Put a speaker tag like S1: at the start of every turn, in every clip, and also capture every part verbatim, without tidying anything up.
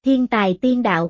S1: Thiên tài tiên đạo.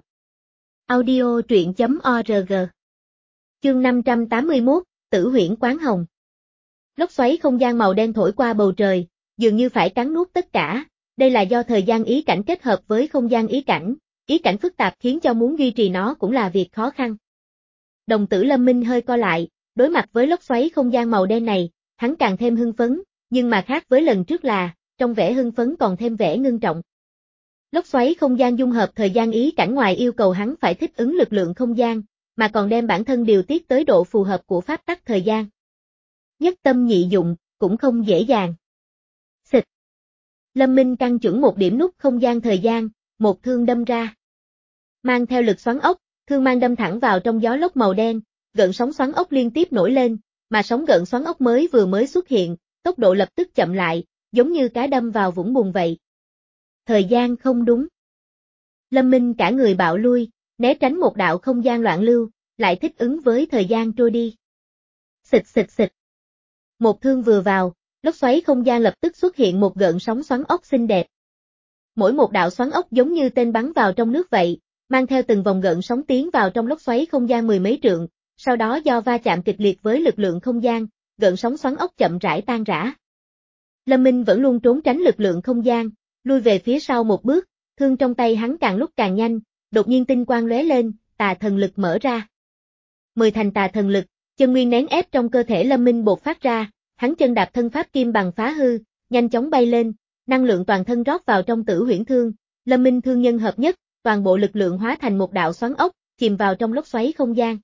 S1: Audio truyện chấm org. Chương năm trăm tám mươi mốt, Tử huyễn quán hồng. Lốc xoáy không gian màu đen thổi qua bầu trời, dường như phải cắn nuốt tất cả. Đây là do thời gian ý cảnh kết hợp với không gian ý cảnh, ý cảnh phức tạp khiến cho muốn duy trì nó cũng là việc khó khăn. Đồng tử Lâm Minh hơi co lại, đối mặt với lốc xoáy không gian màu đen này, hắn càng thêm hưng phấn, nhưng mà khác với lần trước là, trong vẻ hưng phấn còn thêm vẻ ngưng trọng. Lốc xoáy không gian dung hợp thời gian ý cảnh ngoài yêu cầu hắn phải thích ứng lực lượng không gian, mà còn đem bản thân điều tiết tới độ phù hợp của pháp tắc thời gian. Nhất tâm nhị dụng, cũng không dễ dàng. Xịt. Lâm Minh căn chuẩn một điểm nút không gian thời gian, một thương đâm ra. Mang theo lực xoắn ốc, thương mang đâm thẳng vào trong gió lốc màu đen, gợn sóng xoắn ốc liên tiếp nổi lên, mà sóng gợn xoắn ốc mới vừa mới xuất hiện, tốc độ lập tức chậm lại, giống như cá đâm vào vũng bùn vậy. Thời gian không đúng. Lâm Minh cả người bạo lui, né tránh một đạo không gian loạn lưu, lại thích ứng với thời gian trôi đi. Xịt xịt xịt. Một thương vừa vào, lốc xoáy không gian lập tức xuất hiện một gợn sóng xoắn ốc xinh đẹp. Mỗi một đạo xoắn ốc giống như tên bắn vào trong nước vậy, mang theo từng vòng gợn sóng tiến vào trong lốc xoáy không gian mười mấy trượng, sau đó do va chạm kịch liệt với lực lượng không gian, gợn sóng xoắn ốc chậm rãi tan rã. Lâm Minh vẫn luôn trốn tránh lực lượng không gian, lui về phía sau một bước, thương trong tay hắn càng lúc càng nhanh, đột nhiên tinh quang lóe lên, tà thần lực mở ra. Mười thành tà thần lực, chân nguyên nén ép trong cơ thể Lâm Minh bộc phát ra, hắn chân đạp thân pháp kim bằng phá hư, nhanh chóng bay lên, năng lượng toàn thân rót vào trong tử huyễn thương, Lâm Minh thương nhân hợp nhất, toàn bộ lực lượng hóa thành một đạo xoắn ốc, chìm vào trong lốc xoáy không gian.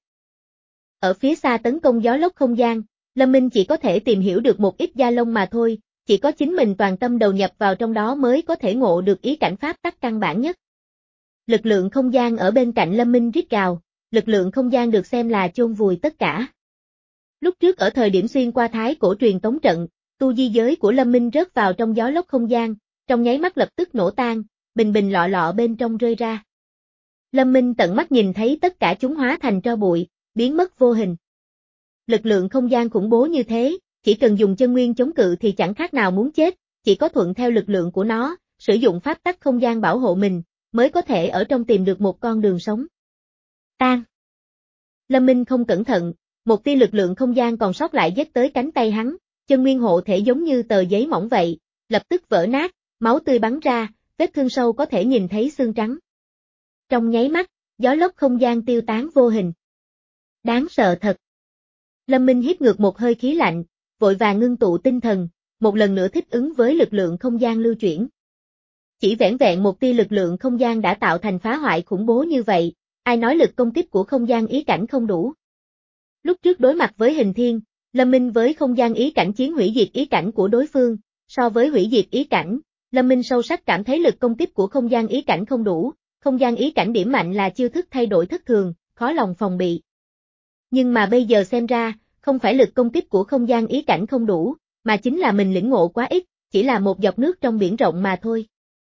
S1: Ở phía xa tấn công gió lốc không gian, Lâm Minh chỉ có thể tìm hiểu được một ít gia lông mà thôi. Chỉ có chính mình toàn tâm đầu nhập vào trong đó mới có thể ngộ được ý cảnh pháp tắc căn bản nhất. Lực lượng không gian ở bên cạnh Lâm Minh rít gào, lực lượng không gian được xem là chôn vùi tất cả. Lúc trước ở thời điểm xuyên qua thái cổ truyền tống trận, tu di giới của Lâm Minh rớt vào trong gió lốc không gian, trong nháy mắt lập tức nổ tan, bình bình lọ lọ bên trong rơi ra. Lâm Minh tận mắt nhìn thấy tất cả chúng hóa thành tro bụi, biến mất vô hình. Lực lượng không gian khủng bố như thế, chỉ cần dùng chân nguyên chống cự thì chẳng khác nào muốn chết, chỉ có thuận theo lực lượng của nó, sử dụng pháp tắc không gian bảo hộ mình, mới có thể ở trong tìm được một con đường sống. Tan. Lâm Minh không cẩn thận, một tia lực lượng không gian còn sót lại giết tới cánh tay hắn, chân nguyên hộ thể giống như tờ giấy mỏng vậy, lập tức vỡ nát, máu tươi bắn ra, vết thương sâu có thể nhìn thấy xương trắng. Trong nháy mắt, gió lốc không gian tiêu tán vô hình. Đáng sợ thật. Lâm Minh hít ngược một hơi khí lạnh, vội vàng ngưng tụ tinh thần, một lần nữa thích ứng với lực lượng không gian lưu chuyển. Chỉ vẻn vẹn một tia lực lượng không gian đã tạo thành phá hoại khủng bố như vậy, ai nói lực công kích của không gian ý cảnh không đủ. Lúc trước đối mặt với hình thiên, Lâm Minh với không gian ý cảnh chiến hủy diệt ý cảnh của đối phương, so với hủy diệt ý cảnh, Lâm Minh sâu sắc cảm thấy lực công kích của không gian ý cảnh không đủ, không gian ý cảnh điểm mạnh là chiêu thức thay đổi thất thường, khó lòng phòng bị. Nhưng mà bây giờ xem ra, không phải lực công kích của không gian ý cảnh không đủ, mà chính là mình lĩnh ngộ quá ít, chỉ là một giọt nước trong biển rộng mà thôi.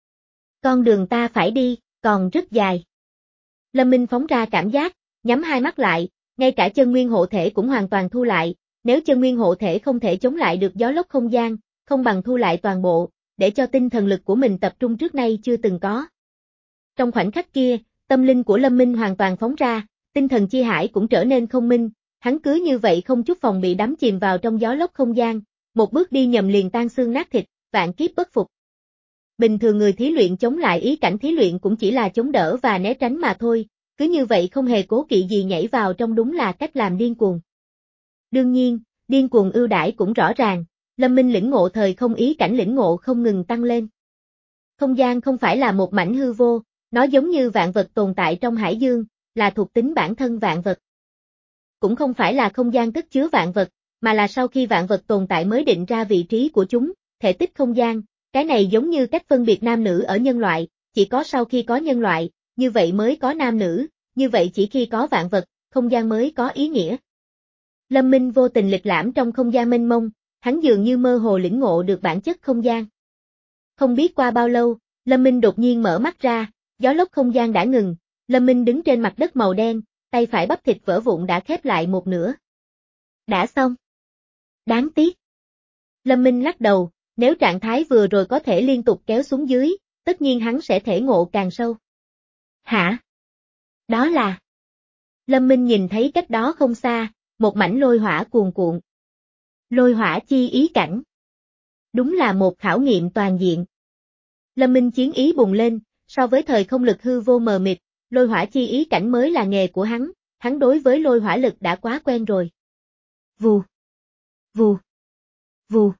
S1: Con đường ta phải đi, còn rất dài. Lâm Minh phóng ra cảm giác, nhắm hai mắt lại, ngay cả chân nguyên hộ thể cũng hoàn toàn thu lại, nếu chân nguyên hộ thể không thể chống lại được gió lốc không gian, không bằng thu lại toàn bộ, để cho tinh thần lực của mình tập trung trước nay chưa từng có. Trong khoảnh khắc kia, tâm linh của Lâm Minh hoàn toàn phóng ra, tinh thần chi hải cũng trở nên không minh. Hắn cứ như vậy không chút phòng bị đắm chìm vào trong gió lốc không gian, một bước đi nhầm liền tan xương nát thịt, vạn kiếp bất phục. Bình thường người thí luyện chống lại ý cảnh thí luyện cũng chỉ là chống đỡ và né tránh mà thôi, cứ như vậy không hề cố kỵ gì nhảy vào trong đúng là cách làm điên cuồng. Đương nhiên, điên cuồng ưu đãi cũng rõ ràng, Lâm Minh lĩnh ngộ thời không ý cảnh lĩnh ngộ không ngừng tăng lên. Không gian không phải là một mảnh hư vô, nó giống như vạn vật tồn tại trong hải dương, là thuộc tính bản thân vạn vật. Cũng không phải là không gian cất chứa vạn vật, mà là sau khi vạn vật tồn tại mới định ra vị trí của chúng, thể tích không gian, cái này giống như cách phân biệt nam nữ ở nhân loại, chỉ có sau khi có nhân loại, như vậy mới có nam nữ, như vậy chỉ khi có vạn vật, không gian mới có ý nghĩa. Lâm Minh vô tình lịch lãm trong không gian mênh mông, hắn dường như mơ hồ lĩnh ngộ được bản chất không gian. Không biết qua bao lâu, Lâm Minh đột nhiên mở mắt ra, gió lốc không gian đã ngừng, Lâm Minh đứng trên mặt đất màu đen, tay phải bắp thịt vỡ vụn đã khép lại một nửa. Đã xong. Đáng tiếc. Lâm Minh lắc đầu, nếu trạng thái vừa rồi có thể liên tục kéo xuống dưới, tất nhiên hắn sẽ thể ngộ càng sâu. Hả? Đó là... Lâm Minh nhìn thấy cách đó không xa, một mảnh lôi hỏa cuồn cuộn. Lôi hỏa chi ý cảnh. Đúng là một khảo nghiệm toàn diện. Lâm Minh chiến ý bùng lên, so với thời không lực hư vô mờ mịt, lôi hỏa chi ý cảnh mới là nghề của hắn, hắn đối với lôi hỏa lực đã quá quen rồi. Vù, vù, vù.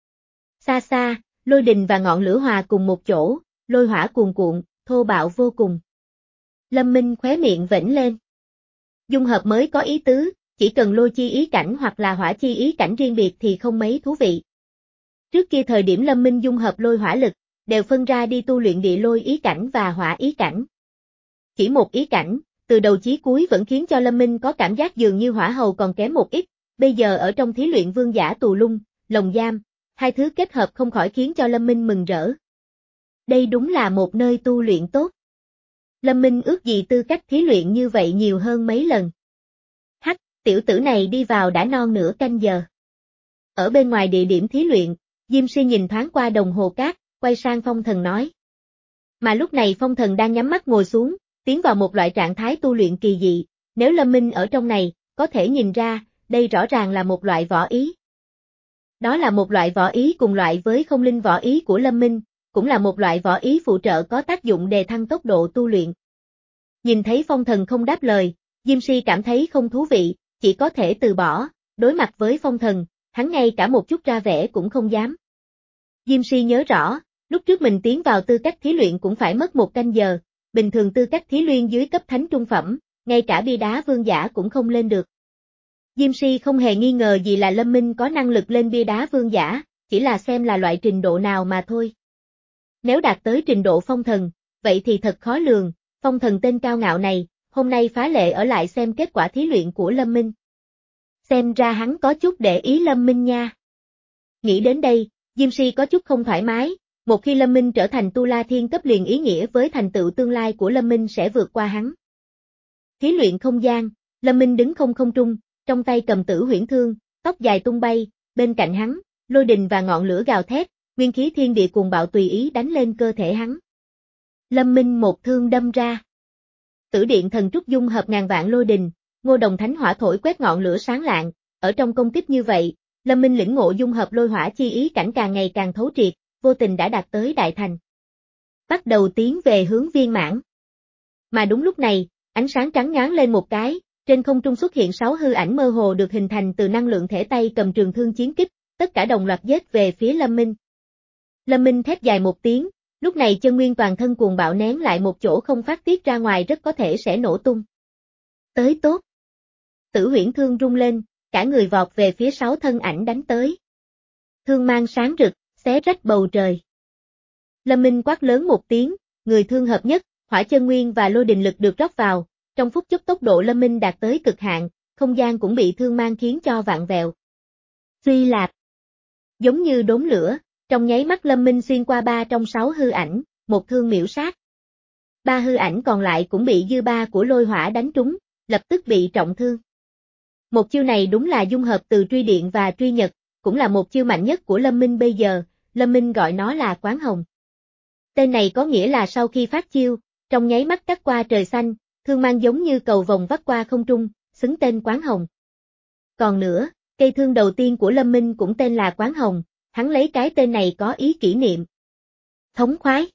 S1: Xa xa, lôi đình và ngọn lửa hòa cùng một chỗ, lôi hỏa cuồn cuộn, thô bạo vô cùng. Lâm Minh khóe miệng vểnh lên. Dung hợp mới có ý tứ, chỉ cần lôi chi ý cảnh hoặc là hỏa chi ý cảnh riêng biệt thì không mấy thú vị. Trước kia thời điểm Lâm Minh dung hợp lôi hỏa lực, đều phân ra đi tu luyện địa lôi ý cảnh và hỏa ý cảnh. Chỉ một ý cảnh, từ đầu chí cuối vẫn khiến cho Lâm Minh có cảm giác dường như hỏa hầu còn kém một ít, bây giờ ở trong thí luyện vương giả tù lung, lồng giam, hai thứ kết hợp không khỏi khiến cho Lâm Minh mừng rỡ. Đây đúng là một nơi tu luyện tốt. Lâm Minh ước gì tư cách thí luyện như vậy nhiều hơn mấy lần. Hắc, tiểu tử này đi vào đã non nửa canh giờ. Ở bên ngoài địa điểm thí luyện, Diêm Si nhìn thoáng qua đồng hồ cát, quay sang Phong Thần nói. Mà lúc này Phong Thần đang nhắm mắt ngồi xuống, tiến vào một loại trạng thái tu luyện kỳ dị, nếu Lâm Minh ở trong này, có thể nhìn ra, đây rõ ràng là một loại võ ý. Đó là một loại võ ý cùng loại với không linh võ ý của Lâm Minh, cũng là một loại võ ý phụ trợ có tác dụng đề thăng tốc độ tu luyện. Nhìn thấy Phong Thần không đáp lời, Diêm Si cảm thấy không thú vị, chỉ có thể từ bỏ, đối mặt với Phong Thần, hắn ngay cả một chút ra vẻ cũng không dám. Diêm Si nhớ rõ, lúc trước mình tiến vào tư cách thí luyện cũng phải mất một canh giờ, bình thường tư cách thí luyện dưới cấp thánh trung phẩm, ngay cả bia đá vương giả cũng không lên được. Diêm Si không hề nghi ngờ gì là Lâm Minh có năng lực lên bia đá vương giả, chỉ là xem là loại trình độ nào mà thôi. Nếu đạt tới trình độ Phong Thần, vậy thì thật khó lường, Phong Thần tên cao ngạo này, hôm nay phá lệ ở lại xem kết quả thí luyện của Lâm Minh. Xem ra hắn có chút để ý Lâm Minh nha. Nghĩ đến đây, Diêm Si có chút không thoải mái, một khi Lâm Minh trở thành Tu La Thiên cấp liền ý nghĩa với thành tựu tương lai của Lâm Minh sẽ vượt qua hắn. Thí luyện không gian, Lâm Minh đứng không không trung, trong tay cầm Tử Huyễn Thương, tóc dài tung bay, bên cạnh hắn, lôi đình và ngọn lửa gào thét, nguyên khí thiên địa cuồng bạo tùy ý đánh lên cơ thể hắn. Lâm Minh một thương đâm ra. Tử điện thần trúc dung hợp ngàn vạn lôi đình, Ngô Đồng Thánh Hỏa thổi quét ngọn lửa sáng lạng, ở trong công kích như vậy, Lâm Minh lĩnh ngộ dung hợp lôi hỏa chi ý cảnh càng ngày càng thấu triệt, vô tình đã đạt tới đại thành. Bắt đầu tiến về hướng viên mãn. Mà đúng lúc này, ánh sáng trắng nhoáng lên một cái, trên không trung xuất hiện sáu hư ảnh mơ hồ được hình thành từ năng lượng thể tay cầm trường thương chiến kích, tất cả đồng loạt giết về phía Lâm Minh. Lâm Minh thét dài một tiếng, lúc này chân nguyên toàn thân cuồng bạo nén lại một chỗ không phát tiết ra ngoài rất có thể sẽ nổ tung. Tới tốt. Tử Huyễn Thương rung lên, cả người vọt về phía sáu thân ảnh đánh tới. Thương mang sáng rực, xé rách bầu trời. Lâm Minh quát lớn một tiếng, người thương hợp nhất, hỏa chân nguyên và lôi đình lực được rót vào, trong phút chốc tốc độ Lâm Minh đạt tới cực hạn, không gian cũng bị thương mang khiến cho vạn vẹo. Suy lạp. Giống như đốm lửa, trong nháy mắt Lâm Minh xuyên qua ba trong sáu hư ảnh, một thương miểu sát. Ba hư ảnh còn lại cũng bị dư ba của lôi hỏa đánh trúng, lập tức bị trọng thương. Một chiêu này đúng là dung hợp từ truy điện và truy nhật, cũng là một chiêu mạnh nhất của Lâm Minh bây giờ, Lâm Minh gọi nó là Quán Hồng. Tên này có nghĩa là sau khi phát chiêu, trong nháy mắt cắt qua trời xanh, thương mang giống như cầu vồng vắt qua không trung, xứng tên Quán Hồng. Còn nữa, cây thương đầu tiên của Lâm Minh cũng tên là Quán Hồng, hắn lấy cái tên này có ý kỷ niệm. Thống khoái.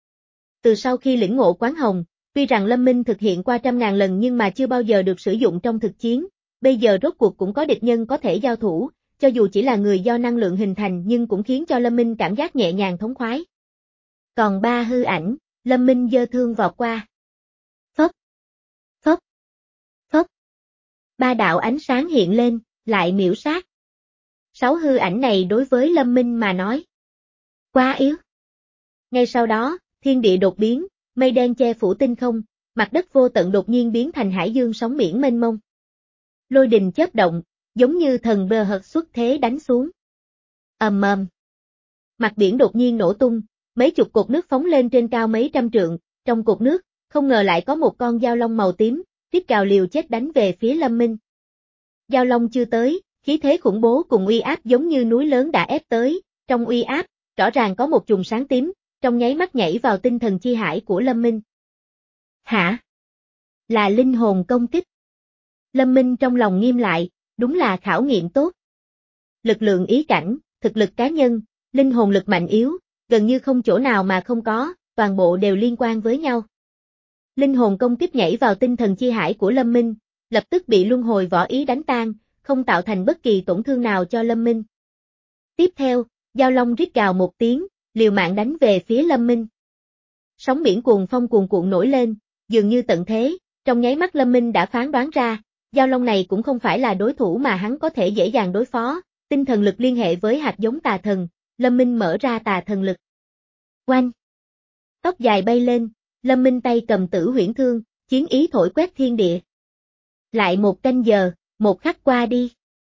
S1: Từ sau khi lĩnh ngộ Quán Hồng, tuy rằng Lâm Minh thực hiện qua trăm ngàn lần nhưng mà chưa bao giờ được sử dụng trong thực chiến, bây giờ rốt cuộc cũng có địch nhân có thể giao thủ, cho dù chỉ là người do năng lượng hình thành nhưng cũng khiến cho Lâm Minh cảm giác nhẹ nhàng thống khoái. Còn ba hư ảnh, Lâm Minh giơ thương vọt qua. Phốc, phốc, phốc. Ba đạo ánh sáng hiện lên, lại miểu sát. Sáu hư ảnh này đối với Lâm Minh mà nói. Quá yếu. Ngay sau đó, thiên địa đột biến, mây đen che phủ tinh không, mặt đất vô tận đột nhiên biến thành hải dương sóng biển mênh mông. Lôi đình chớp động, giống như thần bơ hợt xuất thế đánh xuống. Ầm ầm. Mặt biển đột nhiên nổ tung, mấy chục cột nước phóng lên trên cao mấy trăm trượng, trong cột nước, không ngờ lại có một con dao long màu tím, rít gào liều chết đánh về phía Lâm Minh. Dao long chưa tới, khí thế khủng bố cùng uy áp giống như núi lớn đã ép tới, trong uy áp, rõ ràng có một chùm sáng tím, trong nháy mắt nhảy vào tinh thần chi hải của Lâm Minh. Hả? Là linh hồn công kích. Lâm Minh trong lòng nghiêm lại, đúng là khảo nghiệm tốt. Lực lượng ý cảnh, thực lực cá nhân, linh hồn lực mạnh yếu, gần như không chỗ nào mà không có, toàn bộ đều liên quan với nhau. Linh hồn công kích nhảy vào tinh thần chi hải của Lâm Minh, lập tức bị luân hồi võ ý đánh tan, không tạo thành bất kỳ tổn thương nào cho Lâm Minh. Tiếp theo, Giao Long rít gào một tiếng, liều mạng đánh về phía Lâm Minh. Sóng biển cuồng phong cuồn cuộn nổi lên, dường như tận thế, trong nháy mắt Lâm Minh đã phán đoán ra, Giao Long này cũng không phải là đối thủ mà hắn có thể dễ dàng đối phó, tinh thần lực liên hệ với hạt giống tà thần, Lâm Minh mở ra tà thần lực. Oanh! Tóc dài bay lên, Lâm Minh tay cầm tử huyễn thương, chiến ý thổi quét thiên địa. Lại một canh giờ, một khắc qua đi.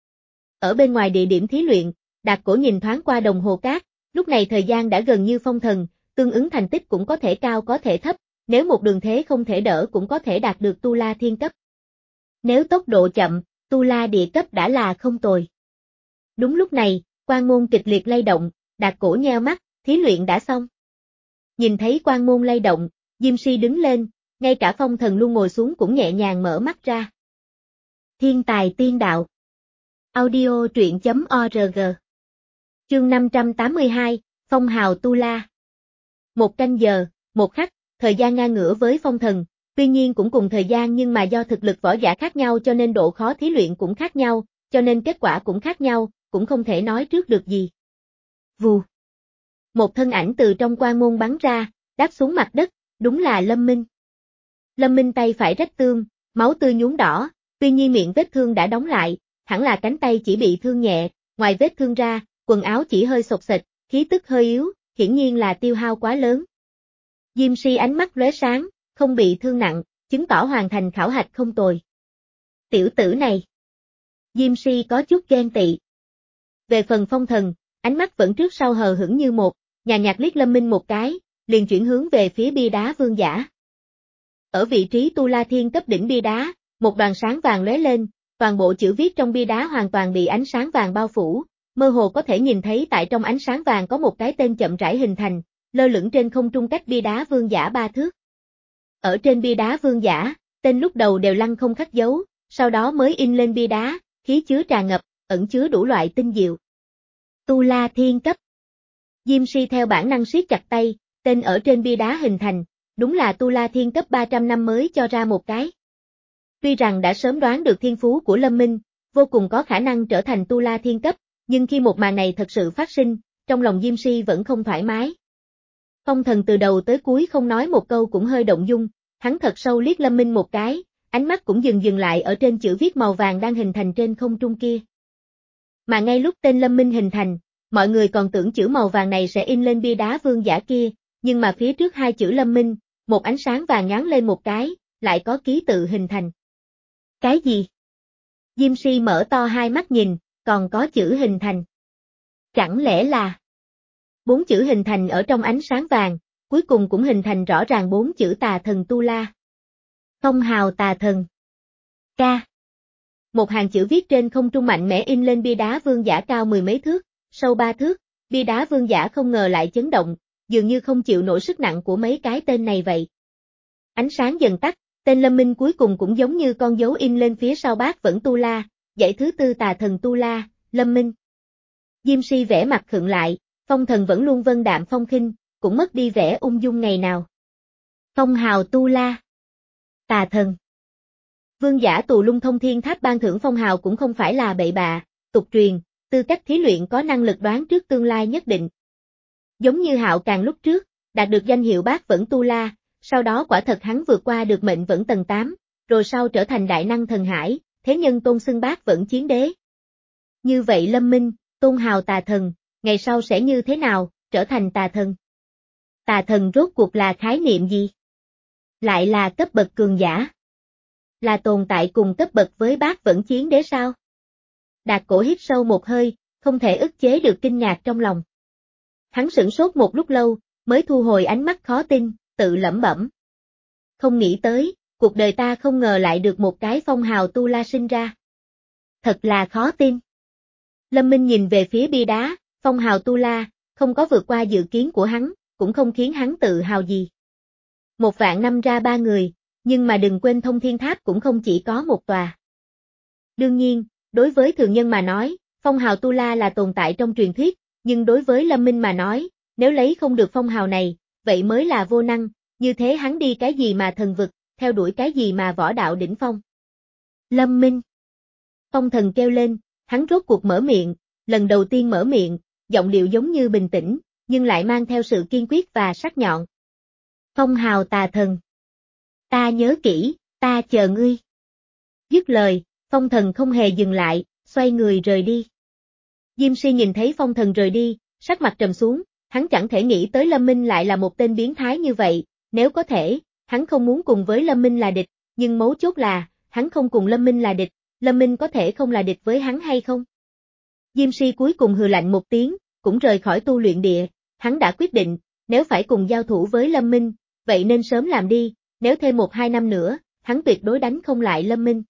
S1: Ở bên ngoài địa điểm thí luyện, Đạt Cổ nhìn thoáng qua đồng hồ cát, lúc này thời gian đã gần như phong thần, tương ứng thành tích cũng có thể cao có thể thấp, nếu một đường thế không thể đỡ cũng có thể đạt được tu la thiên cấp. Nếu tốc độ chậm, tu la địa cấp đã là không tồi. Đúng lúc này, quan môn kịch liệt lay động, Đạt Cổ nheo mắt, thí luyện đã xong. Nhìn thấy quan môn lay động, Diêm Si đứng lên, ngay cả Phong Thần luôn ngồi xuống cũng nhẹ nhàng mở mắt ra. Thiên tài tiên đạo. Audio truyện chấm org. Chương năm trăm tám mươi hai, Phong hào tu la. Một canh giờ, một khắc, thời gian ngang ngửa với Phong Thần, tuy nhiên cũng cùng thời gian nhưng mà do thực lực võ giả khác nhau cho nên độ khó thí luyện cũng khác nhau, cho nên kết quả cũng khác nhau, cũng không thể nói trước được gì. Vù. Một thân ảnh từ trong quan môn bắn ra, đáp xuống mặt đất, đúng là Lâm Minh. Lâm Minh tay phải rách tương, máu tươi nhuốm đỏ, tuy nhiên miệng vết thương đã đóng lại, hẳn là cánh tay chỉ bị thương nhẹ, ngoài vết thương ra, quần áo chỉ hơi xộc xệch, khí tức hơi yếu, hiển nhiên là tiêu hao quá lớn. Diêm Si ánh mắt lóe sáng, không bị thương nặng, chứng tỏ hoàn thành khảo hạch không tồi. Tiểu tử này. Diêm Si có chút ghen tị. Về phần Phong Thần, ánh mắt vẫn trước sau hờ hững như một, nhàn nhạt liếc Lâm Minh một cái, liền chuyển hướng về phía bia đá vương giả. Ở vị trí tu la thiên cấp đỉnh bia đá, một đoàn sáng vàng lóe lên, toàn bộ chữ viết trong bia đá hoàn toàn bị ánh sáng vàng bao phủ, mơ hồ có thể nhìn thấy tại trong ánh sáng vàng có một cái tên chậm rãi hình thành, lơ lửng trên không trung cách bia đá vương giả ba thước. Ở trên bia đá vương giả, tên lúc đầu đều lăng không khắc dấu, sau đó mới in lên bia đá, khí chứa tràn ngập, ẩn chứa đủ loại tinh diệu. Tu la thiên cấp. Diêm Si theo bản năng siết chặt tay, tên ở trên bia đá hình thành, đúng là tu la thiên cấp ba trăm năm mới cho ra một cái. Tuy rằng đã sớm đoán được thiên phú của Lâm Minh, vô cùng có khả năng trở thành tu la thiên cấp, nhưng khi một màn này thật sự phát sinh, trong lòng Diêm Si vẫn không thoải mái. Phong Thần từ đầu tới cuối không nói một câu cũng hơi động dung, hắn thật sâu liếc Lâm Minh một cái, ánh mắt cũng dừng dừng lại ở trên chữ viết màu vàng đang hình thành trên không trung kia. Mà ngay lúc tên Lâm Minh hình thành, mọi người còn tưởng chữ màu vàng này sẽ in lên bia đá vương giả kia, nhưng mà phía trước hai chữ Lâm Minh, một ánh sáng vàng nhoáng lên một cái, lại có ký tự hình thành. Cái gì? Diêm Si mở to hai mắt nhìn, còn có chữ hình thành. Chẳng lẽ là... Bốn chữ hình thành ở trong ánh sáng vàng, cuối cùng cũng hình thành rõ ràng bốn chữ tà thần tu la. Phong hào tà thần. Ca. Một hàng chữ viết trên không trung mạnh mẽ in lên bia đá vương giả cao mười mấy thước, sâu ba thước, bia đá vương giả không ngờ lại chấn động, dường như không chịu nổi sức nặng của mấy cái tên này vậy. Ánh sáng dần tắt, tên Lâm Minh cuối cùng cũng giống như con dấu in lên phía sau bát vẫn tu la, dãy thứ tư tà thần tu la, Lâm Minh. Diêm Si vẽ mặt khựng lại, Phong Thần vẫn luôn vân đạm phong khinh, cũng mất đi vẻ ung dung ngày nào. Phong hào tu la. Tà thần. Vương giả Tù Lung Thông Thiên Tháp ban thưởng phong hào cũng không phải là bậy bạ, tục truyền, tư cách thí luyện có năng lực đoán trước tương lai nhất định. Giống như Hạo Càng lúc trước, đạt được danh hiệu bát vẫn tu la, sau đó quả thật hắn vượt qua được mệnh vẫn tầng tám, rồi sau trở thành đại năng thần hải, thế nhân tôn xưng bát vẫn chiến đế. Như vậy Lâm Minh, tôn hào tà thần, ngày sau sẽ như thế nào, trở thành tà thần? Tà thần rốt cuộc là khái niệm gì? Lại là cấp bậc cường giả? Là tồn tại cùng cấp bậc với bát vẫn chiến đế sao? Đạt Cổ hít sâu một hơi, không thể ức chế được kinh ngạc trong lòng. Hắn sửng sốt một lúc lâu, mới thu hồi ánh mắt khó tin, tự lẩm bẩm. Không nghĩ tới, cuộc đời ta không ngờ lại được một cái phong hào tu la sinh ra. Thật là khó tin. Lâm Minh nhìn về phía bia đá, phong hào tu la, không có vượt qua dự kiến của hắn, cũng không khiến hắn tự hào gì. Một vạn năm ra ba người, nhưng mà đừng quên Thông Thiên Tháp cũng không chỉ có một tòa. Đương nhiên, đối với thường nhân mà nói, phong hào Tu La là tồn tại trong truyền thuyết, nhưng đối với Lâm Minh mà nói, nếu lấy không được phong hào này, vậy mới là vô năng, như thế hắn đi cái gì mà thần vực, theo đuổi cái gì mà võ đạo đỉnh phong. Lâm Minh. Phong thần kêu lên, hắn rốt cuộc mở miệng, lần đầu tiên mở miệng, giọng điệu giống như bình tĩnh, nhưng lại mang theo sự kiên quyết và sắc nhọn. Phong hào tà thần. Ta nhớ kỹ, ta chờ ngươi. Dứt lời, phong thần không hề dừng lại, xoay người rời đi. Diêm Si nhìn thấy phong thần rời đi, sắc mặt trầm xuống, hắn chẳng thể nghĩ tới Lâm Minh lại là một tên biến thái như vậy, nếu có thể, hắn không muốn cùng với Lâm Minh là địch, nhưng mấu chốt là, hắn không cùng Lâm Minh là địch, Lâm Minh có thể không là địch với hắn hay không? Diêm Si cuối cùng hừ lạnh một tiếng, cũng rời khỏi tu luyện địa, hắn đã quyết định, nếu phải cùng giao thủ với Lâm Minh, vậy nên sớm làm đi, nếu thêm một hai năm nữa, hắn tuyệt đối đánh không lại Lâm Minh.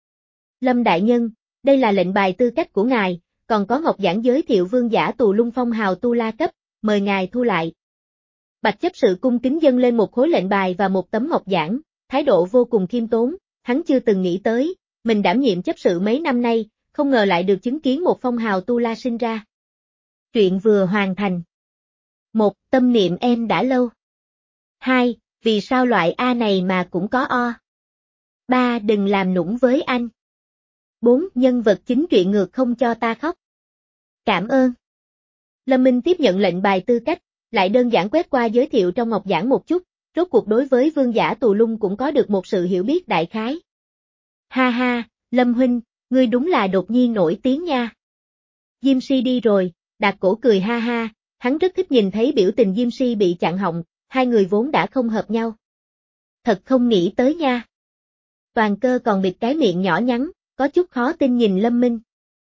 S1: Lâm đại nhân, đây là lệnh bài tư cách của ngài, còn có ngọc giản giới thiệu vương giả Tù Lung phong hào Tu La cấp, mời ngài thu lại. Bạch chấp sự cung kính dâng lên một khối lệnh bài và một tấm ngọc giản, thái độ vô cùng khiêm tốn, hắn chưa từng nghĩ tới, mình đảm nhiệm chấp sự mấy năm nay, không ngờ lại được chứng kiến một phong hào Tu La sinh ra. Chuyện vừa hoàn thành. Một, tâm niệm em đã lâu. Hai, vì sao loại A này mà cũng có O. Ba, đừng làm nũng với anh. Bốn, nhân vật chính truyện ngược không cho ta khóc. Cảm ơn. Lâm Minh tiếp nhận lệnh bài tư cách, lại đơn giản quét qua giới thiệu trong ngọc giản một chút, rốt cuộc đối với vương giả Tù Lung cũng có được một sự hiểu biết đại khái. Ha ha, Lâm huynh, ngươi đúng là đột nhiên nổi tiếng nha. Diêm Si đi rồi, Đạt Cổ cười ha ha, hắn rất thích nhìn thấy biểu tình Diêm Si bị chặn họng, hai người vốn đã không hợp nhau. Thật không nghĩ tới nha. Toàn Cơ còn bịt cái miệng nhỏ nhắn, có chút khó tin nhìn Lâm Minh.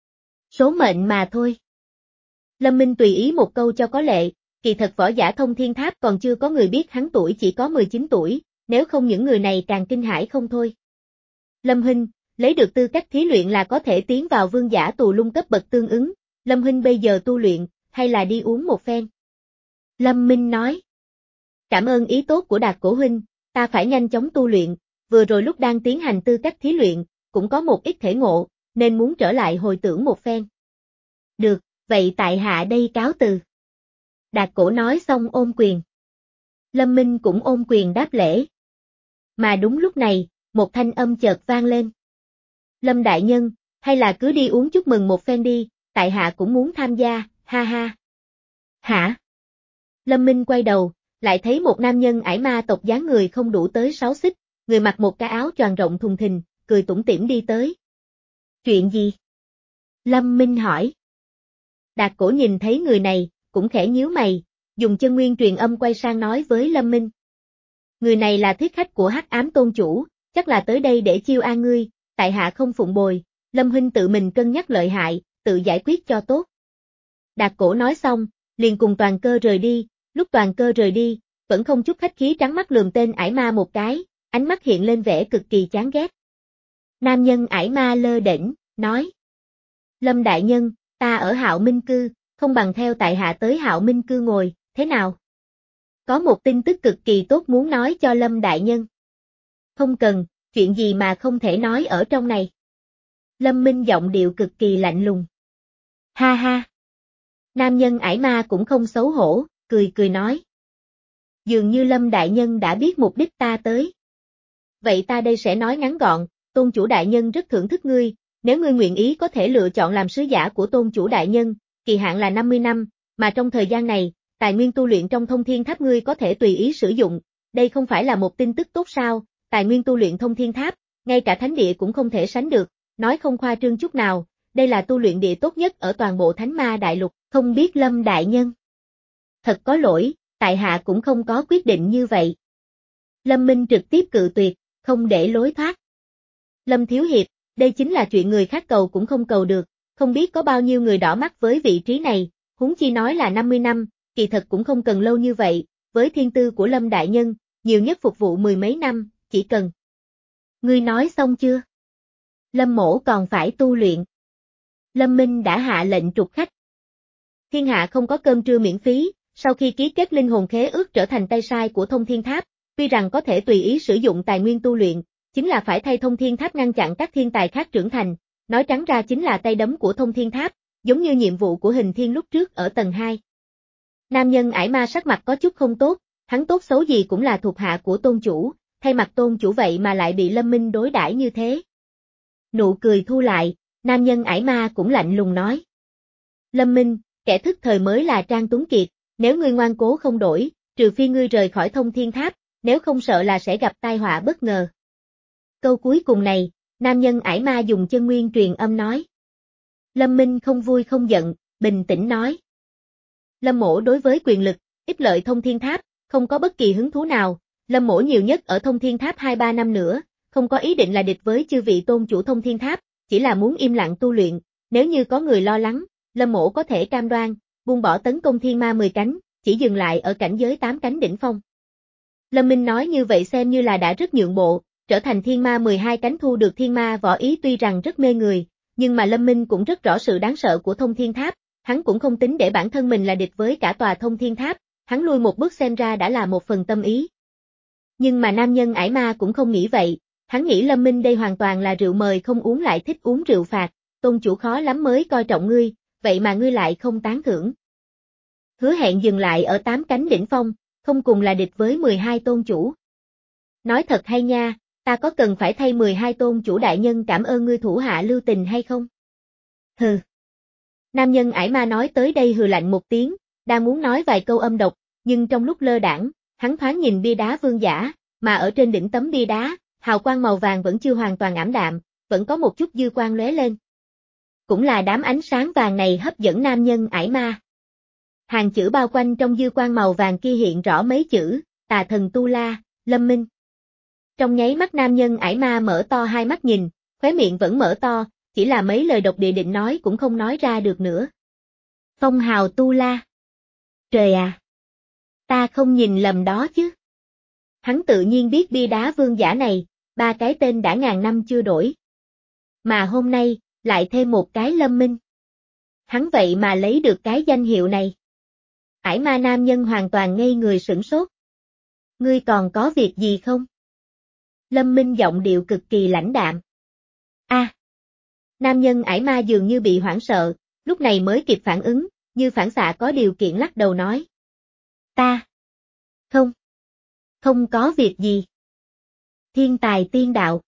S1: Số mệnh mà thôi. Lâm Minh tùy ý một câu cho có lệ, kỳ thật võ giả Thông Thiên Tháp còn chưa có người biết hắn tuổi chỉ có mười chín tuổi, nếu không những người này càng kinh hãi không thôi. Lâm huynh, lấy được tư cách thí luyện là có thể tiến vào vương giả Tù Lung cấp bậc tương ứng, Lâm huynh bây giờ tu luyện, hay là đi uống một phen? Lâm Minh nói. Cảm ơn ý tốt của Đạt Cổ huynh, ta phải nhanh chóng tu luyện, vừa rồi lúc đang tiến hành tư cách thí luyện, cũng có một ít thể ngộ, nên muốn trở lại hồi tưởng một phen. Được, vậy tại hạ đây cáo từ. Đạt Cổ nói xong ôm quyền. Lâm Minh cũng ôm quyền đáp lễ. Mà đúng lúc này, một thanh âm chợt vang lên. Lâm đại nhân, hay là cứ đi uống chúc mừng một phen đi, tại hạ cũng muốn tham gia, ha ha. Hả? Lâm Minh quay đầu, lại thấy một nam nhân ải ma tộc dáng người không đủ tới sáu xích, người mặc một cái áo choàng rộng thùng thình, cười tủm tỉm đi tới. Chuyện gì? Lâm Minh hỏi. Đạt Cổ nhìn thấy người này, cũng khẽ nhíu mày, dùng chân nguyên truyền âm quay sang nói với Lâm Minh. Người này là thiết khách của Hắc Ám Tôn Chủ, chắc là tới đây để chiêu an ngươi, tại hạ không phụng bồi, Lâm huynh tự mình cân nhắc lợi hại, tự giải quyết cho tốt. Đạt Cổ nói xong, liền cùng Toàn Cơ rời đi, lúc Toàn Cơ rời đi, vẫn không chút khách khí trắng mắt lườm tên ải ma một cái, ánh mắt hiện lên vẻ cực kỳ chán ghét. Nam nhân ải ma lơ đễnh, nói. Lâm đại nhân, ta ở Hạo Minh Cư, không bằng theo tại hạ tới Hạo Minh Cư ngồi, thế nào? Có một tin tức cực kỳ tốt muốn nói cho Lâm đại nhân. Không cần, chuyện gì mà không thể nói ở trong này. Lâm Minh giọng điệu cực kỳ lạnh lùng. Ha ha. Nam nhân ải ma cũng không xấu hổ, cười cười nói. Dường như Lâm đại nhân đã biết mục đích ta tới. Vậy ta đây sẽ nói ngắn gọn, Tôn chủ đại nhân rất thưởng thức ngươi, nếu ngươi nguyện ý có thể lựa chọn làm sứ giả của Tôn chủ đại nhân, kỳ hạn là năm mươi năm, mà trong thời gian này, tài nguyên tu luyện trong Thông Thiên Tháp ngươi có thể tùy ý sử dụng, đây không phải là một tin tức tốt sao, tài nguyên tu luyện Thông Thiên Tháp, ngay cả thánh địa cũng không thể sánh được, nói không khoa trương chút nào, đây là tu luyện địa tốt nhất ở toàn bộ Thánh Ma Đại Lục, không biết Lâm đại nhân. Thật có lỗi, tại hạ cũng không có quyết định như vậy. Lâm Minh trực tiếp cự tuyệt, không để lối thoát. Lâm Thiếu Hiệp, đây chính là chuyện người khác cầu cũng không cầu được, không biết có bao nhiêu người đỏ mắt với vị trí này, huống chi nói là năm mươi năm, kỳ thật cũng không cần lâu như vậy, với thiên tư của Lâm đại nhân, nhiều nhất phục vụ mười mấy năm, chỉ cần. Ngươi nói xong chưa? Lâm mỗ còn phải tu luyện. Lâm Minh đã hạ lệnh trục khách. Thiên hạ không có cơm trưa miễn phí, sau khi ký kết linh hồn khế ước trở thành tay sai của Thông Thiên Tháp, tuy rằng có thể tùy ý sử dụng tài nguyên tu luyện, chính là phải thay Thông Thiên Tháp ngăn chặn các thiên tài khác trưởng thành, nói trắng ra chính là tay đấm của Thông Thiên Tháp, giống như nhiệm vụ của Hình Thiên lúc trước ở tầng hai. Nam nhân ải ma sắc mặt có chút không tốt, hắn tốt xấu gì cũng là thuộc hạ của tôn chủ, thay mặt tôn chủ vậy mà lại bị Lâm Minh đối đãi như thế. Nụ cười thu lại, nam nhân ải ma cũng lạnh lùng nói. Lâm Minh, kẻ thức thời mới là Trang Tuấn Kiệt, nếu ngươi ngoan cố không đổi, trừ phi ngươi rời khỏi Thông Thiên Tháp, nếu không sợ là sẽ gặp tai họa bất ngờ. Câu cuối cùng này, nam nhân ải ma dùng chân nguyên truyền âm nói. Lâm Minh không vui không giận, bình tĩnh nói. Lâm mỗ đối với quyền lực, ích lợi Thông Thiên Tháp, không có bất kỳ hứng thú nào, Lâm mỗ nhiều nhất ở Thông Thiên Tháp hai ba năm nữa, không có ý định là địch với chư vị tôn chủ Thông Thiên Tháp, chỉ là muốn im lặng tu luyện, nếu như có người lo lắng, Lâm mỗ có thể cam đoan, buông bỏ tấn công thiên ma mười cánh, chỉ dừng lại ở cảnh giới tám cánh đỉnh phong. Lâm Minh nói như vậy xem như là đã rất nhượng bộ, trở thành thiên ma mười hai cánh thu được thiên ma võ ý tuy rằng rất mê người, nhưng mà Lâm Minh cũng rất rõ sự đáng sợ của Thông Thiên Tháp, hắn cũng không tính để bản thân mình là địch với cả tòa Thông Thiên Tháp, hắn lui một bước xem ra đã là một phần tâm ý. Nhưng mà nam nhân ải ma cũng không nghĩ vậy, hắn nghĩ Lâm Minh đây hoàn toàn là rượu mời không uống lại thích uống rượu phạt, tôn chủ khó lắm mới coi trọng ngươi, vậy mà ngươi lại không tán thưởng. Hứa hẹn dừng lại ở tám cánh đỉnh phong, không cùng là địch với mười hai tôn chủ. Nói thật hay nha, ta có cần phải thay mười hai tôn chủ đại nhân cảm ơn ngươi thủ hạ lưu tình hay không? Hừ. Nam nhân ải ma nói tới đây hừ lạnh một tiếng, đang muốn nói vài câu âm độc, nhưng trong lúc lơ đãng, hắn thoáng nhìn bia đá vương giả, mà ở trên đỉnh tấm bia đá, hào quang màu vàng vẫn chưa hoàn toàn ảm đạm, vẫn có một chút dư quang lóe lên. Cũng là đám ánh sáng vàng này hấp dẫn nam nhân ải ma. Hàng chữ bao quanh trong dư quang màu vàng kia hiện rõ mấy chữ, Tà Thần Tu La, Lâm Minh. Trong nháy mắt nam nhân ải ma mở to hai mắt nhìn, khóe miệng vẫn mở to, chỉ là mấy lời độc địa định nói cũng không nói ra được nữa. Phong hào Tu La. Trời à! Ta không nhìn lầm đó chứ. Hắn tự nhiên biết bia đá vương giả này, ba cái tên đã ngàn năm chưa đổi. Mà hôm nay, lại thêm một cái Lâm Minh. Hắn vậy mà lấy được cái danh hiệu này. Ải ma nam nhân hoàn toàn ngây người sửng sốt. Ngươi còn có việc gì không? Lâm Minh giọng điệu cực kỳ lãnh đạm. A. À. Nam nhân ải ma dường như bị hoảng sợ, lúc này mới kịp phản ứng, như phản xạ có điều kiện lắc đầu nói. Ta. Không. Không có việc gì. Thiên tài tiên đạo.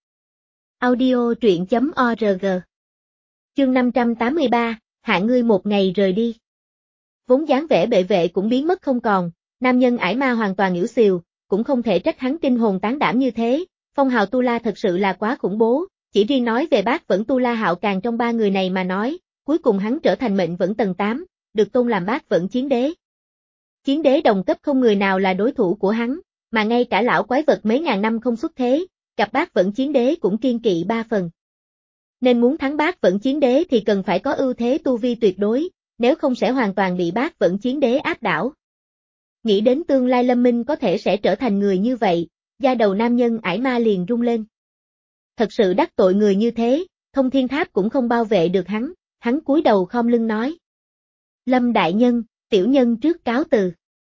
S1: Audio truyện chấm org. Chương năm trăm tám mươi ba, hạ ngươi một ngày rời đi. Vốn dáng vẻ bệ vệ cũng biến mất không còn, nam nhân ải ma hoàn toàn nhiễu xìu, cũng không thể trách hắn kinh hồn tán đảm như thế, phong hào Tu La thật sự là quá khủng bố, chỉ riêng nói về Bác Vẫn Tu La Hạo Càng trong ba người này mà nói, cuối cùng hắn trở thành mệnh vẫn tầng tám, được tôn làm Bác Vẫn Chiến Đế. Chiến Đế đồng cấp không người nào là đối thủ của hắn, mà ngay cả lão quái vật mấy ngàn năm không xuất thế, gặp Bác Vẫn Chiến Đế cũng kiên kỵ ba phần. Nên muốn thắng Bác Vẫn Chiến Đế thì cần phải có ưu thế tu vi tuyệt đối, nếu không sẽ hoàn toàn bị Bác Vẫn Chiến Đế áp đảo. Nghĩ đến tương lai Lâm Minh có thể sẽ trở thành người như vậy, da đầu nam nhân ải ma liền rung lên. Thật sự đắc tội người như thế, Thông Thiên Tháp cũng không bảo vệ được hắn, hắn cúi đầu khom lưng nói. Lâm đại nhân, tiểu nhân trước cáo từ.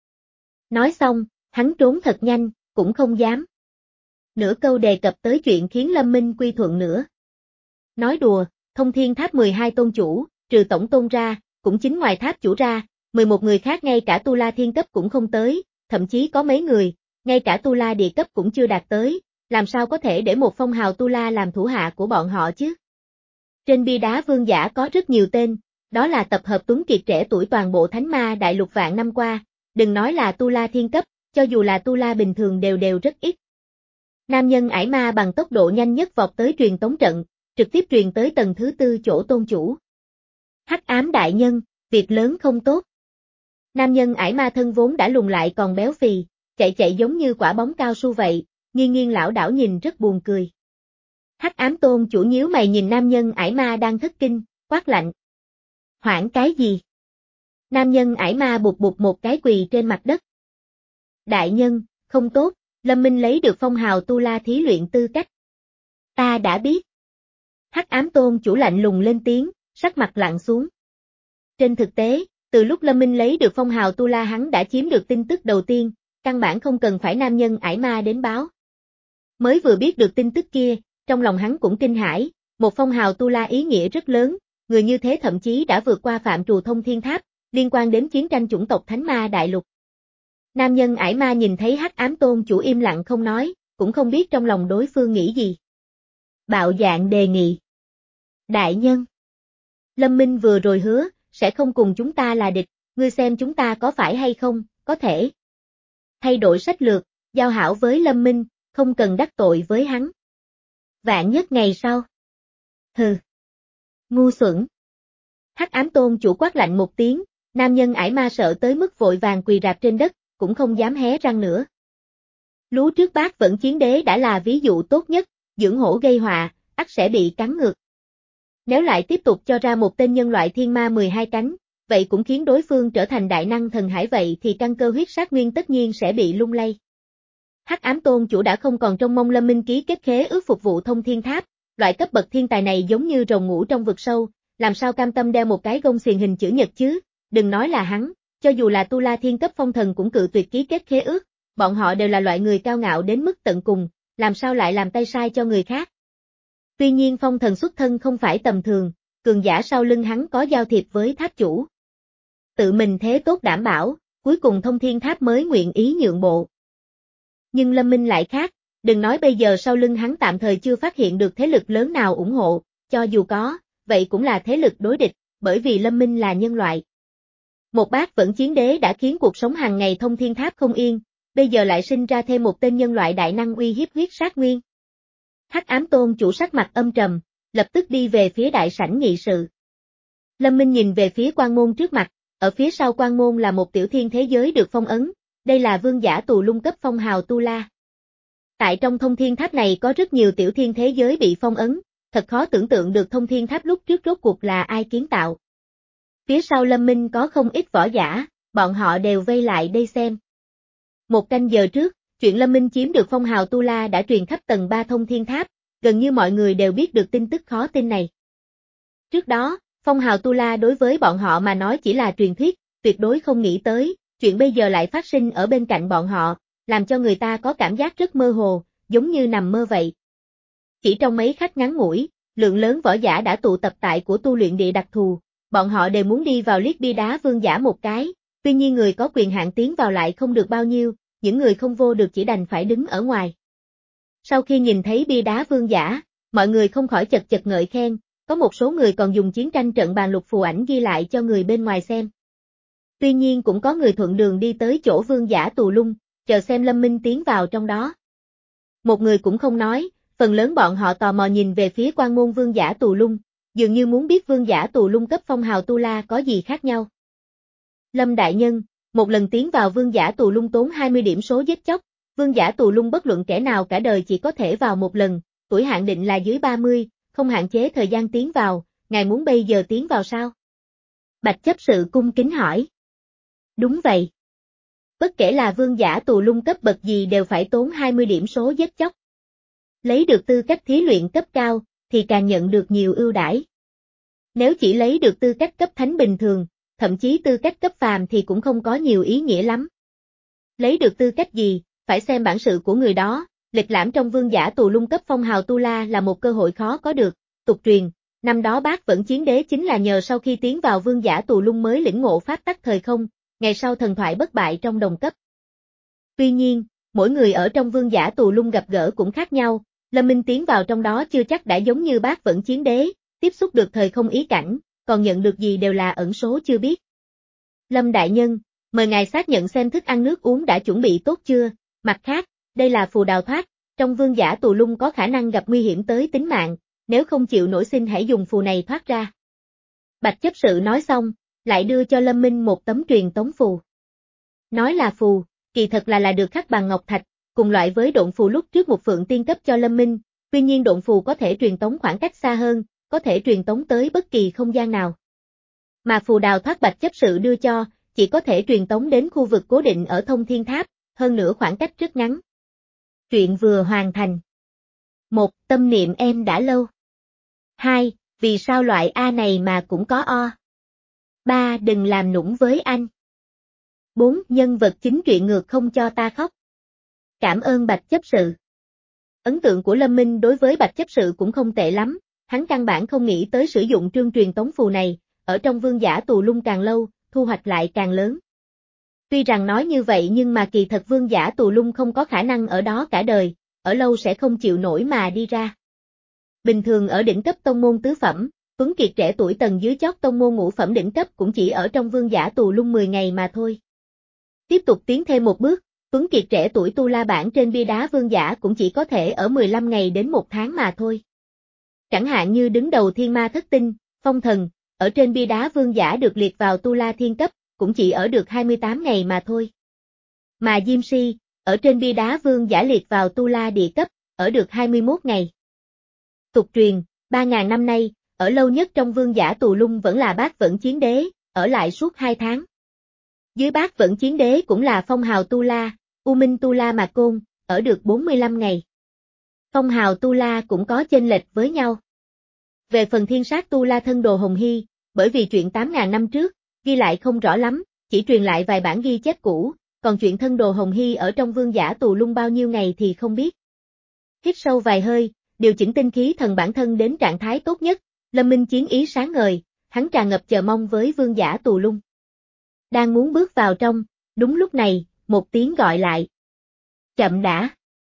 S1: Nói xong, hắn trốn thật nhanh, cũng không dám. Nửa câu đề cập tới chuyện khiến Lâm Minh quy thuận nữa. Nói đùa, Thông Thiên Tháp mười hai tôn chủ, trừ tổng tôn ra, cũng chính ngoài tháp chủ ra, mười một người khác ngay cả Tu La thiên cấp cũng không tới, thậm chí có mấy người, ngay cả Tu La địa cấp cũng chưa đạt tới, làm sao có thể để một phong hào Tu La làm thủ hạ của bọn họ chứ? Trên bia đá vương giả có rất nhiều tên, đó là tập hợp tuấn kiệt trẻ tuổi toàn bộ Thánh Ma đại lục vạn năm qua, đừng nói là Tu La thiên cấp, cho dù là Tu La bình thường đều đều rất ít. Nam nhân ải ma bằng tốc độ nhanh nhất vọt tới truyền tống trận, trực tiếp truyền tới tầng thứ tư chỗ tôn chủ. Hắc ám đại nhân, việc lớn không tốt. Nam nhân ải ma thân vốn đã lùn lại còn béo phì, chạy chạy giống như quả bóng cao su vậy, nghiêng nghiêng lảo đảo nhìn rất buồn cười. Hắc ám tôn chủ nhíu mày nhìn nam nhân ải ma đang thất kinh, quát lạnh. Hoảng cái gì? Nam nhân ải ma bụt bụt một cái quỳ trên mặt đất. Đại nhân, không tốt, Lâm Minh lấy được phong hào Tu La thí luyện tư cách. Ta đã biết. Hắc ám tôn chủ lạnh lùng lên tiếng, sắc mặt lặng xuống. Trên thực tế, từ lúc Lâm Minh lấy được phong hào Tu La hắn đã chiếm được tin tức đầu tiên, căn bản không cần phải nam nhân ải ma đến báo. Mới vừa biết được tin tức kia, trong lòng hắn cũng kinh hãi, một phong hào tu la ý nghĩa rất lớn, người như thế thậm chí đã vượt qua phạm trù thông thiên tháp, liên quan đến chiến tranh chủng tộc Thánh Ma Đại Lục. Nam nhân ải ma nhìn thấy Hắc Ám Tôn chủ im lặng không nói, cũng không biết trong lòng đối phương nghĩ gì. Bạo Dạn đề nghị. Đại nhân. Lâm Minh vừa rồi hứa, sẽ không cùng chúng ta là địch, ngươi xem chúng ta có phải hay không, có thể. Thay đổi sách lược, giao hảo với Lâm Minh, không cần đắc tội với hắn. Vạn nhất ngày sau. Hừ. Ngu xuẩn. Hắc Ám Tôn chủ quát lạnh một tiếng, nam nhân ải ma sợ tới mức vội vàng quỳ rạp trên đất, cũng không dám hé răng nữa. Lú trước bác vẫn chiến đế đã là ví dụ tốt nhất, dưỡng hổ gây họa, ắt sẽ bị cắn ngược. Nếu lại tiếp tục cho ra một tên nhân loại thiên ma mười hai cánh, vậy cũng khiến đối phương trở thành đại năng thần hải vậy thì căn cơ huyết sát nguyên tất nhiên sẽ bị lung lay. Hắc Ám Tôn chủ đã không còn trông mong Lâm Minh ký kết khế ước phục vụ thông thiên tháp, loại cấp bậc thiên tài này giống như rồng ngủ trong vực sâu, làm sao cam tâm đeo một cái gông xiềng hình chữ nhật chứ, đừng nói là hắn, cho dù là Tu La Thiên cấp phong thần cũng cự tuyệt ký kết khế ước, bọn họ đều là loại người cao ngạo đến mức tận cùng, làm sao lại làm tay sai cho người khác. Tuy nhiên phong thần xuất thân không phải tầm thường, cường giả sau lưng hắn có giao thiệp với tháp chủ. Tự mình thế tốt đảm bảo, cuối cùng thông thiên tháp mới nguyện ý nhượng bộ. Nhưng Lâm Minh lại khác, đừng nói bây giờ sau lưng hắn tạm thời chưa phát hiện được thế lực lớn nào ủng hộ, cho dù có, vậy cũng là thế lực đối địch, bởi vì Lâm Minh là nhân loại. Một bác vẫn chiến đế đã khiến cuộc sống hàng ngày thông thiên tháp không yên, bây giờ lại sinh ra thêm một tên nhân loại đại năng uy hiếp huyết sát nguyên. Hắc Ám Tôn chủ sắc mặt âm trầm, lập tức đi về phía đại sảnh nghị sự. Lâm Minh nhìn về phía quan môn trước mặt, ở phía sau quan môn là một tiểu thiên thế giới được phong ấn, đây là vương giả tù lung cấp phong hào Tu La. Tại trong thông thiên tháp này có rất nhiều tiểu thiên thế giới bị phong ấn, thật khó tưởng tượng được thông thiên tháp lúc trước rốt cuộc là ai kiến tạo. Phía sau Lâm Minh có không ít võ giả, bọn họ đều vây lại đây xem. Một canh giờ trước, chuyện Lâm Minh chiếm được phong hào Tu La đã truyền khắp tầng ba thông thiên tháp, gần như mọi người đều biết được tin tức khó tin này. Trước đó, phong hào Tu La đối với bọn họ mà nói chỉ là truyền thuyết, tuyệt đối không nghĩ tới, chuyện bây giờ lại phát sinh ở bên cạnh bọn họ, làm cho người ta có cảm giác rất mơ hồ, giống như nằm mơ vậy. Chỉ trong mấy khắc ngắn ngủi, lượng lớn võ giả đã tụ tập tại của tu luyện địa đặc thù, bọn họ đều muốn đi vào liếc bia đá vương giả một cái, tuy nhiên người có quyền hạn tiến vào lại không được bao nhiêu, những người không vô được chỉ đành phải đứng ở ngoài. Sau khi nhìn thấy bia đá vương giả, mọi người không khỏi chật chật ngợi khen, có một số người còn dùng chiến tranh trận bàn lục phù ảnh ghi lại cho người bên ngoài xem. Tuy nhiên cũng có người thuận đường đi tới chỗ vương giả tù lung, chờ xem Lâm Minh tiến vào trong đó. Một người cũng không nói, phần lớn bọn họ tò mò nhìn về phía quan môn vương giả tù lung, dường như muốn biết vương giả tù lung cấp phong hào Tu La có gì khác nhau. Lâm đại nhân, một lần tiến vào vương giả tù lung tốn hai mươi điểm số giết chóc, vương giả tù lung bất luận kẻ nào cả đời chỉ có thể vào một lần, tuổi hạn định là dưới ba mươi, không hạn chế thời gian tiến vào, ngài muốn bây giờ tiến vào sao? Bạch chấp sự cung kính hỏi. Đúng vậy. Bất kể là vương giả tù lung cấp bậc gì đều phải tốn hai mươi điểm số giết chóc. Lấy được tư cách thí luyện cấp cao, thì càng nhận được nhiều ưu đãi. Nếu chỉ lấy được tư cách cấp thánh bình thường, thậm chí tư cách cấp phàm thì cũng không có nhiều ý nghĩa lắm. Lấy được tư cách gì, phải xem bản sự của người đó, lịch lãm trong vương giả tù lung cấp phong hào Tu La là một cơ hội khó có được, tục truyền, năm đó bác vẫn chiến đế chính là nhờ sau khi tiến vào vương giả tù lung mới lĩnh ngộ pháp tắc thời không, ngày sau thần thoại bất bại trong đồng cấp. Tuy nhiên, mỗi người ở trong vương giả tù lung gặp gỡ cũng khác nhau, Lâm Minh tiến vào trong đó chưa chắc đã giống như bác vẫn chiến đế, tiếp xúc được thời không ý cảnh, còn nhận được gì đều là ẩn số chưa biết. Lâm đại nhân, mời ngài xác nhận xem thức ăn nước uống đã chuẩn bị tốt chưa, mặt khác, đây là phù đào thoát, trong vương giả tù lung có khả năng gặp nguy hiểm tới tính mạng, nếu không chịu nổi xin hãy dùng phù này thoát ra. Bạch chấp sự nói xong, lại đưa cho Lâm Minh một tấm truyền tống phù. Nói là phù, kỳ thật là là được khắc bằng ngọc thạch, cùng loại với độn phù lúc trước một phượng tiên cấp cho Lâm Minh, tuy nhiên độn phù có thể truyền tống khoảng cách xa hơn, có thể truyền tống tới bất kỳ không gian nào. Mà phù đào thoát bạch chấp sự đưa cho, chỉ có thể truyền tống đến khu vực cố định ở thông thiên tháp, hơn nữa khoảng cách rất ngắn. Chuyện vừa hoàn thành. một. Tâm niệm em đã lâu. hai. Vì sao loại A này mà cũng có O? ba. Đừng làm nũng với anh. bốn. Nhân vật chính truyện ngược không cho ta khóc. Cảm ơn Bạch chấp sự. Ấn tượng của Lâm Minh đối với Bạch chấp sự cũng không tệ lắm, hắn căn bản không nghĩ tới sử dụng trương truyền tống phù này, ở trong vương giả tù lung càng lâu, thu hoạch lại càng lớn. Tuy rằng nói như vậy nhưng mà kỳ thật vương giả tù lung không có khả năng ở đó cả đời, ở lâu sẽ không chịu nổi mà đi ra. Bình thường ở đỉnh cấp tông môn tứ phẩm, tuấn kiệt trẻ tuổi tầng dưới chót tông môn ngũ phẩm đỉnh cấp cũng chỉ ở trong vương giả tù lung mười ngày mà thôi. Tiếp tục tiến thêm một bước, tuấn kiệt trẻ tuổi tu la bản trên bia đá vương giả cũng chỉ có thể ở mười lăm ngày đến một tháng mà thôi. Chẳng hạn như đứng đầu thiên ma thất tinh, phong thần, ở trên bia đá vương giả được liệt vào tu la thiên cấp, cũng chỉ ở được hai mươi tám ngày mà thôi. Mà Diêm Si, ở trên bia đá vương giả liệt vào tu la địa cấp, ở được hai mươi mốt ngày. Tục truyền, ba ngàn năm nay, ở lâu nhất trong vương giả tù lung vẫn là Bác Vẫn Chiến Đế, ở lại suốt hai tháng. Dưới Bác Vẫn Chiến Đế cũng là phong hào tu la, U Minh tu la Mạc Côn, ở được bốn mươi lăm ngày. Phong hào tu la cũng có chênh lệch với nhau. Về phần thiên sát tu la thân đồ Hồng Hy, bởi vì chuyện tám ngàn năm trước, ghi lại không rõ lắm, chỉ truyền lại vài bản ghi chép cũ, còn chuyện thân đồ Hồng Hy ở trong vương giả tù lung bao nhiêu ngày thì không biết. Hít sâu vài hơi, điều chỉnh tinh khí thần bản thân đến trạng thái tốt nhất, Lâm Minh chiến ý sáng ngời, hắn tràn ngập chờ mong với vương giả tù lung. Đang muốn bước vào trong, đúng lúc này, một tiếng gọi lại. Chậm đã.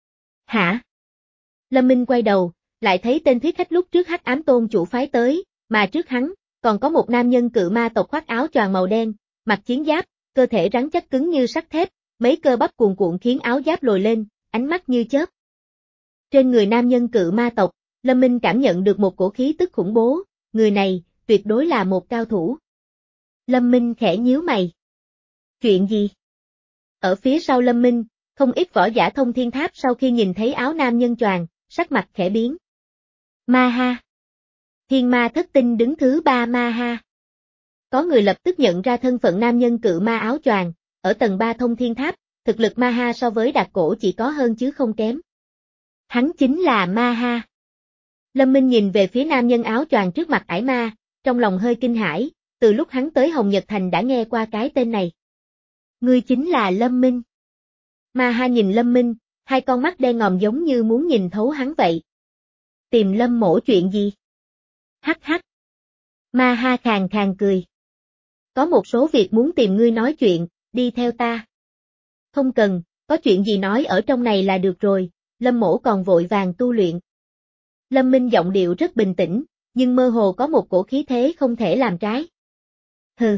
S1: Hả? Lâm Minh quay đầu, lại thấy tên thuyết khách lúc trước Hắc Ám Tôn chủ phái tới, mà trước hắn, còn có một nam nhân cự ma tộc khoác áo choàng màu đen, mặc chiến giáp, cơ thể rắn chắc cứng như sắt thép, mấy cơ bắp cuồn cuộn khiến áo giáp lồi lên, ánh mắt như chớp. Trên người nam nhân cự ma tộc, Lâm Minh cảm nhận được một cổ khí tức khủng bố, người này, tuyệt đối là một cao thủ. Lâm Minh khẽ nhíu mày. Chuyện gì? Ở phía sau Lâm Minh, không ít võ giả thông thiên tháp sau khi nhìn thấy áo nam nhân choàng, sắc mặt khẽ biến. Ma ha. Thiên ma thất tinh đứng thứ ba ma ha. Có người lập tức nhận ra thân phận nam nhân cự ma áo choàng, ở tầng ba thông thiên tháp, thực lực ma ha so với Đạt Cổ chỉ có hơn chứ không kém. Hắn chính là ma ha. Lâm Minh nhìn về phía nam nhân áo choàng trước mặt ải ma, trong lòng hơi kinh hãi, từ lúc hắn tới Hồng Nhật Thành đã nghe qua cái tên này. Ngươi chính là Lâm Minh. Ma ha nhìn Lâm Minh, hai con mắt đen ngòm giống như muốn nhìn thấu hắn vậy. Tìm Lâm mỗ chuyện gì? Hắc hắc. Ma ha khàn khàn cười. Có một số việc muốn tìm ngươi nói chuyện, đi theo ta. Không cần, có chuyện gì nói ở trong này là được rồi, Lâm mỗ còn vội vàng tu luyện. Lâm Minh giọng điệu rất bình tĩnh, nhưng mơ hồ có một cổ khí thế không thể làm trái. Hừ.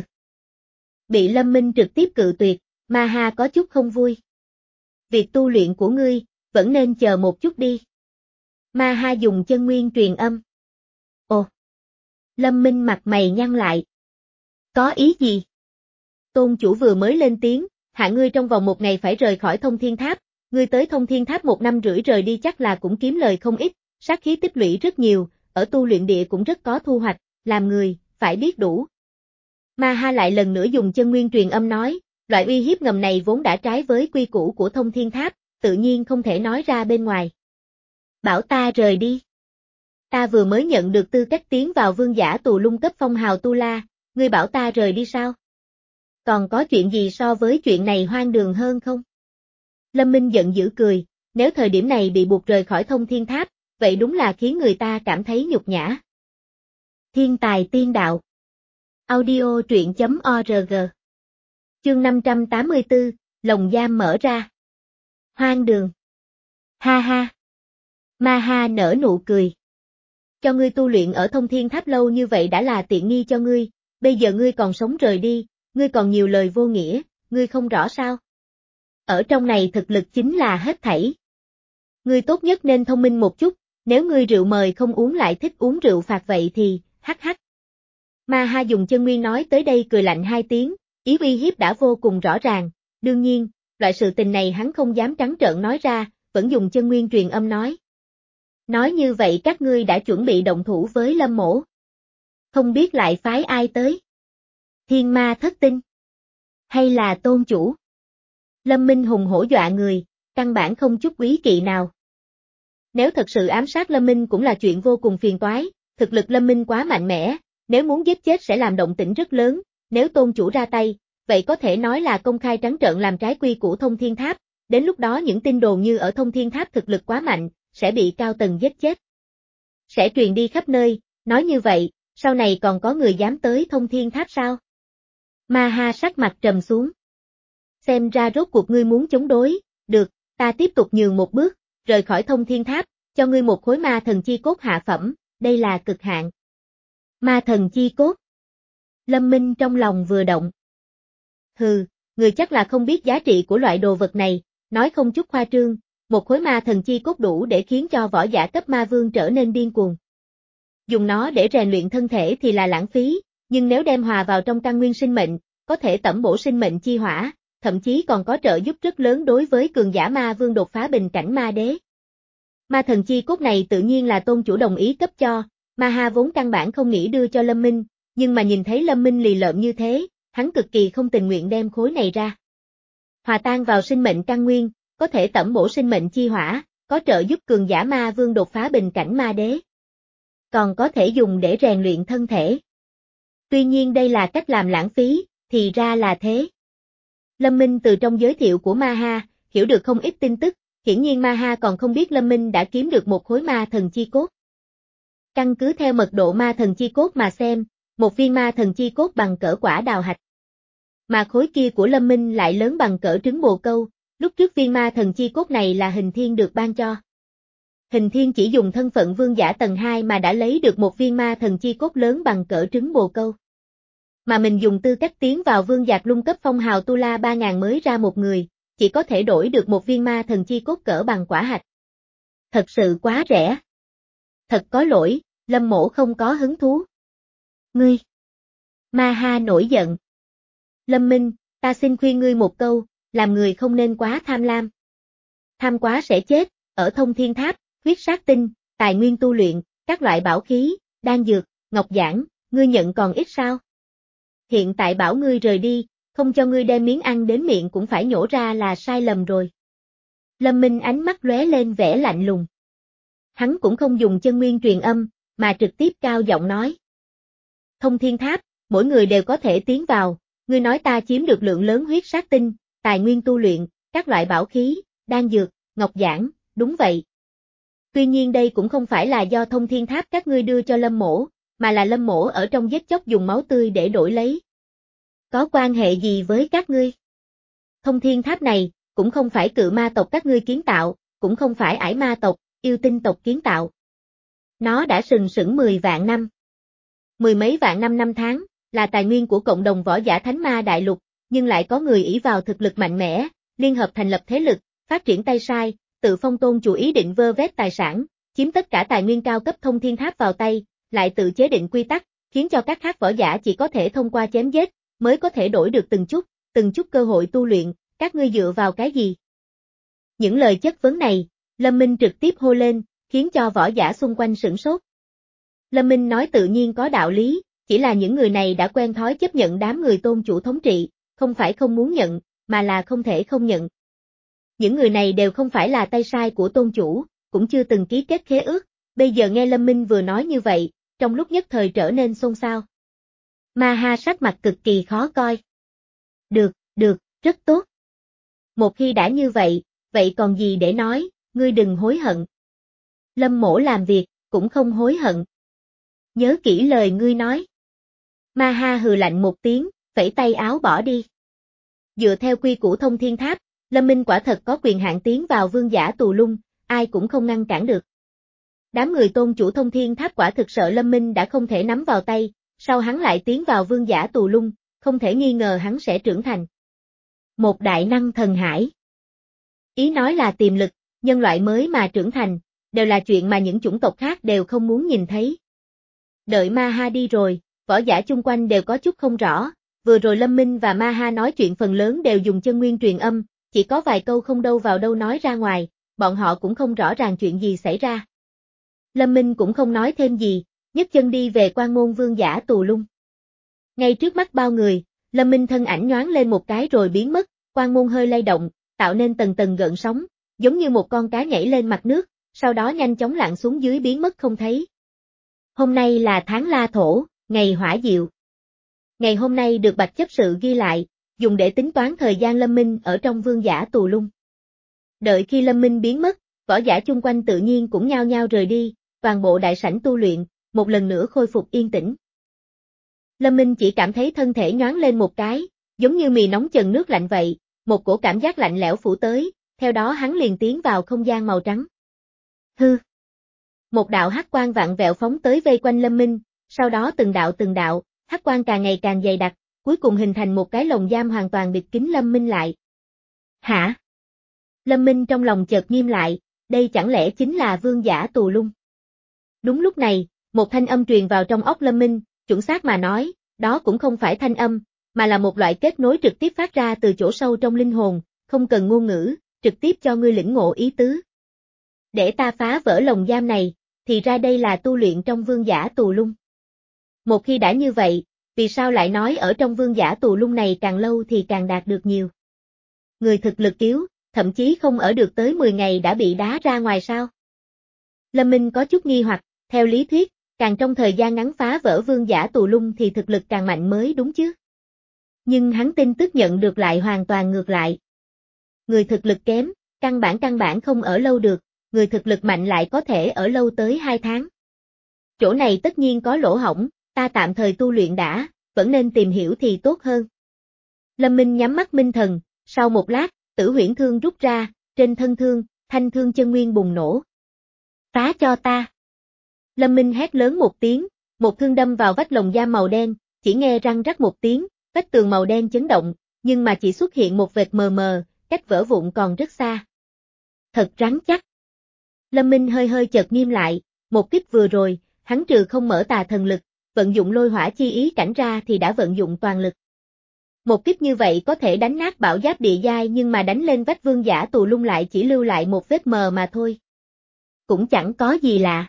S1: Bị Lâm Minh trực tiếp cự tuyệt, Ma ha có chút không vui. Việc tu luyện của ngươi, vẫn nên chờ một chút đi. Ma ha dùng chân nguyên truyền âm. Ồ. Lâm Minh mặt mày nhăn lại. Có ý gì? Tôn chủ vừa mới lên tiếng, hạ ngươi trong vòng một ngày phải rời khỏi thông thiên tháp, ngươi tới thông thiên tháp một năm rưỡi rời đi chắc là cũng kiếm lời không ít, sát khí tích lũy rất nhiều, ở tu luyện địa cũng rất có thu hoạch, làm người, phải biết đủ. Ma ha lại lần nữa dùng chân nguyên truyền âm nói, loại uy hiếp ngầm này vốn đã trái với quy củ của thông thiên tháp, tự nhiên không thể nói ra bên ngoài. Bảo ta rời đi. Ta vừa mới nhận được tư cách tiến vào vương giả tù lung cấp phong hào tu la, ngươi bảo ta rời đi sao? Còn có chuyện gì so với chuyện này hoang đường hơn không? Lâm Minh giận dữ cười, nếu thời điểm này bị buộc rời khỏi thông thiên tháp, vậy đúng là khiến người ta cảm thấy nhục nhã. Thiên tài tiên đạo. Audio truyện chấm org. Chương năm trăm tám mươi tư, lồng giam mở ra. Hoang đường. Ha ha. Ma ha nở nụ cười. Cho ngươi tu luyện ở thông thiên tháp lâu như vậy đã là tiện nghi cho ngươi, bây giờ ngươi còn sống rời đi, ngươi còn nhiều lời vô nghĩa, ngươi không rõ sao? Ở trong này thực lực chính là hết thảy. Ngươi tốt nhất nên thông minh một chút, nếu ngươi rượu mời không uống lại thích uống rượu phạt vậy thì, hắc hắc. Ma ha dùng chân nguyên nói tới đây cười lạnh hai tiếng, ý uy hiếp đã vô cùng rõ ràng, đương nhiên, loại sự tình này hắn không dám trắng trợn nói ra, vẫn dùng chân nguyên truyền âm nói. Nói như vậy các ngươi đã chuẩn bị động thủ với Lâm mỗ. Không biết lại phái ai tới? Thiên ma thất tinh? Hay là tôn chủ? Lâm Minh hùng hổ dọa người, căn bản không chút quý kỵ nào. Nếu thật sự ám sát Lâm Minh cũng là chuyện vô cùng phiền toái, thực lực Lâm Minh quá mạnh mẽ, nếu muốn giết chết sẽ làm động tĩnh rất lớn, nếu tôn chủ ra tay, vậy có thể nói là công khai trắng trợn làm trái quy củ Thông Thiên Tháp, đến lúc đó những tin đồn như ở Thông Thiên Tháp thực lực quá mạnh, sẽ bị cao tầng giết chết. Sẽ truyền đi khắp nơi, nói như vậy, sau này còn có người dám tới Thông Thiên Tháp sao? Ma Ha sắc mặt trầm xuống. Xem ra rốt cuộc ngươi muốn chống đối, được, ta tiếp tục nhường một bước, rời khỏi Thông Thiên Tháp, cho ngươi một khối ma thần chi cốt hạ phẩm, đây là cực hạn. Ma thần chi cốt. Lâm Minh trong lòng vừa động. Hừ, người chắc là không biết giá trị của loại đồ vật này, nói không chút khoa trương, một khối ma thần chi cốt đủ để khiến cho võ giả cấp ma vương trở nên điên cuồng. Dùng nó để rèn luyện thân thể thì là lãng phí, nhưng nếu đem hòa vào trong căn nguyên sinh mệnh, có thể tẩm bổ sinh mệnh chi hỏa, thậm chí còn có trợ giúp rất lớn đối với cường giả ma vương đột phá bình cảnh ma đế. Ma thần chi cốt này tự nhiên là tôn chủ đồng ý cấp cho, Ma Ha vốn căn bản không nghĩ đưa cho Lâm Minh, nhưng mà nhìn thấy Lâm Minh lì lợm như thế, hắn cực kỳ không tình nguyện đem khối này ra. Hòa tan vào sinh mệnh căn nguyên, có thể tẩm bổ sinh mệnh chi hỏa, có trợ giúp cường giả ma vương đột phá bình cảnh ma đế. Còn có thể dùng để rèn luyện thân thể. Tuy nhiên đây là cách làm lãng phí, thì ra là thế. Lâm Minh từ trong giới thiệu của Ma Ha, hiểu được không ít tin tức, hiển nhiên Ma Ha còn không biết Lâm Minh đã kiếm được một khối ma thần chi cốt. Căn cứ theo mật độ ma thần chi cốt mà xem, một viên ma thần chi cốt bằng cỡ quả đào hạch. Mà khối kia của Lâm Minh lại lớn bằng cỡ trứng bồ câu, lúc trước viên ma thần chi cốt này là Hình Thiên được ban cho. Hình Thiên chỉ dùng thân phận vương giả tầng hai mà đã lấy được một viên ma thần chi cốt lớn bằng cỡ trứng bồ câu. Mà mình dùng tư cách tiến vào vương giạc lung cấp phong hào tu la ba ngàn mới ra một người, chỉ có thể đổi được một viên ma thần chi cốt cỡ bằng quả hạch. Thật sự quá rẻ. Thật có lỗi, Lâm Mỗ không có hứng thú. Ngươi! Ma Ha nổi giận. Lâm Minh, ta xin khuyên ngươi một câu, làm người không nên quá tham lam. Tham quá sẽ chết, ở Thông Thiên Tháp, huyết sát tinh, tài nguyên tu luyện, các loại bảo khí, đan dược, ngọc giản, ngươi nhận còn ít sao? Hiện tại bảo ngươi rời đi, không cho ngươi đem miếng ăn đến miệng cũng phải nhổ ra là sai lầm rồi. Lâm Minh ánh mắt lóe lên vẻ lạnh lùng. Hắn cũng không dùng chân nguyên truyền âm, mà trực tiếp cao giọng nói. Thông Thiên Tháp, mỗi người đều có thể tiến vào, ngươi nói ta chiếm được lượng lớn huyết sát tinh, tài nguyên tu luyện, các loại bảo khí, đan dược, ngọc giản, đúng vậy. Tuy nhiên đây cũng không phải là do Thông Thiên Tháp các ngươi đưa cho Lâm Mỗ, mà là Lâm Mỗ ở trong giết chóc dùng máu tươi để đổi lấy. Có quan hệ gì với các ngươi? Thông Thiên Tháp này, cũng không phải cự ma tộc các ngươi kiến tạo, cũng không phải ải ma tộc, yêu tinh tộc kiến tạo. Nó đã sừng sững mười vạn năm. Mười mấy vạn năm năm tháng, là tài nguyên của cộng đồng võ giả Thánh Ma Đại Lục, nhưng lại có người ỷ vào thực lực mạnh mẽ, liên hợp thành lập thế lực, phát triển tay sai, tự phong tôn chủ ý định vơ vét tài sản, chiếm tất cả tài nguyên cao cấp Thông Thiên Tháp vào tay, lại tự chế định quy tắc, khiến cho các khác võ giả chỉ có thể thông qua chém giết, mới có thể đổi được từng chút, từng chút cơ hội tu luyện, các ngươi dựa vào cái gì? Những lời chất vấn này, Lâm Minh trực tiếp hô lên, khiến cho võ giả xung quanh sửng sốt. Lâm Minh nói tự nhiên có đạo lý, chỉ là những người này đã quen thói chấp nhận đám người tôn chủ thống trị, không phải không muốn nhận, mà là không thể không nhận. Những người này đều không phải là tay sai của tôn chủ, cũng chưa từng ký kết khế ước, bây giờ nghe Lâm Minh vừa nói như vậy, trong lúc nhất thời trở nên xôn xao. Ma Ha sắc mặt cực kỳ khó coi. Được, được, rất tốt. Một khi đã như vậy, vậy còn gì để nói, ngươi đừng hối hận. Lâm Mỗ làm việc, cũng không hối hận. Nhớ kỹ lời ngươi nói. Ma Ha hừ lạnh một tiếng, phẩy tay áo bỏ đi. Dựa theo quy củ Thông Thiên Tháp, Lâm Minh quả thật có quyền hạn tiến vào vương giả tù lung, ai cũng không ngăn cản được. Đám người tôn chủ Thông Thiên Tháp quả thực sợ Lâm Minh đã không thể nắm vào tay, sau hắn lại tiến vào vương giả tù lung, không thể nghi ngờ hắn sẽ trưởng thành. Một đại năng thần hải. Ý nói là tiềm lực, nhân loại mới mà trưởng thành, đều là chuyện mà những chủng tộc khác đều không muốn nhìn thấy. Đợi Ma Ha đi rồi, võ giả chung quanh đều có chút không rõ, vừa rồi Lâm Minh và Ma Ha nói chuyện phần lớn đều dùng chân nguyên truyền âm, chỉ có vài câu không đâu vào đâu nói ra ngoài, bọn họ cũng không rõ ràng chuyện gì xảy ra. Lâm Minh cũng không nói thêm gì, nhấc chân đi về Quan Môn vương giả tù lung. Ngay trước mắt bao người, Lâm Minh thân ảnh nhoáng lên một cái rồi biến mất, Quan Môn hơi lay động, tạo nên tầng tầng gợn sóng, giống như một con cá nhảy lên mặt nước, sau đó nhanh chóng lặn xuống dưới biến mất không thấy. Hôm nay là tháng La Thổ, ngày hỏa diệu. Ngày hôm nay được Bạch chấp sự ghi lại, dùng để tính toán thời gian Lâm Minh ở trong vương giả tù lung. Đợi khi Lâm Minh biến mất, võ giả chung quanh tự nhiên cũng nhao nhao rời đi, toàn bộ đại sảnh tu luyện, một lần nữa khôi phục yên tĩnh. Lâm Minh chỉ cảm thấy thân thể nhoáng lên một cái, giống như mì nóng chần nước lạnh vậy, một cổ cảm giác lạnh lẽo phủ tới, theo đó hắn liền tiến vào không gian màu trắng. Hư! Một đạo hắc quang vặn vẹo phóng tới vây quanh Lâm Minh, sau đó từng đạo từng đạo, hắc quang càng ngày càng dày đặc, cuối cùng hình thành một cái lồng giam hoàn toàn bịt kín Lâm Minh lại. Hả? Lâm Minh trong lòng chợt nghiêm lại, đây chẳng lẽ chính là vương giả tù lung? Đúng lúc này, một thanh âm truyền vào trong óc Lâm Minh, chuẩn xác mà nói, đó cũng không phải thanh âm, mà là một loại kết nối trực tiếp phát ra từ chỗ sâu trong linh hồn, không cần ngôn ngữ, trực tiếp cho ngươi lĩnh ngộ ý tứ. Để ta phá vỡ lồng giam này, thì ra đây là tu luyện trong vương giả tù lung. Một khi đã như vậy, vì sao lại nói ở trong vương giả tù lung này càng lâu thì càng đạt được nhiều? Người thực lực yếu, thậm chí không ở được tới mười ngày đã bị đá ra ngoài sao? Lâm Minh có chút nghi hoặc, theo lý thuyết, càng trong thời gian ngắn phá vỡ vương giả tù lung thì thực lực càng mạnh mới đúng chứ. Nhưng hắn tin tức nhận được lại hoàn toàn ngược lại. Người thực lực kém, căn bản căn bản không ở lâu được, người thực lực mạnh lại có thể ở lâu tới hai tháng. Chỗ này tất nhiên có lỗ hổng, ta tạm thời tu luyện đã, vẫn nên tìm hiểu thì tốt hơn. Lâm Minh nhắm mắt minh thần, sau một lát, Tử Huyễn Thương rút ra, trên thân thương, thanh thương chân nguyên bùng nổ. Phá cho ta! Lâm Minh hét lớn một tiếng, một thương đâm vào vách lồng giam màu đen, chỉ nghe răng rắc một tiếng, vách tường màu đen chấn động, nhưng mà chỉ xuất hiện một vệt mờ mờ, cách vỡ vụn còn rất xa. Thật rắn chắc. Lâm Minh hơi hơi chợt nghiêm lại, một kích vừa rồi, hắn trừ không mở tà thần lực, vận dụng lôi hỏa chi ý cảnh ra thì đã vận dụng toàn lực. Một kích như vậy có thể đánh nát bảo giáp địa giai nhưng mà đánh lên vách vương giả tù lung lại chỉ lưu lại một vết mờ mà thôi. Cũng chẳng có gì lạ.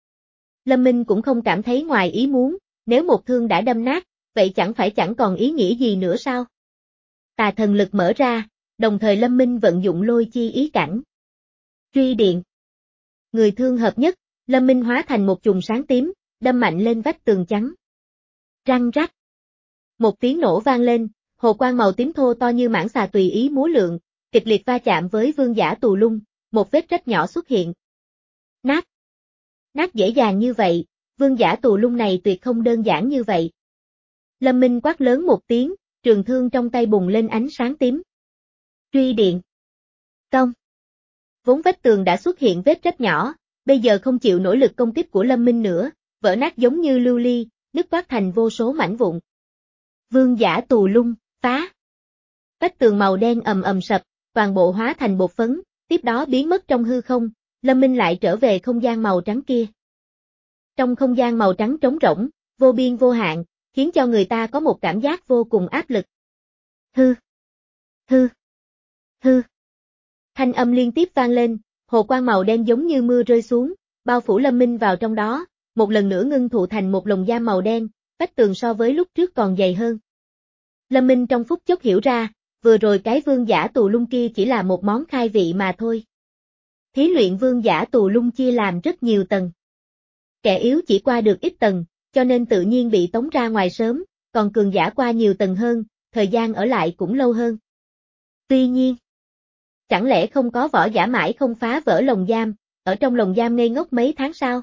S1: Lâm Minh cũng không cảm thấy ngoài ý muốn, nếu một thương đã đâm nát, vậy chẳng phải chẳng còn ý nghĩa gì nữa sao? Tà thần lực mở ra, đồng thời Lâm Minh vận dụng lôi chi ý cảnh. Truy điện. Người thương hợp nhất, Lâm Minh hóa thành một chùm sáng tím, đâm mạnh lên vách tường trắng. Răng rắc. Một tiếng nổ vang lên, hồ quang màu tím thô to như mãng xà tùy ý múa lượn, kịch liệt va chạm với vương giả tù lung, một vết rách nhỏ xuất hiện. Nát. Nát dễ dàng như vậy, vương giả tù lung này tuyệt không đơn giản như vậy. Lâm Minh quát lớn một tiếng, trường thương trong tay bùng lên ánh sáng tím. Truy điện. Công. Vốn vách tường đã xuất hiện vết rách nhỏ, bây giờ không chịu nỗ lực công kích của Lâm Minh nữa, vỡ nát giống như lưu ly, nứt toát thành vô số mảnh vụn. Vương giả tù lung, phá. Vách tường màu đen ầm ầm sập, toàn bộ hóa thành bột phấn, tiếp đó biến mất trong hư không, Lâm Minh lại trở về không gian màu trắng kia. Trong không gian màu trắng trống rỗng, vô biên vô hạn, khiến cho người ta có một cảm giác vô cùng áp lực. Hư. Hư. Hư. Thanh âm liên tiếp vang lên, hồ quang màu đen giống như mưa rơi xuống, bao phủ Lâm Minh vào trong đó, một lần nữa ngưng tụ thành một lồng giam màu đen, vách tường so với lúc trước còn dày hơn. Lâm Minh trong phút chốc hiểu ra, vừa rồi cái vương giả tù lung kia chỉ là một món khai vị mà thôi. Thí luyện vương giả tù lung chia làm rất nhiều tầng. Kẻ yếu chỉ qua được ít tầng, cho nên tự nhiên bị tống ra ngoài sớm, còn cường giả qua nhiều tầng hơn, thời gian ở lại cũng lâu hơn. Tuy nhiên, chẳng lẽ không có võ giả mãi không phá vỡ lồng giam, ở trong lồng giam ngây ngốc mấy tháng sao?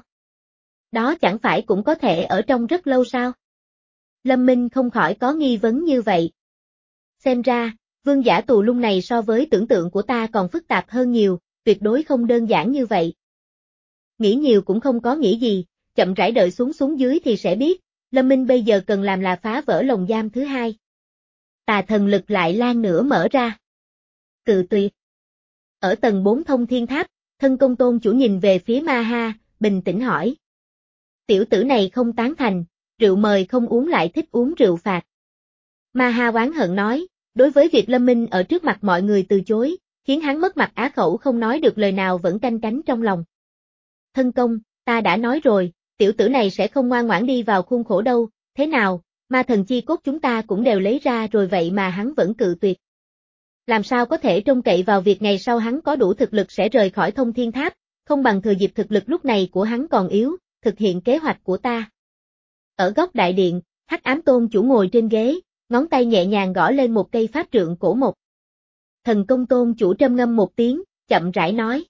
S1: Đó chẳng phải cũng có thể ở trong rất lâu sao? Lâm Minh không khỏi có nghi vấn như vậy. Xem ra, vương giả tù lung này so với tưởng tượng của ta còn phức tạp hơn nhiều, tuyệt đối không đơn giản như vậy. Nghĩ nhiều cũng không có nghĩ gì, chậm rãi đợi xuống xuống dưới thì sẽ biết, Lâm Minh bây giờ cần làm là phá vỡ lồng giam thứ hai. Tà thần lực lại lan nữa mở ra. Cự tuyệt. Ở tầng bốn thông thiên tháp, thân công tôn chủ nhìn về phía Ma Ha, bình tĩnh hỏi. Tiểu tử này không tán thành, rượu mời không uống lại thích uống rượu phạt. Ma Ha oán hận nói, đối với việc Lâm Minh ở trước mặt mọi người từ chối, khiến hắn mất mặt á khẩu không nói được lời nào vẫn canh cánh trong lòng. Thân công, ta đã nói rồi, tiểu tử này sẽ không ngoan ngoãn đi vào khuôn khổ đâu, thế nào, ma thần chi cốt chúng ta cũng đều lấy ra rồi vậy mà hắn vẫn cự tuyệt. Làm sao có thể trông cậy vào việc ngày sau hắn có đủ thực lực sẽ rời khỏi thông thiên tháp, không bằng thừa dịp thực lực lúc này của hắn còn yếu, thực hiện kế hoạch của ta. Ở góc đại điện, Hắc Ám Tôn chủ ngồi trên ghế, ngón tay nhẹ nhàng gõ lên một cây pháp trượng cổ mộc. Thần công tôn chủ trầm ngâm một tiếng, chậm rãi nói.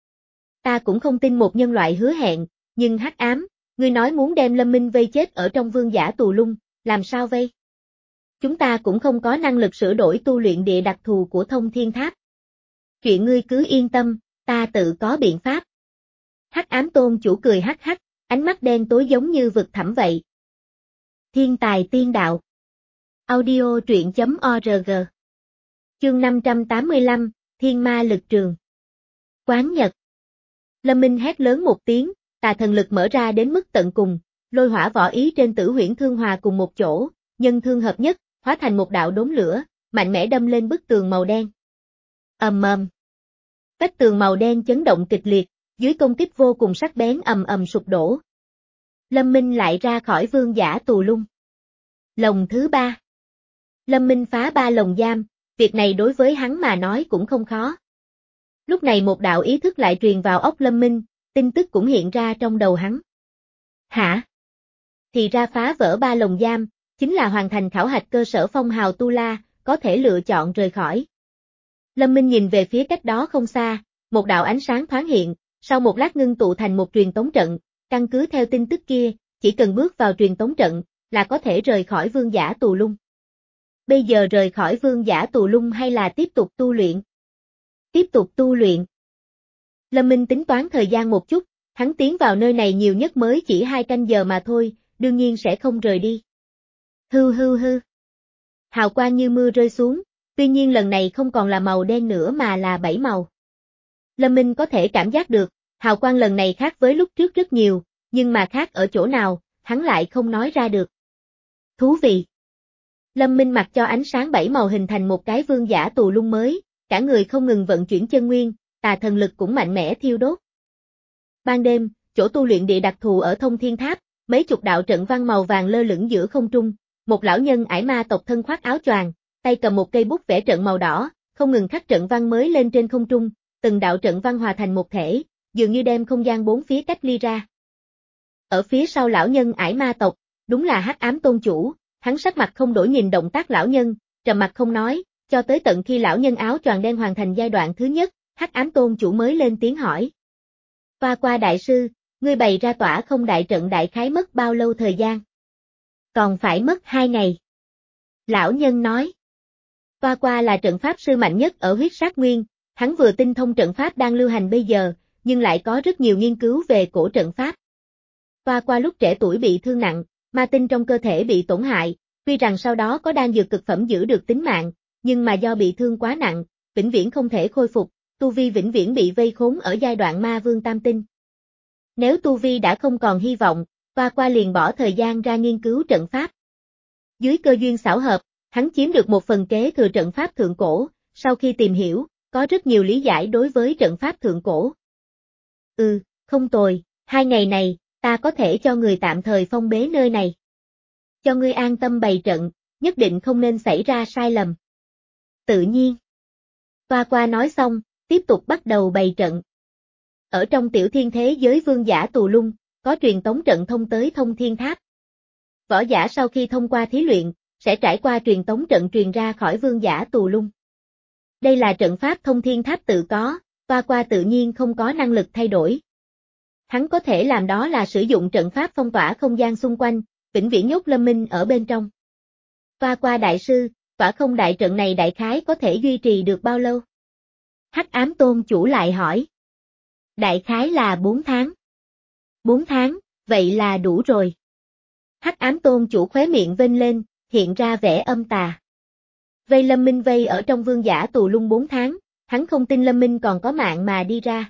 S1: Ta cũng không tin một nhân loại hứa hẹn, nhưng hắc ám, ngươi nói muốn đem Lâm Minh vây chết ở trong vương giả tù lung, làm sao vây? Chúng ta cũng không có năng lực sửa đổi tu luyện địa đặc thù của thông thiên tháp. Chuyện ngươi cứ yên tâm, ta tự có biện pháp. Hắc ám tôn chủ cười hắc hắc, ánh mắt đen tối giống như vực thẳm vậy. Thiên tài tiên đạo. Audio truyện chấm org. Chương năm trăm tám mươi lăm, Thiên Ma lực trường. Quán Nhật. Lâm Minh hét lớn một tiếng, tà thần lực mở ra đến mức tận cùng, lôi hỏa võ ý trên Tử Huyễn Thương hòa cùng một chỗ, nhân thương hợp nhất, hóa thành một đạo đốm lửa, mạnh mẽ đâm lên bức tường màu đen. Ầm ầm. Vách tường màu đen chấn động kịch liệt, dưới công kích vô cùng sắc bén ầm ầm sụp đổ. Lâm Minh lại ra khỏi vương giả tù lung. Lồng thứ ba. Lâm Minh phá ba lồng giam, việc này đối với hắn mà nói cũng không khó. Lúc này một đạo ý thức lại truyền vào óc Lâm Minh, tin tức cũng hiện ra trong đầu hắn. Hả? Thì ra phá vỡ ba lồng giam, chính là hoàn thành khảo hạch cơ sở phong hào Tu La, có thể lựa chọn rời khỏi. Lâm Minh nhìn về phía cách đó không xa, một đạo ánh sáng thoáng hiện, sau một lát ngưng tụ thành một truyền tống trận, căn cứ theo tin tức kia, chỉ cần bước vào truyền tống trận, là có thể rời khỏi vương giả tù lung. Bây giờ rời khỏi vương giả tù lung hay là tiếp tục tu luyện? Tiếp tục tu luyện. Lâm Minh tính toán thời gian một chút, hắn tiến vào nơi này nhiều nhất mới chỉ hai canh giờ mà thôi, đương nhiên sẽ không rời đi. Hư hư hư. Hào quang như mưa rơi xuống, tuy nhiên lần này không còn là màu đen nữa mà là bảy màu. Lâm Minh có thể cảm giác được, hào quang lần này khác với lúc trước rất nhiều, nhưng mà khác ở chỗ nào, hắn lại không nói ra được. Thú vị. Lâm Minh mặc cho ánh sáng bảy màu hình thành một cái vương giả tù lung mới, cả người không ngừng vận chuyển chân nguyên, tà thần lực cũng mạnh mẽ thiêu đốt. Ban đêm, chỗ tu luyện địa đặc thù ở Thông Thiên Tháp, mấy chục đạo trận văn màu vàng lơ lửng giữa không trung, một lão nhân ải ma tộc thân khoác áo choàng, tay cầm một cây bút vẽ trận màu đỏ, không ngừng khắc trận văn mới lên trên không trung, từng đạo trận văn hòa thành một thể, dường như đem không gian bốn phía cách ly ra. Ở phía sau lão nhân ải ma tộc, đúng là Hắc Ám Tôn chủ, hắn sắc mặt không đổi nhìn động tác lão nhân, trầm mặt không nói, cho tới tận khi lão nhân áo choàng đen hoàn thành giai đoạn thứ nhất, Hắc Ám Tôn chủ mới lên tiếng hỏi. Qua qua đại sư, ngươi bày ra tỏa không đại trận đại khái mất bao lâu thời gian? Còn phải mất hai ngày. Lão nhân nói. Qua qua là trận pháp sư mạnh nhất ở huyết sát nguyên, hắn vừa tinh thông trận pháp đang lưu hành bây giờ, nhưng lại có rất nhiều nghiên cứu về cổ trận pháp. Qua qua lúc trẻ tuổi bị thương nặng, ma tinh trong cơ thể bị tổn hại, tuy rằng sau đó có đan dược cực phẩm giữ được tính mạng, nhưng mà do bị thương quá nặng, vĩnh viễn không thể khôi phục, tu vi vĩnh viễn bị vây khốn ở giai đoạn ma vương tam tinh. Nếu tu vi đã không còn hy vọng, qua qua liền bỏ thời gian ra nghiên cứu trận pháp. Dưới cơ duyên xảo hợp, hắn chiếm được một phần kế thừa trận pháp thượng cổ, sau khi tìm hiểu, có rất nhiều lý giải đối với trận pháp thượng cổ. Ừ, không tồi, hai ngày này, ta có thể cho người tạm thời phong bế nơi này. Cho ngươi an tâm bày trận, nhất định không nên xảy ra sai lầm. Tự nhiên. Qua qua nói xong, tiếp tục bắt đầu bày trận. Ở trong tiểu thiên thế giới vương giả tù lung, có truyền tống trận thông tới Thông Thiên Tháp. Võ giả sau khi thông qua thí luyện, sẽ trải qua truyền tống trận truyền ra khỏi vương giả tù lung. Đây là trận pháp Thông Thiên Tháp tự có, qua qua tự nhiên không có năng lực thay đổi. Hắn có thể làm đó là sử dụng trận pháp phong tỏa không gian xung quanh, vĩnh viễn nhốt Lâm Minh ở bên trong. Qua qua đại sư, tỏa không đại trận này đại khái có thể duy trì được bao lâu? Hắc Ám Tôn chủ lại hỏi. Đại khái là bốn tháng. bốn tháng, vậy là đủ rồi. Hắc Ám Tôn chủ khóe miệng vênh lên, hiện ra vẻ âm tà. Vây Lâm Minh vây ở trong vương giả tù lung bốn tháng, hắn không tin Lâm Minh còn có mạng mà đi ra.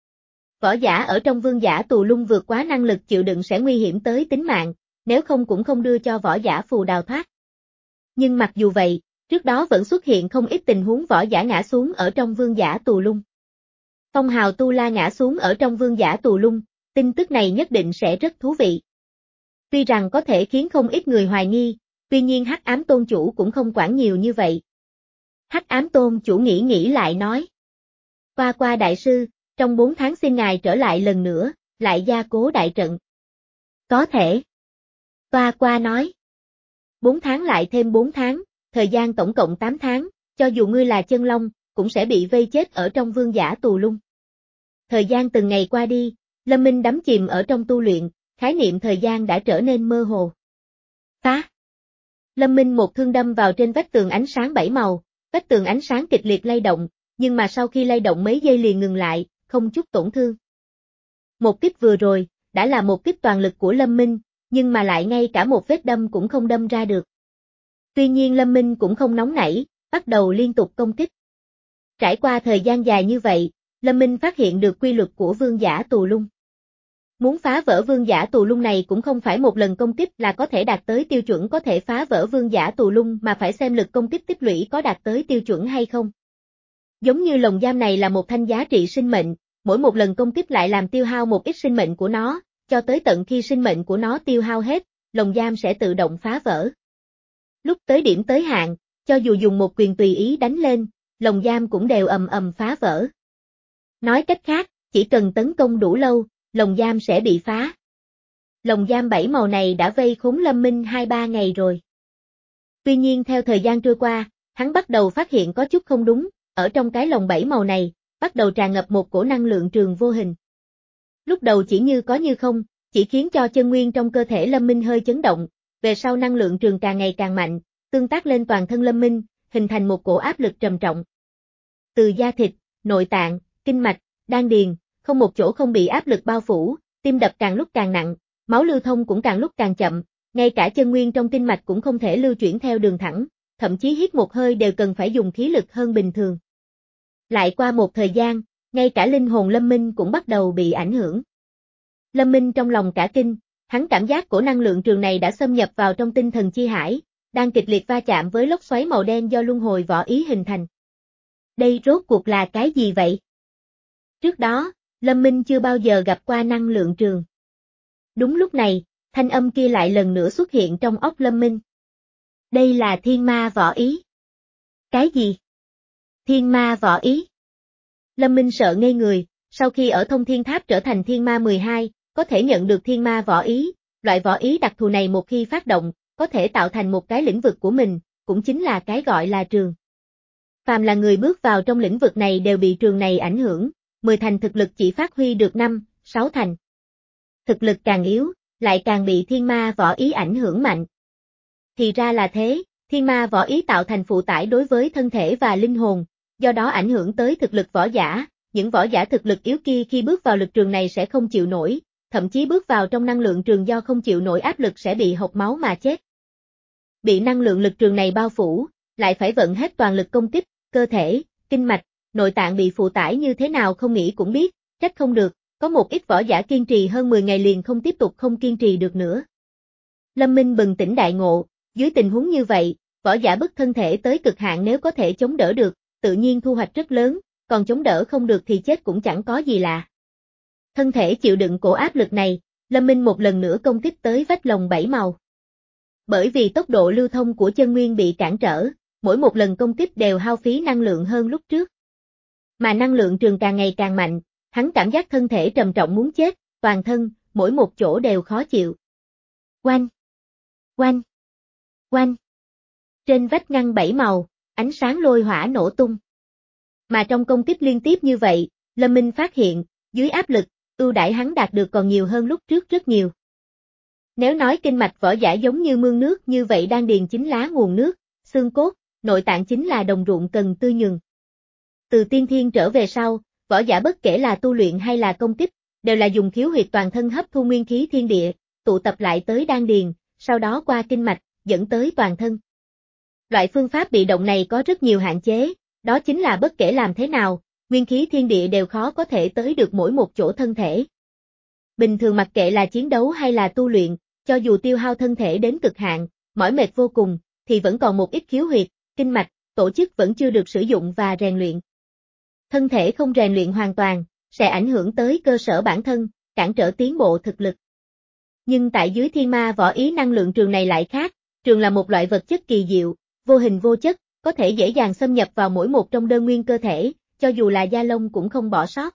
S1: Võ giả ở trong vương giả tù lung vượt quá năng lực chịu đựng sẽ nguy hiểm tới tính mạng, nếu không cũng không đưa cho võ giả phù đào thoát. Nhưng mặc dù vậy, trước đó vẫn xuất hiện không ít tình huống võ giả ngã xuống ở trong vương giả tù lung. Phong hào Tu La ngã xuống ở trong vương giả tù lung, tin tức này nhất định sẽ rất thú vị. Tuy rằng có thể khiến không ít người hoài nghi, tuy nhiên Hắc Ám Tôn chủ cũng không quản nhiều như vậy. Hắc Ám Tôn chủ nghĩ nghĩ lại nói. Qua qua đại sư, trong bốn tháng xin ngài trở lại lần nữa, lại gia cố đại trận. Có thể. Qua qua nói. bốn tháng lại thêm bốn tháng, thời gian tổng cộng tám tháng, cho dù ngươi là chân long, cũng sẽ bị vây chết ở trong vương giả tù lung. Thời gian từng ngày qua đi, Lâm Minh đắm chìm ở trong tu luyện, khái niệm thời gian đã trở nên mơ hồ. Phá! Lâm Minh một thương đâm vào trên vách tường ánh sáng bảy màu, vách tường ánh sáng kịch liệt lay động, nhưng mà sau khi lay động mấy giây liền ngừng lại, không chút tổn thương. Một kích vừa rồi, đã là một kích toàn lực của Lâm Minh, nhưng mà lại ngay cả một vết đâm cũng không đâm ra được. Tuy nhiên Lâm Minh cũng không nóng nảy, bắt đầu liên tục công kích. Trải qua thời gian dài như vậy, Lâm Minh phát hiện được quy luật của vương giả tù lung. Muốn phá vỡ vương giả tù lung này cũng không phải một lần công kích là có thể đạt tới tiêu chuẩn có thể phá vỡ vương giả tù lung mà phải xem lực công kích tích lũy có đạt tới tiêu chuẩn hay không. Giống như lồng giam này là một thanh giá trị sinh mệnh, mỗi một lần công kích lại làm tiêu hao một ít sinh mệnh của nó, cho tới tận khi sinh mệnh của nó tiêu hao hết, lồng giam sẽ tự động phá vỡ. Lúc tới điểm tới hạn, cho dù dùng một quyền tùy ý đánh lên, lồng giam cũng đều ầm ầm phá vỡ. Nói cách khác, chỉ cần tấn công đủ lâu, lồng giam sẽ bị phá. Lồng giam bảy màu này đã vây khốn Lâm Minh hai ba ngày rồi. Tuy nhiên theo thời gian trôi qua, hắn bắt đầu phát hiện có chút không đúng, ở trong cái lồng bảy màu này, bắt đầu tràn ngập một cổ năng lượng trường vô hình. Lúc đầu chỉ như có như không, chỉ khiến cho chân nguyên trong cơ thể Lâm Minh hơi chấn động, về sau năng lượng trường càng ngày càng mạnh, tương tác lên toàn thân Lâm Minh, hình thành một cổ áp lực trầm trọng. Từ da thịt, nội tạng, kinh mạch, đan điền, không một chỗ không bị áp lực bao phủ, tim đập càng lúc càng nặng, máu lưu thông cũng càng lúc càng chậm, ngay cả chân nguyên trong kinh mạch cũng không thể lưu chuyển theo đường thẳng, thậm chí hít một hơi đều cần phải dùng khí lực hơn bình thường. Lại qua một thời gian, ngay cả linh hồn Lâm Minh cũng bắt đầu bị ảnh hưởng. Lâm Minh trong lòng cả kinh, hắn cảm giác cổ năng lượng trường này đã xâm nhập vào trong tinh thần chi hải, đang kịch liệt va chạm với lốc xoáy màu đen do luân hồi võ ý hình thành. Đây rốt cuộc là cái gì vậy? Trước đó, Lâm Minh chưa bao giờ gặp qua năng lượng trường. Đúng lúc này, thanh âm kia lại lần nữa xuất hiện trong óc Lâm Minh. Đây là thiên ma võ ý. Cái gì? Thiên ma võ ý. Lâm Minh sợ ngây người, sau khi ở thông thiên tháp trở thành thiên ma mười hai, có thể nhận được thiên ma võ ý, loại võ ý đặc thù này một khi phát động, có thể tạo thành một cái lĩnh vực của mình, cũng chính là cái gọi là trường. Phàm là người bước vào trong lĩnh vực này đều bị trường này ảnh hưởng, mười thành thực lực chỉ phát huy được năm, sáu thành. Thực lực càng yếu, lại càng bị thiên ma võ ý ảnh hưởng mạnh. Thì ra là thế, thiên ma võ ý tạo thành phụ tải đối với thân thể và linh hồn, do đó ảnh hưởng tới thực lực võ giả, những võ giả thực lực yếu kia khi bước vào lực trường này sẽ không chịu nổi, thậm chí bước vào trong năng lượng trường do không chịu nổi áp lực sẽ bị hộc máu mà chết. Bị năng lượng lực trường này bao phủ, lại phải vận hết toàn lực công kích, cơ thể, kinh mạch, nội tạng bị phụ tải như thế nào không nghĩ cũng biết, trách không được, có một ít võ giả kiên trì hơn mười ngày liền không tiếp tục không kiên trì được nữa. Lâm Minh bừng tỉnh đại ngộ, dưới tình huống như vậy, võ giả bức thân thể tới cực hạn nếu có thể chống đỡ được, tự nhiên thu hoạch rất lớn, còn chống đỡ không được thì chết cũng chẳng có gì lạ. Thân thể chịu đựng cổ áp lực này, Lâm Minh một lần nữa công kích tới vách lồng bảy màu. Bởi vì tốc độ lưu thông của chân nguyên bị cản trở, mỗi một lần công kích đều hao phí năng lượng hơn lúc trước. Mà năng lượng trường càng ngày càng mạnh, hắn cảm giác thân thể trầm trọng muốn chết, toàn thân, mỗi một chỗ đều khó chịu. Oanh! Oanh! Oanh! Trên vách ngăn bảy màu, ánh sáng lôi hỏa nổ tung. Mà trong công kích liên tiếp như vậy, Lâm Minh phát hiện, dưới áp lực, ưu đãi hắn đạt được còn nhiều hơn lúc trước rất nhiều. Nếu nói kinh mạch võ giả giống như mương nước như vậy đan điền chính là nguồn nước, xương cốt, nội tạng chính là đồng ruộng cần tươi nhường. Từ tiên thiên trở về sau, võ giả bất kể là tu luyện hay là công kích, đều là dùng khiếu huyệt toàn thân hấp thu nguyên khí thiên địa, tụ tập lại tới đan điền, sau đó qua kinh mạch, dẫn tới toàn thân. Loại phương pháp bị động này có rất nhiều hạn chế, đó chính là bất kể làm thế nào, nguyên khí thiên địa đều khó có thể tới được mỗi một chỗ thân thể. Bình thường mặc kệ là chiến đấu hay là tu luyện, cho dù tiêu hao thân thể đến cực hạn, mỏi mệt vô cùng, thì vẫn còn một ít khiếu huyệt, kinh mạch, tổ chức vẫn chưa được sử dụng và rèn luyện. Thân thể không rèn luyện hoàn toàn, sẽ ảnh hưởng tới cơ sở bản thân, cản trở tiến bộ thực lực. Nhưng tại dưới thiên ma võ ý năng lượng trường này lại khác, trường là một loại vật chất kỳ diệu, vô hình vô chất, có thể dễ dàng xâm nhập vào mỗi một trong đơn nguyên cơ thể, cho dù là da lông cũng không bỏ sót.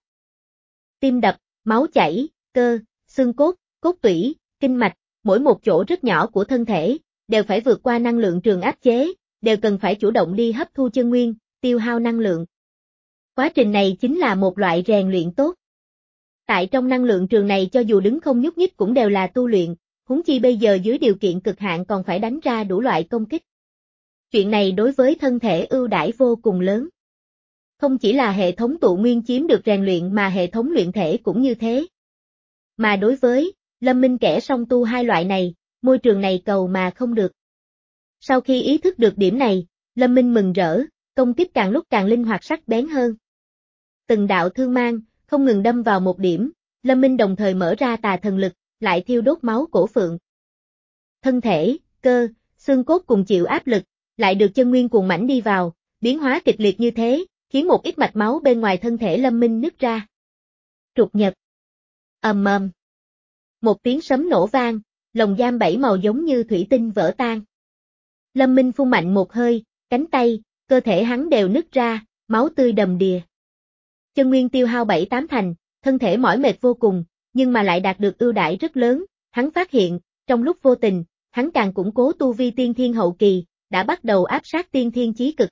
S1: Tim đập, máu chảy, cơ, xương cốt, cốt tủy, kinh mạch, mỗi một chỗ rất nhỏ của thân thể, đều phải vượt qua năng lượng trường áp chế, đều cần phải chủ động đi hấp thu chân nguyên, tiêu hao năng lượng. Quá trình này chính là một loại rèn luyện tốt. Tại trong năng lượng trường này cho dù đứng không nhúc nhích cũng đều là tu luyện, huống chi bây giờ dưới điều kiện cực hạn còn phải đánh ra đủ loại công kích. Chuyện này đối với thân thể ưu đãi vô cùng lớn. Không chỉ là hệ thống tụ nguyên chiếm được rèn luyện mà hệ thống luyện thể cũng như thế. Mà đối với Lâm Minh kẻ song tu hai loại này, môi trường này cầu mà không được. Sau khi ý thức được điểm này, Lâm Minh mừng rỡ, công kích càng lúc càng linh hoạt sắc bén hơn. Từng đạo thương mang, không ngừng đâm vào một điểm, Lâm Minh đồng thời mở ra tà thần lực, lại thiêu đốt máu cổ phượng. Thân thể, cơ, xương cốt cùng chịu áp lực, lại được chân nguyên cuồng mãnh đi vào, biến hóa kịch liệt như thế, khiến một ít mạch máu bên ngoài thân thể Lâm Minh nứt ra. Trục nhật. Ầm ầm. Một tiếng sấm nổ vang, lồng giam bảy màu giống như thủy tinh vỡ tan. Lâm Minh phun mạnh một hơi, cánh tay, cơ thể hắn đều nứt ra, máu tươi đầm đìa. Chân nguyên tiêu hao bảy tám thành, thân thể mỏi mệt vô cùng, nhưng mà lại đạt được ưu đãi rất lớn, hắn phát hiện, trong lúc vô tình, hắn càng củng cố tu vi tiên thiên hậu kỳ, đã bắt đầu áp sát tiên thiên chí cực.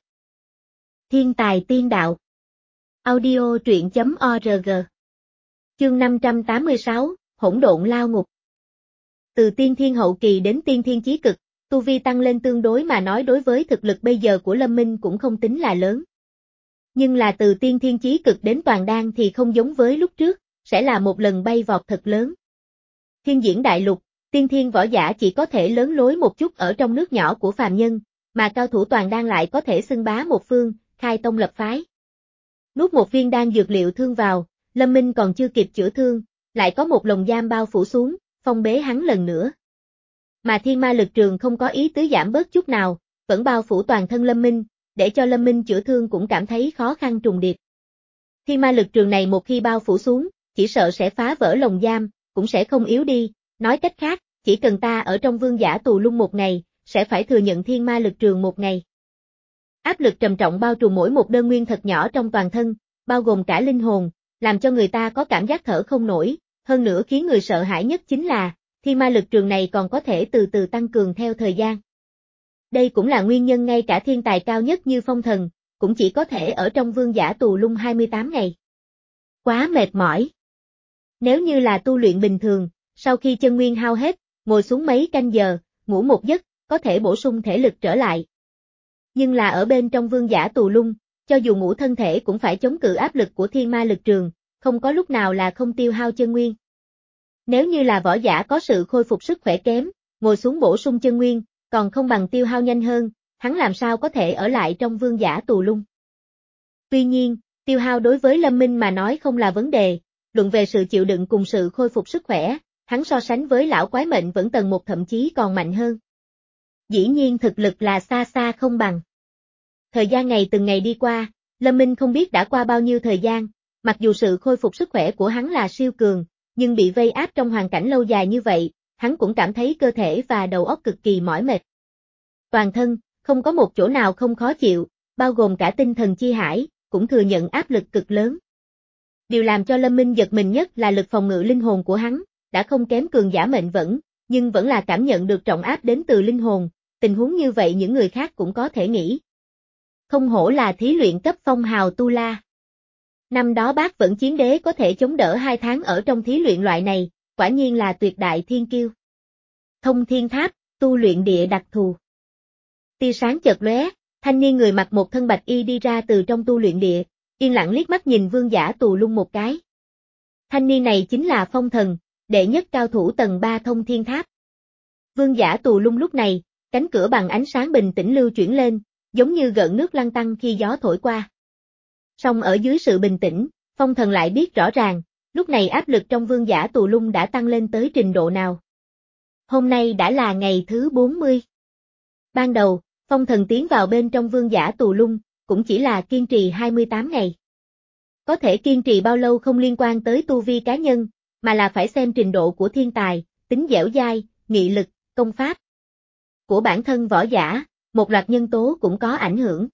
S1: Thiên tài tiên đạo. Audio truyện chấm org. Chương năm trăm tám mươi sáu, Hỗn độn lao ngục. Từ tiên thiên hậu kỳ đến tiên thiên chí cực, tu vi tăng lên tương đối mà nói đối với thực lực bây giờ của Lâm Minh cũng không tính là lớn. Nhưng là từ tiên thiên chí cực đến toàn đan thì không giống với lúc trước, sẽ là một lần bay vọt thật lớn. Thiên diễn đại lục, tiên thiên võ giả chỉ có thể lớn lối một chút ở trong nước nhỏ của phàm nhân, mà cao thủ toàn đan lại có thể xưng bá một phương, khai tông lập phái. Nuốt một viên đan dược liệu thương vào, Lâm Minh còn chưa kịp chữa thương, lại có một lồng giam bao phủ xuống, phong bế hắn lần nữa. Mà thiên ma lực trường không có ý tứ giảm bớt chút nào, vẫn bao phủ toàn thân Lâm Minh, để cho Lâm Minh chữa thương cũng cảm thấy khó khăn trùng điệp. Thiên ma lực trường này một khi bao phủ xuống, chỉ sợ sẽ phá vỡ lồng giam, cũng sẽ không yếu đi, nói cách khác, chỉ cần ta ở trong vương giả tù lung một ngày, sẽ phải thừa nhận thiên ma lực trường một ngày. Áp lực trầm trọng bao trùm mỗi một đơn nguyên thật nhỏ trong toàn thân, bao gồm cả linh hồn, làm cho người ta có cảm giác thở không nổi, hơn nữa khiến người sợ hãi nhất chính là, thiên ma lực trường này còn có thể từ từ tăng cường theo thời gian. Đây cũng là nguyên nhân ngay cả thiên tài cao nhất như phong thần, cũng chỉ có thể ở trong vương giả tù lung hai mươi tám ngày. Quá mệt mỏi. Nếu như là tu luyện bình thường, sau khi chân nguyên hao hết, ngồi xuống mấy canh giờ, ngủ một giấc, có thể bổ sung thể lực trở lại. Nhưng là ở bên trong vương giả tù lung, cho dù ngủ thân thể cũng phải chống cự áp lực của thiên ma lực trường, không có lúc nào là không tiêu hao chân nguyên. Nếu như là võ giả có sự khôi phục sức khỏe kém, ngồi xuống bổ sung chân nguyên, còn không bằng tiêu hao nhanh hơn, hắn làm sao có thể ở lại trong vương giả tù lung. Tuy nhiên, tiêu hao đối với Lâm Minh mà nói không là vấn đề, luận về sự chịu đựng cùng sự khôi phục sức khỏe, hắn so sánh với lão quái mệnh vẫn tầng một thậm chí còn mạnh hơn. Dĩ nhiên thực lực là xa xa không bằng. Thời gian ngày từng ngày đi qua, Lâm Minh không biết đã qua bao nhiêu thời gian, mặc dù sự khôi phục sức khỏe của hắn là siêu cường, nhưng bị vây áp trong hoàn cảnh lâu dài như vậy, hắn cũng cảm thấy cơ thể và đầu óc cực kỳ mỏi mệt. Toàn thân, không có một chỗ nào không khó chịu, bao gồm cả tinh thần chi hải, cũng thừa nhận áp lực cực lớn. Điều làm cho Lâm Minh giật mình nhất là lực phòng ngự linh hồn của hắn, đã không kém cường giả mệnh vẫn, nhưng vẫn là cảm nhận được trọng áp đến từ linh hồn, tình huống như vậy những người khác cũng có thể nghĩ. Không hổ là thí luyện cấp phong hào tu la. Năm đó Bác Vẫn Chiến Đế có thể chống đỡ hai tháng ở trong thí luyện loại này, quả nhiên là tuyệt đại thiên kiêu. Thông thiên tháp, tu luyện địa đặc thù. Tia sáng chợt lóe, thanh niên người mặc một thân bạch y đi ra từ trong tu luyện địa, yên lặng liếc mắt nhìn vương giả tù lung một cái. Thanh niên này chính là Phong Thần, đệ nhất cao thủ tầng ba thông thiên tháp. Vương giả tù lung lúc này, cánh cửa bằng ánh sáng bình tĩnh lưu chuyển lên, giống như gợn nước lăn tăn khi gió thổi qua. Song ở dưới sự bình tĩnh, Phong Thần lại biết rõ ràng, lúc này áp lực trong vương giả tù lung đã tăng lên tới trình độ nào. Hôm nay đã là ngày thứ bốn mươi. Ban đầu, Phong Thần tiến vào bên trong vương giả tù lung, cũng chỉ là kiên trì hai mươi tám ngày. Có thể kiên trì bao lâu không liên quan tới tu vi cá nhân, mà là phải xem trình độ của thiên tài, tính dẻo dai, nghị lực, công pháp của bản thân võ giả, một loạt nhân tố cũng có ảnh hưởng.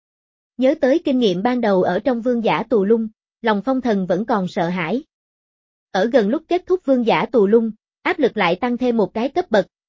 S1: Nhớ tới kinh nghiệm ban đầu ở trong vương giả tù lung, lòng Phong Thần vẫn còn sợ hãi. Ở gần lúc kết thúc vương giả tù lung, áp lực lại tăng thêm một cái cấp bậc,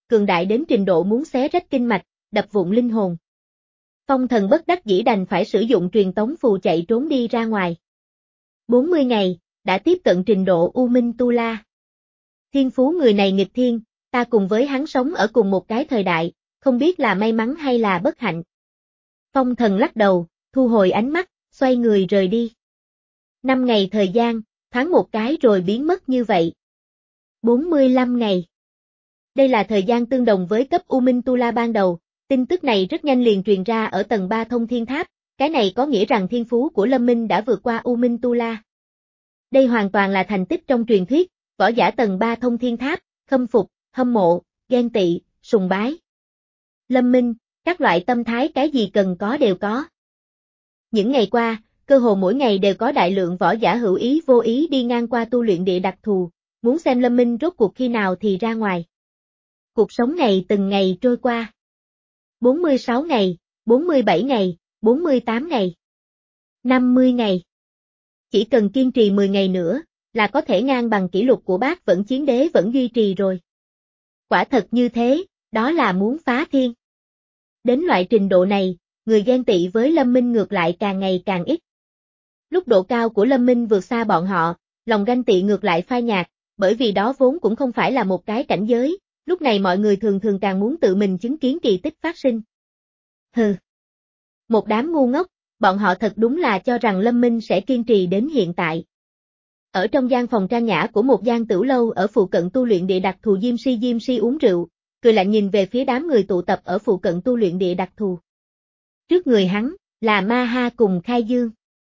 S1: cường đại đến trình độ muốn xé rách kinh mạch, đập vụn linh hồn. Phong Thần bất đắc dĩ đành phải sử dụng truyền tống phù chạy trốn đi ra ngoài. bốn mươi ngày, đã tiếp cận trình độ U Minh Tu La. Thiên phú người này nghịch thiên, ta cùng với hắn sống ở cùng một cái thời đại, không biết là may mắn hay là bất hạnh. Phong Thần lắc đầu, thu hồi ánh mắt, xoay người rời đi. Năm ngày thời gian, thoáng một cái rồi biến mất như vậy. bốn mươi lăm ngày. Đây là thời gian tương đồng với cấp U Minh Tu La ban đầu, tin tức này rất nhanh liền truyền ra ở tầng ba Thông Thiên Tháp, cái này có nghĩa rằng thiên phú của Lâm Minh đã vượt qua U Minh Tu La. Đây hoàn toàn là thành tích trong truyền thuyết, võ giả tầng ba Thông Thiên Tháp, khâm phục, hâm mộ, ghen tị, sùng bái. Lâm Minh, các loại tâm thái cái gì cần có đều có. Những ngày qua, cơ hồ mỗi ngày đều có đại lượng võ giả hữu ý vô ý đi ngang qua tu luyện địa đặc thù, muốn xem Lâm Minh rốt cuộc khi nào thì ra ngoài. Cuộc sống này từng ngày trôi qua. bốn mươi sáu ngày, bốn mươi bảy ngày, bốn mươi tám ngày, năm mươi ngày. Chỉ cần kiên trì mười ngày nữa, là có thể ngang bằng kỷ lục của Bác Vẫn Chiến Đế vẫn duy trì rồi. Quả thật như thế, đó là muốn phá thiên. Đến loại trình độ này, người ghen tị với Lâm Minh ngược lại càng ngày càng ít. Lúc độ cao của Lâm Minh vượt xa bọn họ, lòng ganh tị ngược lại phai nhạt, bởi vì đó vốn cũng không phải là một cái cảnh giới, lúc này mọi người thường thường càng muốn tự mình chứng kiến kỳ tích phát sinh. Hừ. Một đám ngu ngốc, bọn họ thật đúng là cho rằng Lâm Minh sẽ kiên trì đến hiện tại. Ở trong gian phòng trang nhã của một gian tửu lâu ở phụ cận tu luyện địa đặc thù Diêm Si Diêm Si uống rượu, cười lạnh nhìn về phía đám người tụ tập ở phụ cận tu luyện địa đặc thù. Trước người hắn, là Ma Ha cùng Khai Dương.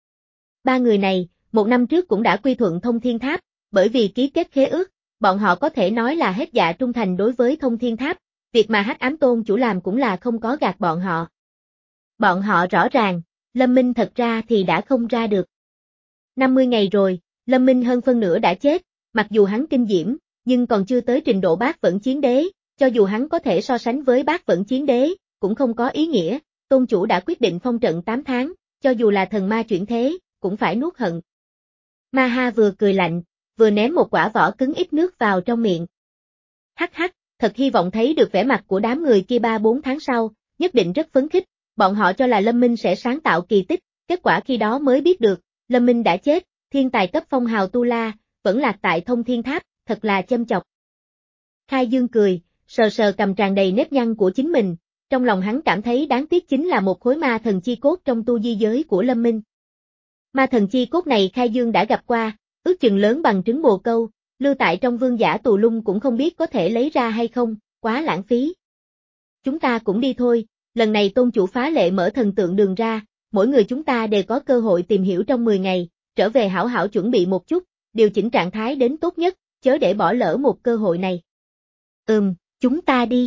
S1: Ba người này, một năm trước cũng đã quy thuận Thông Thiên Tháp, bởi vì ký kết khế ước, bọn họ có thể nói là hết dạ trung thành đối với Thông Thiên Tháp, việc mà Hắc Ám Tôn chủ làm cũng là không có gạt bọn họ. Bọn họ rõ ràng, Lâm Minh thật ra thì đã không ra được. năm mươi ngày rồi, Lâm Minh hơn phân nửa đã chết, mặc dù hắn kinh diễm, nhưng còn chưa tới trình độ Bác Vẫn Chiến Đế, cho dù hắn có thể so sánh với Bác Vẫn Chiến Đế, cũng không có ý nghĩa, tôn chủ đã quyết định phong trận tám tháng, cho dù là thần ma chuyển thế, cũng phải nuốt hận. Ma Ha vừa cười lạnh, vừa ném một quả vỏ cứng ít nước vào trong miệng. Hắc hắc, thật hy vọng thấy được vẻ mặt của đám người kia ba bốn tháng sau, nhất định rất phấn khích, bọn họ cho là Lâm Minh sẽ sáng tạo kỳ tích, kết quả khi đó mới biết được, Lâm Minh đã chết, thiên tài cấp phong hào Tu La, vẫn lạc tại Thông Thiên Tháp, thật là châm chọc. Khai Dương cười, sờ sờ cầm tràn đầy nếp nhăn của chính mình, trong lòng hắn cảm thấy đáng tiếc chính là một khối ma thần chi cốt trong tu di giới của Lâm Minh. Ma thần chi cốt này Khai Dương đã gặp qua, ước chừng lớn bằng trứng bồ câu, lưu tại trong vương giả tù lung cũng không biết có thể lấy ra hay không, quá lãng phí. Chúng ta cũng đi thôi, lần này tôn chủ phá lệ mở thần tượng đường ra, mỗi người chúng ta đều có cơ hội tìm hiểu trong mười ngày, trở về hảo hảo chuẩn bị một chút, điều chỉnh trạng thái đến tốt nhất, chớ để bỏ lỡ một cơ hội này. Ừm, chúng ta đi.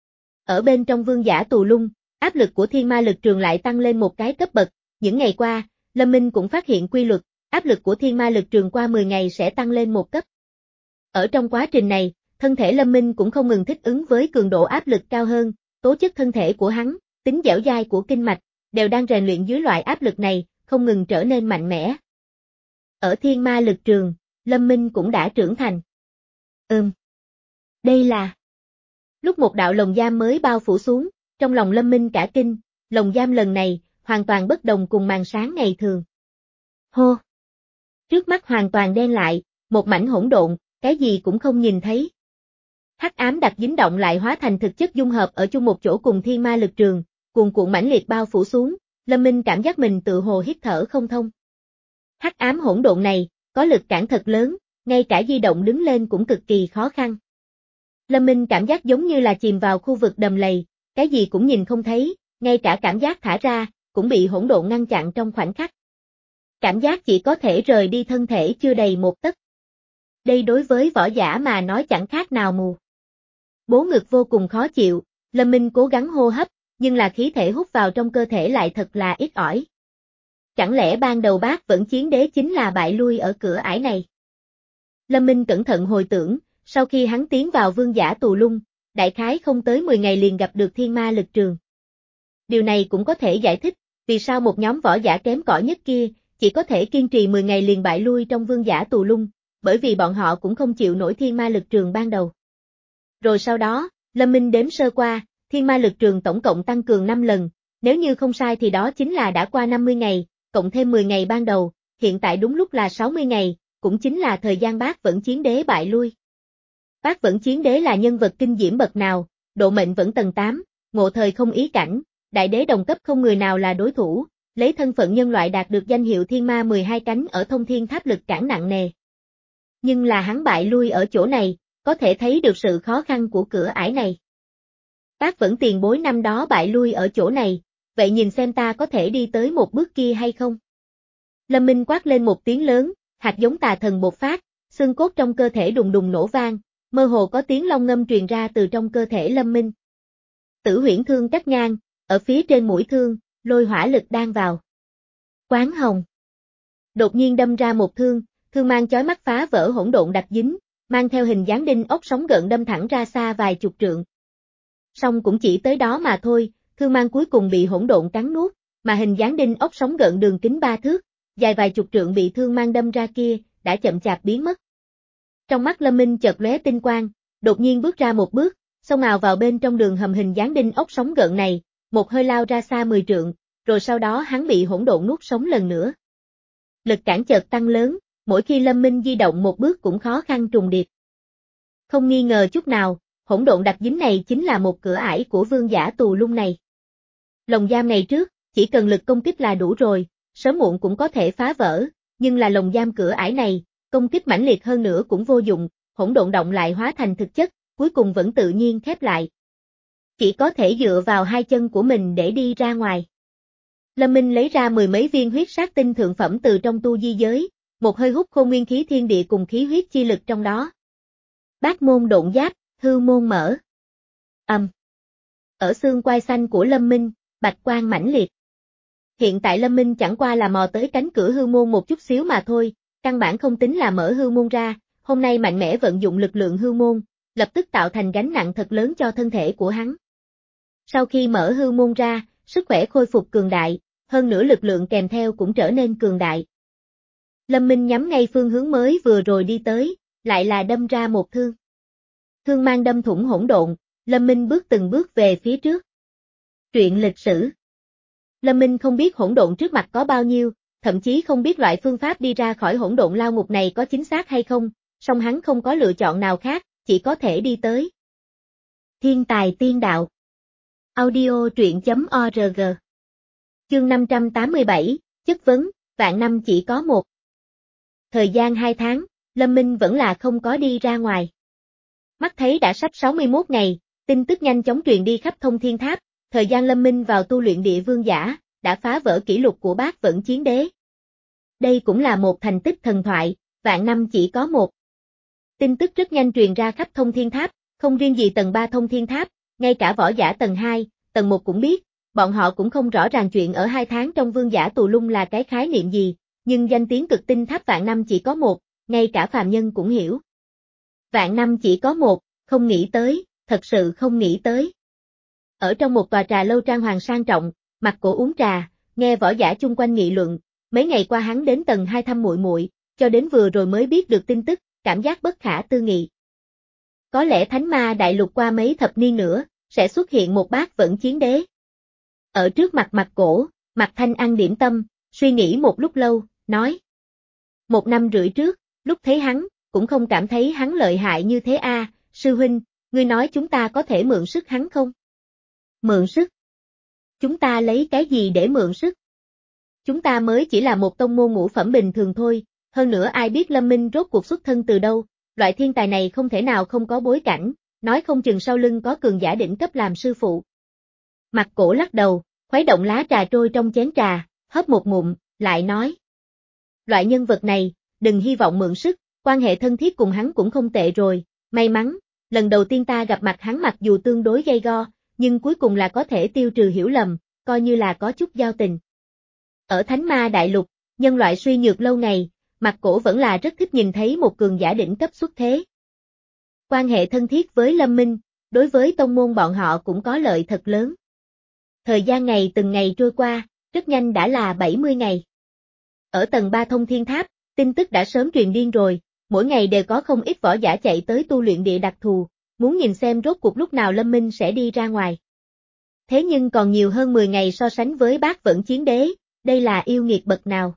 S1: Ở bên trong vương giả tù lung, áp lực của thiên ma lực trường lại tăng lên một cái cấp bậc, những ngày qua, Lâm Minh cũng phát hiện quy luật, áp lực của thiên ma lực trường qua mười ngày sẽ tăng lên một cấp. Ở trong quá trình này, thân thể Lâm Minh cũng không ngừng thích ứng với cường độ áp lực cao hơn, tố chất thân thể của hắn, tính dẻo dai của kinh mạch, đều đang rèn luyện dưới loại áp lực này, không ngừng trở nên mạnh mẽ. Ở thiên ma lực trường, Lâm Minh cũng đã trưởng thành. Ừm. Đây là... Lúc một đạo lồng giam mới bao phủ xuống, trong lòng Lâm Minh cả kinh, lồng giam lần này, hoàn toàn bất đồng cùng màn sáng ngày thường. Hô! Trước mắt hoàn toàn đen lại, một mảnh hỗn độn, cái gì cũng không nhìn thấy. Hắc ám đặc dính động lại hóa thành thực chất dung hợp ở chung một chỗ cùng thiên ma lực trường, cuồn cuộn mãnh liệt bao phủ xuống, Lâm Minh cảm giác mình tự hồ hít thở không thông. Hắc ám hỗn độn này, có lực cản thật lớn, ngay cả di động đứng lên cũng cực kỳ khó khăn. Lâm Minh cảm giác giống như là chìm vào khu vực đầm lầy, cái gì cũng nhìn không thấy, ngay cả cảm giác thả ra, cũng bị hỗn độn ngăn chặn trong khoảnh khắc. Cảm giác chỉ có thể rời đi thân thể chưa đầy một tấc. Đây đối với võ giả mà nói chẳng khác nào mù. Bố ngực vô cùng khó chịu, Lâm Minh cố gắng hô hấp, nhưng là khí thể hút vào trong cơ thể lại thật là ít ỏi. Chẳng lẽ ban đầu Bác Vẫn Chiến Đế chính là bại lui ở cửa ải này? Lâm Minh cẩn thận hồi tưởng, sau khi hắn tiến vào vương giả tù lung, đại khái không tới mười ngày liền gặp được thiên ma lực trường. Điều này cũng có thể giải thích, vì sao một nhóm võ giả kém cỏi nhất kia, chỉ có thể kiên trì mười ngày liền bại lui trong vương giả tù lung, bởi vì bọn họ cũng không chịu nổi thiên ma lực trường ban đầu. Rồi sau đó, Lâm Minh đếm sơ qua, thiên ma lực trường tổng cộng tăng cường năm lần, nếu như không sai thì đó chính là đã qua năm mươi ngày, cộng thêm mười ngày ban đầu, hiện tại đúng lúc là sáu mươi ngày, cũng chính là thời gian Bác Vẫn Chiến Đế bại lui. Bác Vẫn Chiến Đế là nhân vật kinh diễm bậc nào, độ mệnh vẫn tầng tám, ngộ thời không ý cảnh, đại đế đồng cấp không người nào là đối thủ, lấy thân phận nhân loại đạt được danh hiệu thiên ma mười hai cánh ở thông thiên tháp lực cản nặng nề. Nhưng là hắn bại lui ở chỗ này, có thể thấy được sự khó khăn của cửa ải này. Bác Vẫn tiền bối năm đó bại lui ở chỗ này, vậy nhìn xem ta có thể đi tới một bước kia hay không? Lâm Minh quát lên một tiếng lớn, hạt giống tà thần bộc phát, xương cốt trong cơ thể đùng đùng nổ vang, mơ hồ có tiếng long ngâm truyền ra từ trong cơ thể Lâm Minh. Tử huyễn thương cắt ngang, ở phía trên mũi thương, lôi hỏa lực đan vào. Quán hồng. Đột nhiên đâm ra một thương, thương mang chói mắt phá vỡ hỗn độn đặc dính, mang theo hình dáng đinh ốc sóng gợn đâm thẳng ra xa vài chục trượng. Song cũng chỉ tới đó mà thôi, thương mang cuối cùng bị hỗn độn cắn nuốt, mà hình dáng đinh ốc sóng gợn đường kính ba thước, dài vài chục trượng bị thương mang đâm ra kia, đã chậm chạp biến mất. Trong mắt Lâm Minh chợt lóe tinh quang, đột nhiên bước ra một bước, xông ào vào bên trong đường hầm hình dáng đinh ốc sóng gợn này, một hơi lao ra xa mười trượng, rồi sau đó hắn bị hỗn độn nuốt sống lần nữa. Lực cản chợt tăng lớn, mỗi khi Lâm Minh di động một bước cũng khó khăn trùng điệp. Không nghi ngờ chút nào, hỗn độn đặc dính này chính là một cửa ải của vương giả tù lung này. Lồng giam này trước, chỉ cần lực công kích là đủ rồi, sớm muộn cũng có thể phá vỡ, nhưng là lồng giam cửa ải này, công kích mãnh liệt hơn nữa cũng vô dụng, hỗn độn động lại hóa thành thực chất, cuối cùng vẫn tự nhiên khép lại. Chỉ có thể dựa vào hai chân của mình để đi ra ngoài. Lâm Minh lấy ra mười mấy viên huyết sát tinh thượng phẩm từ trong tu di giới, một hơi hút khô nguyên khí thiên địa cùng khí huyết chi lực trong đó. Bát môn độn giáp, hư môn mở. Ầm. Um. Ở xương quai xanh của Lâm Minh, bạch quang mãnh liệt. Hiện tại Lâm Minh chẳng qua là mò tới cánh cửa hư môn một chút xíu mà thôi, căn bản không tính là mở hư môn ra, hôm nay mạnh mẽ vận dụng lực lượng hư môn, lập tức tạo thành gánh nặng thật lớn cho thân thể của hắn. Sau khi mở hư môn ra, sức khỏe khôi phục cường đại, hơn nữa lực lượng kèm theo cũng trở nên cường đại. Lâm Minh nhắm ngay phương hướng mới vừa rồi đi tới, lại là đâm ra một thương. Thương mang đâm thủng hỗn độn, Lâm Minh bước từng bước về phía trước. Truyện lịch sử. Lâm Minh không biết hỗn độn trước mặt có bao nhiêu, thậm chí không biết loại phương pháp đi ra khỏi hỗn độn lao ngục này có chính xác hay không, song hắn không có lựa chọn nào khác, chỉ có thể đi tới. Thiên tài tiên đạo. Audio truyện chấm org. Chương năm trăm tám mươi bảy, chất vấn, vạn năm chỉ có một. Thời gian hai tháng, Lâm Minh vẫn là không có đi ra ngoài. Mắt thấy đã sắp sáu mươi mốt ngày, tin tức nhanh chóng truyền đi khắp thông thiên tháp, thời gian Lâm Minh vào tu luyện địa vương giả, đã phá vỡ kỷ lục của Bác Vẫn Chiến Đế. Đây cũng là một thành tích thần thoại, vạn năm chỉ có một. Tin tức rất nhanh truyền ra khắp thông thiên tháp, không riêng gì tầng ba thông thiên tháp, ngay cả võ giả tầng hai, tầng một cũng biết, bọn họ cũng không rõ ràng chuyện ở hai tháng trong vương giả tù lung là cái khái niệm gì, nhưng danh tiếng cực tinh tháp vạn năm chỉ có một, ngay cả phàm nhân cũng hiểu. Vạn năm chỉ có một, không nghĩ tới, thật sự không nghĩ tới. Ở trong một tòa trà lâu trang hoàng sang trọng, mặt cổ uống trà, nghe võ giả chung quanh nghị luận, mấy ngày qua hắn đến tầng hai thăm muội muội, cho đến vừa rồi mới biết được tin tức, cảm giác bất khả tư nghị. Có lẽ Thánh Ma Đại Lục qua mấy thập niên nữa, sẽ xuất hiện một Bác Vẫn Chiến Đế. Ở trước mặt mặt cổ, Mạc Thanh ăn điểm tâm, suy nghĩ một lúc lâu, nói. Một năm rưỡi trước, lúc thấy hắn, cũng không cảm thấy hắn lợi hại như thế a, à, sư huynh, ngươi nói chúng ta có thể mượn sức hắn không? Mượn sức? Chúng ta lấy cái gì để mượn sức? Chúng ta mới chỉ là một tông môn ngũ phẩm bình thường thôi, hơn nữa ai biết Lâm Minh rốt cuộc xuất thân từ đâu, loại thiên tài này không thể nào không có bối cảnh, nói không chừng sau lưng có cường giả đỉnh cấp làm sư phụ. Mặt cổ lắc đầu, khuấy động lá trà trôi trong chén trà, hớp một ngụm, lại nói. Loại nhân vật này, đừng hy vọng mượn sức, quan hệ thân thiết cùng hắn cũng không tệ rồi, may mắn, lần đầu tiên ta gặp mặt hắn mặc dù tương đối gay go, nhưng cuối cùng là có thể tiêu trừ hiểu lầm, coi như là có chút giao tình. Ở Thánh Ma Đại Lục, nhân loại suy nhược lâu ngày, mặt cổ vẫn là rất thích nhìn thấy một cường giả đỉnh cấp xuất thế. Quan hệ thân thiết với Lâm Minh, đối với tông môn bọn họ cũng có lợi thật lớn. Thời gian ngày từng ngày trôi qua, rất nhanh đã là bảy mươi ngày. Ở tầng ba thông thiên tháp, tin tức đã sớm truyền điên rồi, mỗi ngày đều có không ít võ giả chạy tới tu luyện địa đặc thù, muốn nhìn xem rốt cuộc lúc nào Lâm Minh sẽ đi ra ngoài. Thế nhưng còn nhiều hơn mười ngày so sánh với Bát Vẫn Chiến Đế, đây là yêu nghiệt bậc nào?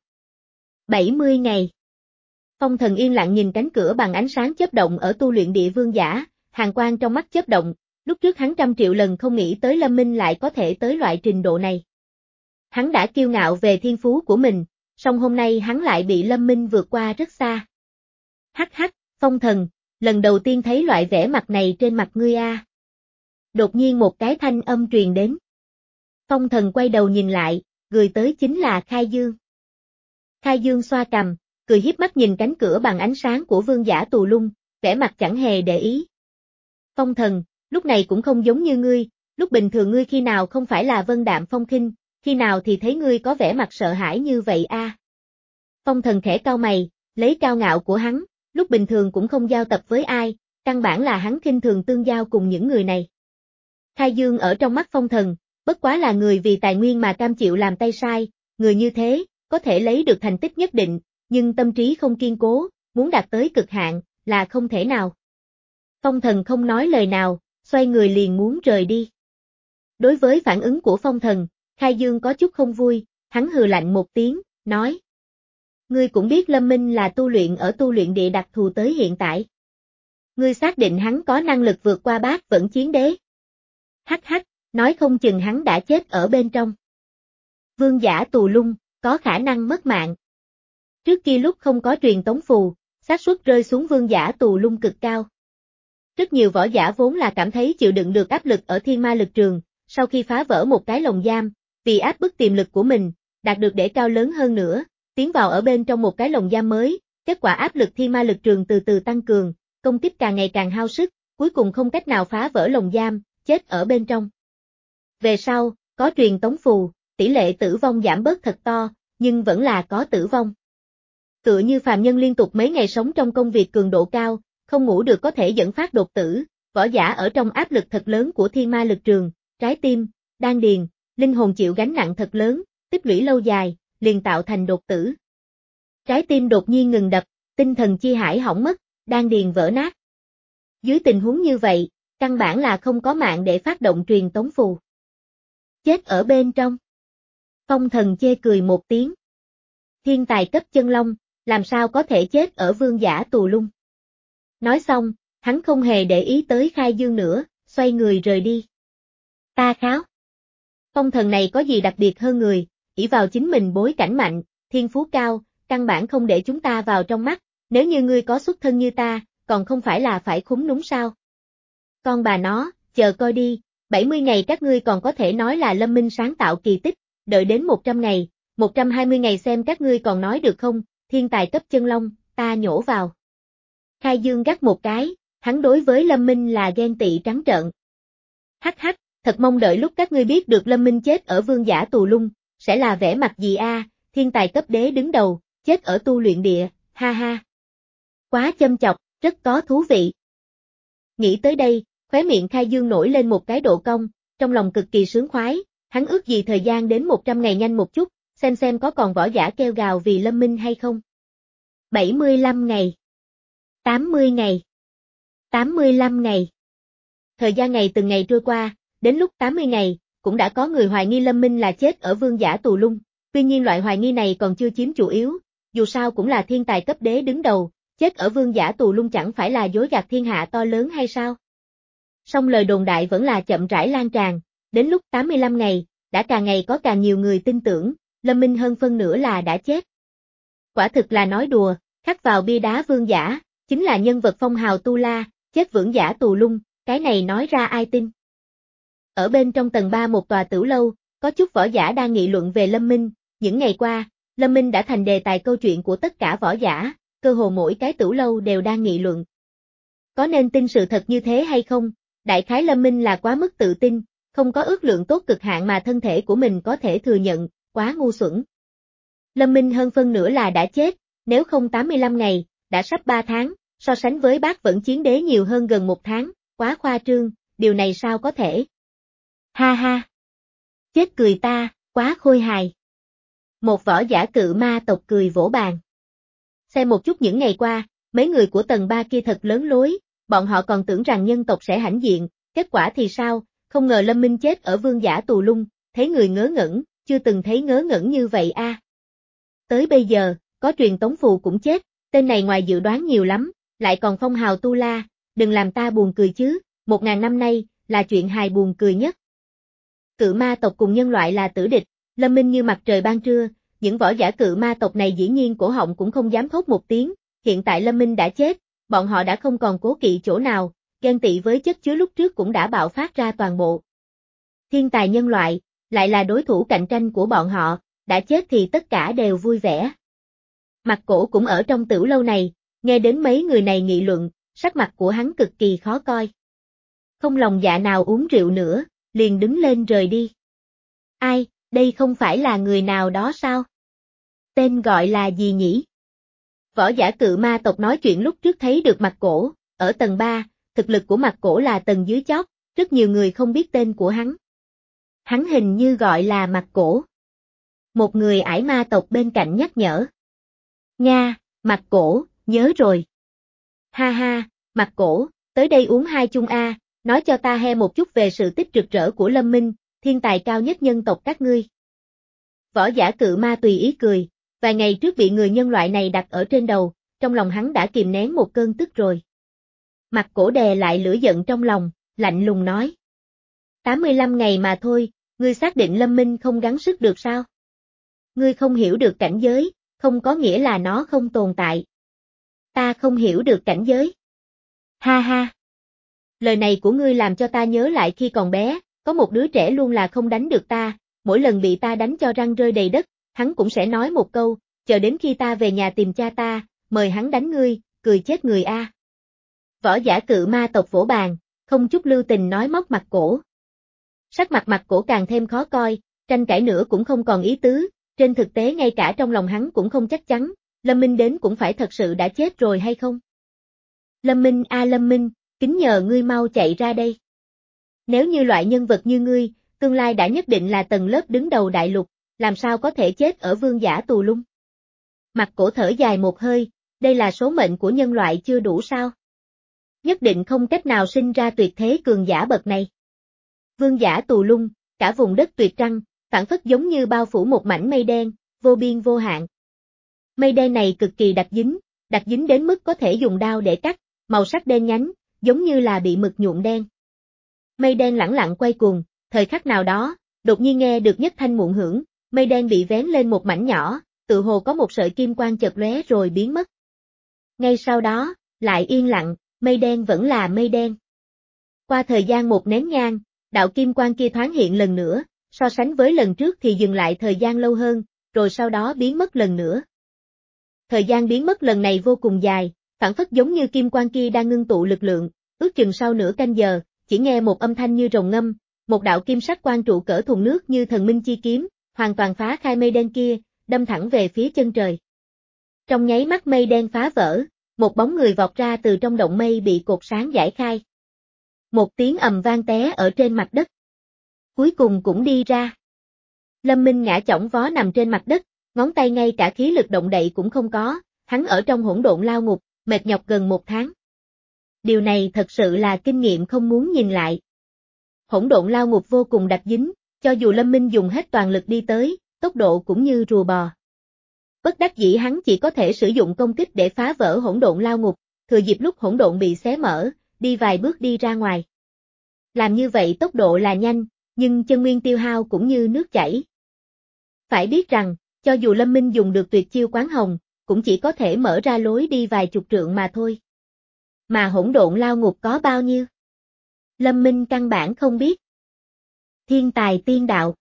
S1: bảy mươi ngày. Phong Thần yên lặng nhìn cánh cửa bằng ánh sáng chớp động ở tu luyện địa vương giả, hàn quang trong mắt chớp động, lúc trước hắn trăm triệu lần không nghĩ tới Lâm Minh lại có thể tới loại trình độ này. Hắn đã kiêu ngạo về thiên phú của mình, song hôm nay hắn lại bị Lâm Minh vượt qua rất xa. Hắc hắc, Phong Thần, lần đầu tiên thấy loại vẻ mặt này trên mặt ngươi a. Đột nhiên một cái thanh âm truyền đến. Phong Thần quay đầu nhìn lại, người tới chính là Khai Dương. Khai Dương xoa cằm, cười hiếp mắt nhìn cánh cửa bằng ánh sáng của vương giả tù lung, vẻ mặt chẳng hề để ý. Phong Thần, lúc này cũng không giống như ngươi, lúc bình thường ngươi khi nào không phải là vân đạm phong khinh, khi nào thì thấy ngươi có vẻ mặt sợ hãi như vậy a. Phong Thần khẽ cau mày, lấy cao ngạo của hắn, lúc bình thường cũng không giao tập với ai, căn bản là hắn khinh thường tương giao cùng những người này. Khai Dương ở trong mắt Phong Thần, bất quá là người vì tài nguyên mà cam chịu làm tay sai, người như thế, có thể lấy được thành tích nhất định, nhưng tâm trí không kiên cố, muốn đạt tới cực hạn, là không thể nào. Phong Thần không nói lời nào, xoay người liền muốn rời đi. Đối với phản ứng của Phong Thần, Khai Dương có chút không vui, hắn hừ lạnh một tiếng, nói. Ngươi cũng biết Lâm Minh là tu luyện ở tu luyện địa đặc thù tới hiện tại. Ngươi xác định hắn có năng lực vượt qua Bát Vẫn Chiến Đế. Hắc hắc, nói không chừng hắn đã chết ở bên trong. Vương giả tù lung, có khả năng mất mạng. Trước kia lúc không có truyền tống phù, xác suất rơi xuống vương giả tù lung cực cao. Rất nhiều võ giả vốn là cảm thấy chịu đựng được áp lực ở thiên ma lực trường, sau khi phá vỡ một cái lồng giam, vì áp bức tiềm lực của mình, đạt được để cao lớn hơn nữa, tiến vào ở bên trong một cái lồng giam mới, kết quả áp lực thiên ma lực trường từ từ tăng cường, công kích càng ngày càng hao sức, cuối cùng không cách nào phá vỡ lồng giam, chết ở bên trong. Về sau, có truyền tống phù, tỷ lệ tử vong giảm bớt thật to, nhưng vẫn là có tử vong. Tựa như phàm nhân liên tục mấy ngày sống trong công việc cường độ cao, không ngủ được có thể dẫn phát đột tử, võ giả ở trong áp lực thật lớn của thiên ma lực trường, trái tim, đan điền, linh hồn chịu gánh nặng thật lớn, tích lũy lâu dài, liền tạo thành đột tử. Trái tim đột nhiên ngừng đập, tinh thần chi hải hỏng mất, đan điền vỡ nát. Dưới tình huống như vậy, căn bản là không có mạng để phát động truyền tống phù. Chết ở bên trong. Phong Thần chê cười một tiếng. Thiên tài cấp chân long, làm sao có thể chết ở vương giả tù lung. Nói xong, hắn không hề để ý tới Khai Dương nữa, xoay người rời đi. Ta kháo. Phong Thần này có gì đặc biệt hơn người, ỷ vào chính mình bối cảnh mạnh, thiên phú cao, căn bản không để chúng ta vào trong mắt, nếu như ngươi có xuất thân như ta, còn không phải là phải khúm núm sao. Con bà nó, chờ coi đi, bảy mươi ngày các ngươi còn có thể nói là Lâm Minh sáng tạo kỳ tích, đợi đến một trăm ngày, một trăm hai mươi ngày xem các ngươi còn nói được không, thiên tài cấp chân long, ta nhổ vào. Khai Dương gắt một cái, hắn đối với Lâm Minh là ghen tị trắng trợn. Hắc hắc, thật mong đợi lúc các ngươi biết được Lâm Minh chết ở vương giả tù lung, sẽ là vẻ mặt gì a, thiên tài cấp đế đứng đầu, chết ở tu luyện địa, ha ha. Quá châm chọc, rất có thú vị. Nghĩ tới đây, khóe miệng Khai Dương nổi lên một cái độ cong, trong lòng cực kỳ sướng khoái, hắn ước gì thời gian đến một trăm ngày nhanh một chút, xem xem có còn võ giả kêu gào vì Lâm Minh hay không. bảy mươi lăm ngày. tám mươi ngày. tám mươi lăm ngày. Thời gian ngày từng ngày trôi qua, đến lúc tám mươi ngày, cũng đã có người hoài nghi Lâm Minh là chết ở vương giả tù lung, tuy nhiên loại hoài nghi này còn chưa chiếm chủ yếu, dù sao cũng là thiên tài cấp đế đứng đầu, chết ở vương giả tù lung chẳng phải là dối gạt thiên hạ to lớn hay sao? Song lời đồn đại vẫn là chậm rãi lan tràn, đến lúc tám mươi lăm ngày, đã càng ngày có càng nhiều người tin tưởng, Lâm Minh hơn phân nửa là đã chết. Quả thực là nói đùa, khắc vào bia đá vương giả, chính là nhân vật phong hào tu la, chết vương giả tù lung, cái này nói ra ai tin. Ở bên trong tầng ba một tòa tử lâu, có chút võ giả đang nghị luận về Lâm Minh, những ngày qua, Lâm Minh đã thành đề tài câu chuyện của tất cả võ giả, cơ hồ mỗi cái tử lâu đều đang nghị luận. Có nên tin sự thật như thế hay không? Đại khái Lâm Minh là quá mức tự tin, không có ước lượng tốt cực hạn mà thân thể của mình có thể thừa nhận, quá ngu xuẩn. Lâm Minh hơn phân nửa là đã chết, nếu không tám mươi lăm ngày, đã sắp ba tháng, so sánh với Bát Vẫn Chiến Đế nhiều hơn gần một tháng, quá khoa trương, điều này sao có thể? Ha ha! Chết cười ta, quá khôi hài. Một võ giả cự ma tộc cười vỗ bàn. Xem một chút những ngày qua, mấy người của tầng ba kia thật lớn lối, bọn họ còn tưởng rằng nhân tộc sẽ hãnh diện, kết quả thì sao, không ngờ Lâm Minh chết ở vương giả tù lung, thấy người ngớ ngẩn, chưa từng thấy ngớ ngẩn như vậy a. À. Tới bây giờ, có truyền tống phù cũng chết, tên này ngoài dự đoán nhiều lắm, lại còn phong hào tu la, đừng làm ta buồn cười chứ, một ngàn năm nay, là chuyện hài buồn cười nhất. Cự ma tộc cùng nhân loại là tử địch, Lâm Minh như mặt trời ban trưa, những võ giả cự ma tộc này dĩ nhiên cổ họng cũng không dám thốt một tiếng, hiện tại Lâm Minh đã chết, bọn họ đã không còn cố kỵ chỗ nào, ghen tị với chất chứa lúc trước cũng đã bạo phát ra toàn bộ. Thiên tài nhân loại, lại là đối thủ cạnh tranh của bọn họ, đã chết thì tất cả đều vui vẻ. Mặt Cổ cũng ở trong tiểu lâu này, nghe đến mấy người này nghị luận, sắc mặt của hắn cực kỳ khó coi. Không lòng dạ nào uống rượu nữa, liền đứng lên rời đi. Ai, đây không phải là người nào đó sao? Tên gọi là gì nhỉ? Võ giả cự ma tộc nói chuyện lúc trước thấy được Mặt Cổ, ở tầng ba, thực lực của Mặt Cổ là tầng dưới chót, rất nhiều người không biết tên của hắn. Hắn hình như gọi là Mặt Cổ. Một người ải ma tộc bên cạnh nhắc nhở. Nga, Mặt Cổ, nhớ rồi. Ha ha, Mặt Cổ, tới đây uống hai chung a, nói cho ta he một chút về sự tích rực rỡ của Lâm Minh, thiên tài cao nhất nhân tộc các ngươi. Võ giả cự ma tùy ý cười, vài ngày trước bị người nhân loại này đặt ở trên đầu, trong lòng hắn đã kìm nén một cơn tức rồi. Mặt Cổ đè lại lửa giận trong lòng, lạnh lùng nói. tám mươi lăm ngày mà thôi, ngươi xác định Lâm Minh không gắng sức được sao? Ngươi không hiểu được cảnh giới, không có nghĩa là nó không tồn tại. Ta không hiểu được cảnh giới. Ha ha. Lời này của ngươi làm cho ta nhớ lại khi còn bé, có một đứa trẻ luôn là không đánh được ta, mỗi lần bị ta đánh cho răng rơi đầy đất, hắn cũng sẽ nói một câu, chờ đến khi ta về nhà tìm cha ta, mời hắn đánh ngươi, cười chết người a. Võ giả cự ma tộc vỗ bàn, không chút lưu tình nói móc Mặt Cổ. Sắc mặt Mặt Cổ càng thêm khó coi, tranh cãi nữa cũng không còn ý tứ, trên thực tế ngay cả trong lòng hắn cũng không chắc chắn, Lâm Minh đến cũng phải thật sự đã chết rồi hay không? Lâm Minh a Lâm Minh, kính nhờ ngươi mau chạy ra đây. Nếu như loại nhân vật như ngươi, tương lai đã nhất định là tầng lớp đứng đầu đại lục, làm sao có thể chết ở vương giả tù lung? Mặt Cổ thở dài một hơi, đây là số mệnh của nhân loại chưa đủ sao? Nhất định không cách nào sinh ra tuyệt thế cường giả bậc này. Vương giả tù lung, cả vùng đất tuyệt trăng, phảng phất giống như bao phủ một mảnh mây đen, vô biên vô hạn. Mây đen này cực kỳ đặc dính, đặc dính đến mức có thể dùng đao để cắt, màu sắc đen nhánh, giống như là bị mực nhuộm đen. Mây đen lẳng lặng quay cuồng, thời khắc nào đó, đột nhiên nghe được nhất thanh muộn hưởng, mây đen bị vén lên một mảnh nhỏ, tự hồ có một sợi kim quang chợt lóe rồi biến mất. Ngay sau đó, lại yên lặng, mây đen vẫn là mây đen. Qua thời gian một nén nhang, đạo kim quang kia thoáng hiện lần nữa, so sánh với lần trước thì dừng lại thời gian lâu hơn, rồi sau đó biến mất lần nữa. Thời gian biến mất lần này vô cùng dài, phảng phất giống như kim quang kia đang ngưng tụ lực lượng, ước chừng sau nửa canh giờ, chỉ nghe một âm thanh như rồng ngâm, một đạo kim sắc quang trụ cỡ thùng nước như thần minh chi kiếm, hoàn toàn phá khai mây đen kia, đâm thẳng về phía chân trời. Trong nháy mắt mây đen phá vỡ, một bóng người vọt ra từ trong động mây bị cột sáng giải khai. Một tiếng ầm vang té ở trên mặt đất. Cuối cùng cũng đi ra. Lâm Minh ngã chỏng vó nằm trên mặt đất, ngón tay ngay cả khí lực động đậy cũng không có, hắn ở trong hỗn độn lao ngục, mệt nhọc gần một tháng. Điều này thật sự là kinh nghiệm không muốn nhìn lại. Hỗn độn lao ngục vô cùng đặc dính, cho dù Lâm Minh dùng hết toàn lực đi tới, tốc độ cũng như rùa bò. Bất đắc dĩ hắn chỉ có thể sử dụng công kích để phá vỡ hỗn độn lao ngục, thừa dịp lúc hỗn độn bị xé mở, đi vài bước đi ra ngoài. Làm như vậy tốc độ là nhanh, nhưng chân nguyên tiêu hao cũng như nước chảy. Phải biết rằng, cho dù Lâm Minh dùng được tuyệt chiêu quán hồng, cũng chỉ có thể mở ra lối đi vài chục trượng mà thôi. Mà hỗn độn lao ngục có bao nhiêu? Lâm Minh căn bản không biết. Thiên tài tiên đạo.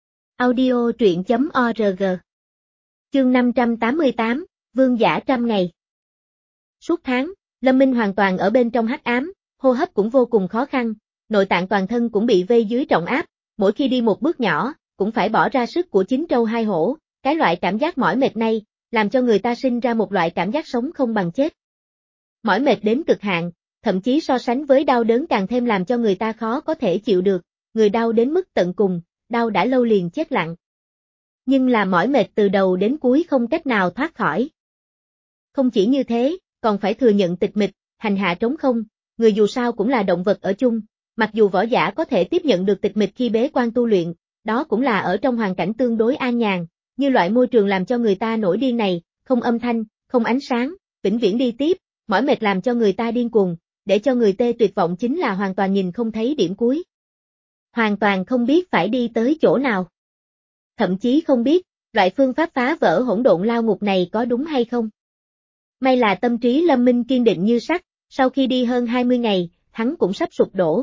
S1: Audio truyện chấm org. Chương năm trăm tám mươi tám, Vương giả trăm ngày. Suốt tháng, Lâm Minh hoàn toàn ở bên trong hắc ám, hô hấp cũng vô cùng khó khăn, nội tạng toàn thân cũng bị vây dưới trọng áp, mỗi khi đi một bước nhỏ, cũng phải bỏ ra sức của chín trâu hai hổ, cái loại cảm giác mỏi mệt này, làm cho người ta sinh ra một loại cảm giác sống không bằng chết. Mỏi mệt đến cực hạn, thậm chí so sánh với đau đớn càng thêm làm cho người ta khó có thể chịu được, người đau đến mức tận cùng, đau đã lâu liền chết lặng. Nhưng là mỏi mệt từ đầu đến cuối không cách nào thoát khỏi. Không chỉ như thế, còn phải thừa nhận tịch mịch, hành hạ trống không, người dù sao cũng là động vật ở chung, mặc dù võ giả có thể tiếp nhận được tịch mịch khi bế quan tu luyện, đó cũng là ở trong hoàn cảnh tương đối an nhàn, như loại môi trường làm cho người ta nổi điên này, không âm thanh, không ánh sáng, vĩnh viễn đi tiếp, mỏi mệt làm cho người ta điên cuồng, để cho người tê tuyệt vọng chính là hoàn toàn nhìn không thấy điểm cuối. Hoàn toàn không biết phải đi tới chỗ nào. Thậm chí không biết, loại phương pháp phá vỡ hỗn độn lao ngục này có đúng hay không. May là tâm trí Lâm Minh kiên định như sắt, sau khi đi hơn hai mươi ngày, hắn cũng sắp sụp đổ.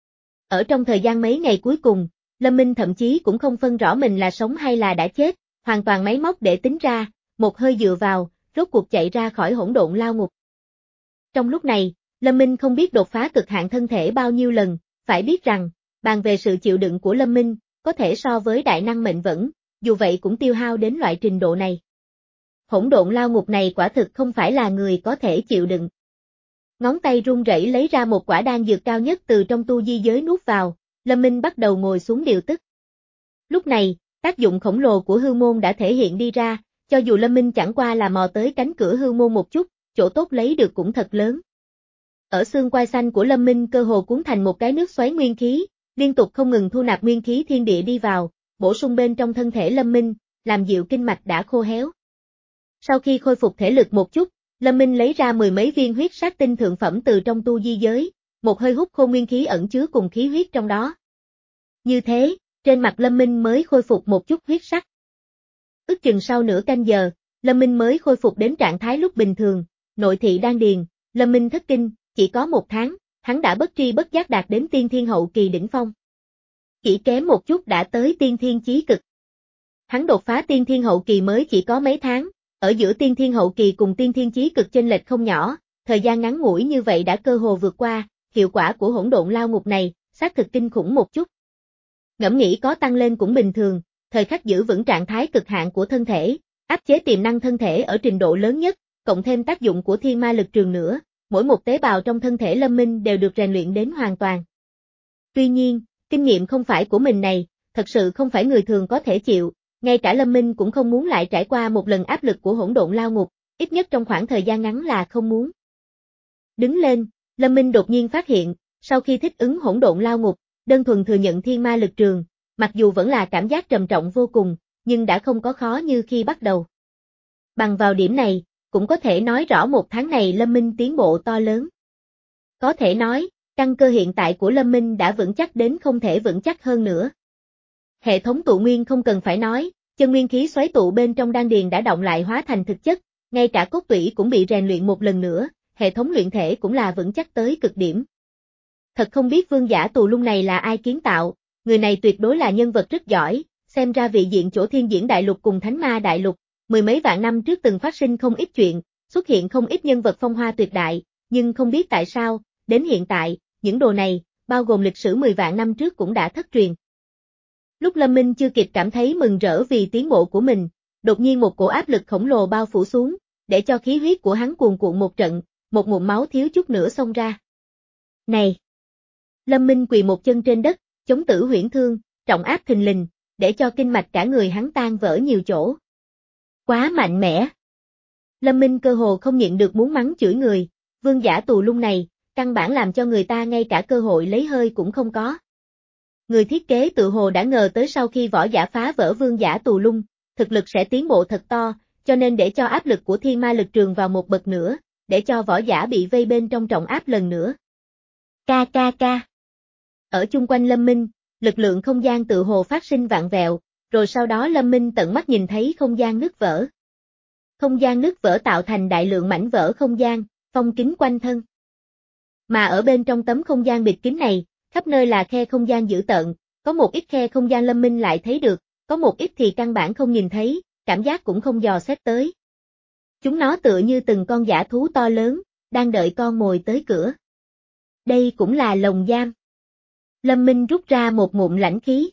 S1: Ở trong thời gian mấy ngày cuối cùng, Lâm Minh thậm chí cũng không phân rõ mình là sống hay là đã chết, hoàn toàn máy móc để tính ra, một hơi dựa vào, rốt cuộc chạy ra khỏi hỗn độn lao ngục. Trong lúc này, Lâm Minh không biết đột phá cực hạn thân thể bao nhiêu lần, phải biết rằng, bàn về sự chịu đựng của Lâm Minh, có thể so với đại năng mệnh vẫn, dù vậy cũng tiêu hao đến loại trình độ này. Hỗn độn lao ngục này quả thực không phải là người có thể chịu đựng. Ngón tay run rẩy lấy ra một quả đan dược cao nhất từ trong tu di giới nuốt vào, Lâm Minh bắt đầu ngồi xuống điều tức. Lúc này, tác dụng khổng lồ của hư môn đã thể hiện đi ra, cho dù Lâm Minh chẳng qua là mò tới cánh cửa hư môn một chút, chỗ tốt lấy được cũng thật lớn. Ở xương quai xanh của Lâm Minh cơ hồ cuốn thành một cái nước xoáy nguyên khí, liên tục không ngừng thu nạp nguyên khí thiên địa đi vào, bổ sung bên trong thân thể Lâm Minh, làm dịu kinh mạch đã khô héo. Sau khi khôi phục thể lực một chút, Lâm Minh lấy ra mười mấy viên huyết sát tinh thượng phẩm từ trong tu di giới, một hơi hút khô nguyên khí ẩn chứa cùng khí huyết trong đó. Như thế, trên mặt Lâm Minh mới khôi phục một chút huyết sắc. Ước chừng sau nửa canh giờ, Lâm Minh mới khôi phục đến trạng thái lúc bình thường, nội thị đan điền, Lâm Minh thất kinh, chỉ có một tháng, hắn đã bất tri bất giác đạt đến tiên thiên hậu kỳ đỉnh phong. Chỉ kém một chút đã tới tiên thiên chí cực. Hắn đột phá tiên thiên hậu kỳ mới chỉ có mấy tháng, ở giữa tiên thiên hậu kỳ cùng tiên thiên chí cực chênh lệch không nhỏ, thời gian ngắn ngủi như vậy đã cơ hồ vượt qua, hiệu quả của hỗn độn lao ngục này, xác thực kinh khủng một chút. Ngẫm nghĩ có tăng lên cũng bình thường, thời khắc giữ vững trạng thái cực hạn của thân thể, áp chế tiềm năng thân thể ở trình độ lớn nhất, cộng thêm tác dụng của thiên ma lực trường nữa, mỗi một tế bào trong thân thể Lâm Minh đều được rèn luyện đến hoàn toàn. Tuy nhiên, kinh nghiệm không phải của mình này, thật sự không phải người thường có thể chịu, ngay cả Lâm Minh cũng không muốn lại trải qua một lần áp lực của hỗn độn lao ngục, ít nhất trong khoảng thời gian ngắn là không muốn. Đứng lên, Lâm Minh đột nhiên phát hiện, sau khi thích ứng hỗn độn lao ngục, đơn thuần thừa nhận thiên ma lực trường, mặc dù vẫn là cảm giác trầm trọng vô cùng, nhưng đã không có khó như khi bắt đầu. Bằng vào điểm này, cũng có thể nói rõ một tháng này Lâm Minh tiến bộ to lớn. Có thể nói, căn cơ hiện tại của Lâm Minh đã vững chắc đến không thể vững chắc hơn nữa. Hệ thống tụ nguyên không cần phải nói, chân nguyên khí xoáy tụ bên trong đan điền đã động lại hóa thành thực chất, ngay cả cốt tủy cũng bị rèn luyện một lần nữa, hệ thống luyện thể cũng là vững chắc tới cực điểm. Thật không biết vương giả tù lung này là ai kiến tạo, người này tuyệt đối là nhân vật rất giỏi, xem ra vị diện chỗ thiên diễn đại lục cùng thánh ma đại lục, mười mấy vạn năm trước từng phát sinh không ít chuyện, xuất hiện không ít nhân vật phong hoa tuyệt đại, nhưng không biết tại sao, đến hiện tại, những đồ này, bao gồm lịch sử mười vạn năm trước cũng đã thất truyền. Lúc Lâm Minh chưa kịp cảm thấy mừng rỡ vì tiến bộ của mình, đột nhiên một cổ áp lực khổng lồ bao phủ xuống, để cho khí huyết của hắn cuồn cuộn một trận, một ngụm máu thiếu chút nữa xông ra. Này! Lâm Minh quỳ một chân trên đất, chống tử huyễn thương, trọng áp thình lình, để cho kinh mạch cả người hắn tan vỡ nhiều chỗ. Quá mạnh mẽ! Lâm Minh cơ hồ không nhịn được muốn mắng chửi người, vương giả tù lung này, căn bản làm cho người ta ngay cả cơ hội lấy hơi cũng không có. Người thiết kế tự hồ đã ngờ tới sau khi võ giả phá vỡ vương giả tù lung, thực lực sẽ tiến bộ thật to, cho nên để cho áp lực của thiên ma lực trường vào một bậc nữa, để cho võ giả bị vây bên trong trọng áp lần nữa. Ca ca ca. Ở chung quanh Lâm Minh, lực lượng không gian tự hồ phát sinh vạn vẹo, rồi sau đó Lâm Minh tận mắt nhìn thấy không gian nứt vỡ. Không gian nứt vỡ tạo thành đại lượng mảnh vỡ không gian, phong kín quanh thân. Mà ở bên trong tấm không gian bịt kín này, khắp nơi là khe không gian dữ tợn, có một ít khe không gian Lâm Minh lại thấy được, có một ít thì căn bản không nhìn thấy, cảm giác cũng không dò xét tới. Chúng nó tựa như từng con dã thú to lớn, đang đợi con mồi tới cửa. Đây cũng là lồng giam. Lâm Minh rút ra một ngụm lãnh khí.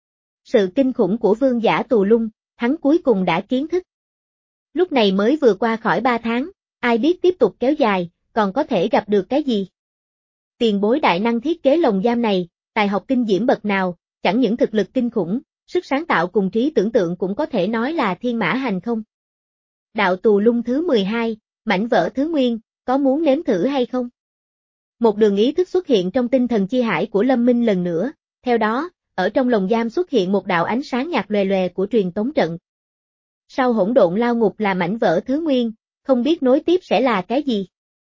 S1: Sự kinh khủng của vương giả tù lung, hắn cuối cùng đã kiến thức. Lúc này mới vừa qua khỏi ba tháng, ai biết tiếp tục kéo dài, còn có thể gặp được cái gì. Tiền bối đại năng thiết kế lồng giam này, tài học kinh diễm bậc nào, chẳng những thực lực kinh khủng, sức sáng tạo cùng trí tưởng tượng cũng có thể nói là thiên mã hành không. Đạo tù lung thứ mười hai, mảnh vỡ thứ nguyên, có muốn nếm thử hay không? Một đường ý thức xuất hiện trong tinh thần chi hải của Lâm Minh lần nữa, theo đó, ở trong lồng giam xuất hiện một đạo ánh sáng nhạt lòe lòe của truyền tống trận. Sau hỗn độn lao ngục là mảnh vỡ thứ nguyên, không biết nối tiếp sẽ là cái gì.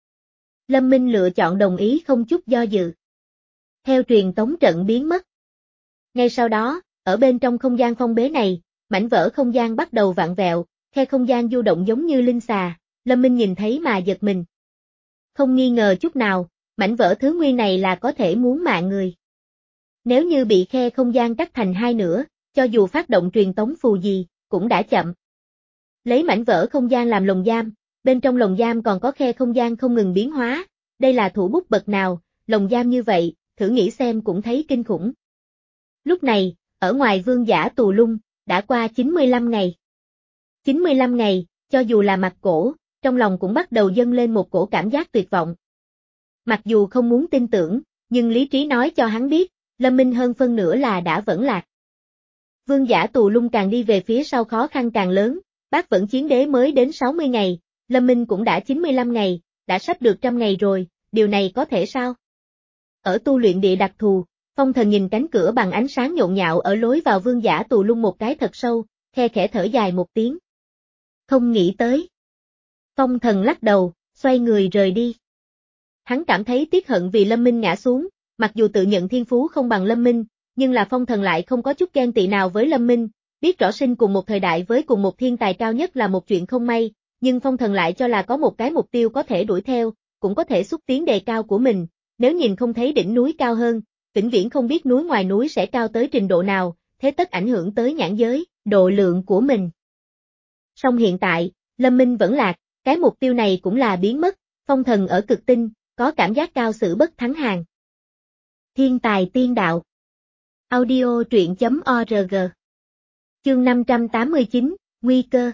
S1: Lâm Minh lựa chọn đồng ý không chút do dự. Theo truyền tống trận biến mất. Ngay sau đó, ở bên trong không gian phong bế này, mảnh vỡ không gian bắt đầu vặn vẹo, khe không gian du động giống như linh xà, Lâm Minh nhìn thấy mà giật mình. Không nghi ngờ chút nào, mảnh vỡ thứ nguyên này là có thể muốn mạng người. Nếu như bị khe không gian cắt thành hai nửa, cho dù phát động truyền tống phù gì, cũng đã chậm. Lấy mảnh vỡ không gian làm lồng giam, bên trong lồng giam còn có khe không gian không ngừng biến hóa, đây là thủ bút bậc nào, lồng giam như vậy, thử nghĩ xem cũng thấy kinh khủng. Lúc này, ở ngoài vương giả tù lung, đã qua chín mươi lăm ngày. chín mươi lăm ngày, cho dù là mặt cổ, trong lòng cũng bắt đầu dâng lên một cổ cảm giác tuyệt vọng. Mặc dù không muốn tin tưởng, nhưng lý trí nói cho hắn biết, Lâm Minh hơn phân nửa là đã vẫn lạc. Vương giả tù lung càng đi về phía sau khó khăn càng lớn, bác vẫn chiến đế mới đến sáu mươi ngày, Lâm Minh cũng đã chín mươi lăm ngày, đã sắp được trăm ngày rồi, điều này có thể sao? Ở tu luyện địa đặc thù, Phong Thần nhìn cánh cửa bằng ánh sáng nhộn nhạo ở lối vào vương giả tù lung một cái thật sâu, khe khẽ thở dài một tiếng. Không nghĩ tới. Phong Thần lắc đầu, xoay người rời đi. Hắn cảm thấy tiếc hận vì Lâm Minh ngã xuống, mặc dù tự nhận thiên phú không bằng Lâm Minh, nhưng là Phong Thần lại không có chút ghen tị nào với Lâm Minh, biết rõ sinh cùng một thời đại với cùng một thiên tài cao nhất là một chuyện không may, nhưng Phong Thần lại cho là có một cái mục tiêu có thể đuổi theo, cũng có thể xúc tiến đề cao của mình, nếu nhìn không thấy đỉnh núi cao hơn, vĩnh viễn không biết núi ngoài núi sẽ cao tới trình độ nào, thế tất ảnh hưởng tới nhãn giới, độ lượng của mình. Song hiện tại, Lâm Minh vẫn lạc, cái mục tiêu này cũng là biến mất, Phong Thần ở cực tinh, có cảm giác cao xử bất thắng hàng. Thiên tài tiên đạo. Audio truyện chấm org. Chương năm trăm tám mươi chín, Nguy cơ.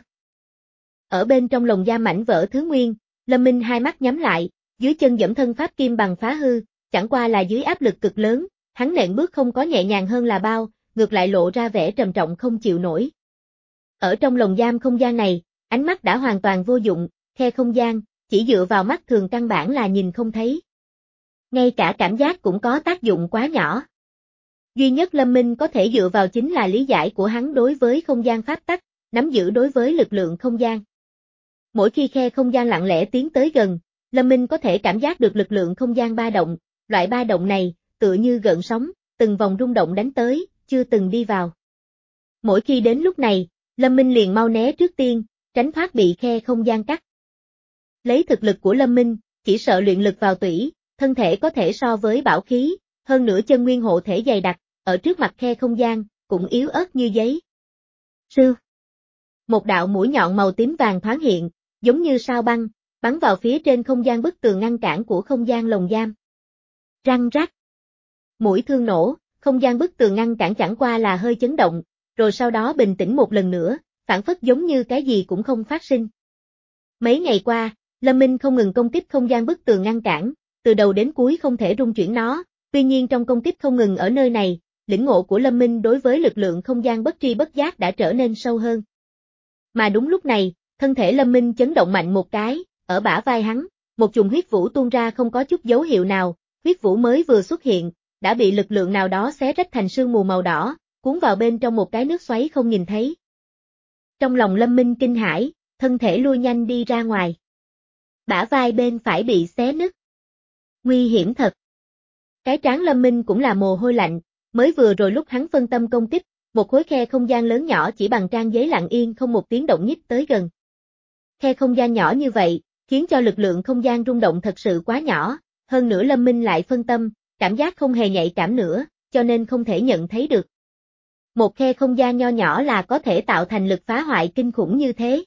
S1: Ở bên trong lồng giam mảnh vỡ thứ nguyên, Lâm Minh hai mắt nhắm lại, dưới chân dẫm thân pháp kim bằng phá hư, chẳng qua là dưới áp lực cực lớn, hắn nện bước không có nhẹ nhàng hơn là bao, ngược lại lộ ra vẻ trầm trọng không chịu nổi. Ở trong lồng giam không gian này, ánh mắt đã hoàn toàn vô dụng, khe không gian, chỉ dựa vào mắt thường căn bản là nhìn không thấy. Ngay cả cảm giác cũng có tác dụng quá nhỏ. Duy nhất Lâm Minh có thể dựa vào chính là lý giải của hắn đối với không gian pháp tắc, nắm giữ đối với lực lượng không gian. Mỗi khi khe không gian lặng lẽ tiến tới gần, Lâm Minh có thể cảm giác được lực lượng không gian ba động, loại ba động này, tựa như gợn sóng, từng vòng rung động đánh tới, chưa từng đi vào. Mỗi khi đến lúc này, Lâm Minh liền mau né trước tiên, tránh thoát bị khe không gian cắt. Lấy thực lực của Lâm Minh, chỉ sợ luyện lực vào tủy, thân thể có thể so với bảo khí, hơn nữa chân nguyên hộ thể dày đặc, ở trước mặt khe không gian, cũng yếu ớt như giấy. Sư. Một đạo mũi nhọn màu tím vàng thoáng hiện, giống như sao băng, bắn vào phía trên không gian bức tường ngăn cản của không gian lồng giam. Răng rắc. Mũi thương nổ, không gian bức tường ngăn cản chẳng qua là hơi chấn động, rồi sau đó bình tĩnh một lần nữa, phản phất giống như cái gì cũng không phát sinh. Mấy ngày qua, Lâm Minh không ngừng công kích không gian bức tường ngăn cản, từ đầu đến cuối không thể rung chuyển nó, tuy nhiên trong công kích không ngừng ở nơi này, lĩnh ngộ của Lâm Minh đối với lực lượng không gian bất tri bất giác đã trở nên sâu hơn. Mà đúng lúc này, thân thể Lâm Minh chấn động mạnh một cái, ở bả vai hắn, một chùm huyết vũ tuôn ra không có chút dấu hiệu nào, huyết vũ mới vừa xuất hiện, đã bị lực lượng nào đó xé rách thành sương mù màu đỏ, cuốn vào bên trong một cái nước xoáy không nhìn thấy. Trong lòng Lâm Minh kinh hãi, thân thể lui nhanh đi ra ngoài. Bả vai bên phải bị xé nứt. Nguy hiểm thật. Cái trán Lâm Minh cũng là mồ hôi lạnh, mới vừa rồi lúc hắn phân tâm công kích, một khối khe không gian lớn nhỏ chỉ bằng trang giấy lặng yên không một tiếng động nhích tới gần. Khe không gian nhỏ như vậy, khiến cho lực lượng không gian rung động thật sự quá nhỏ, hơn nữa Lâm Minh lại phân tâm, cảm giác không hề nhạy cảm nữa, cho nên không thể nhận thấy được. Một khe không gian nho nhỏ là có thể tạo thành lực phá hoại kinh khủng như thế.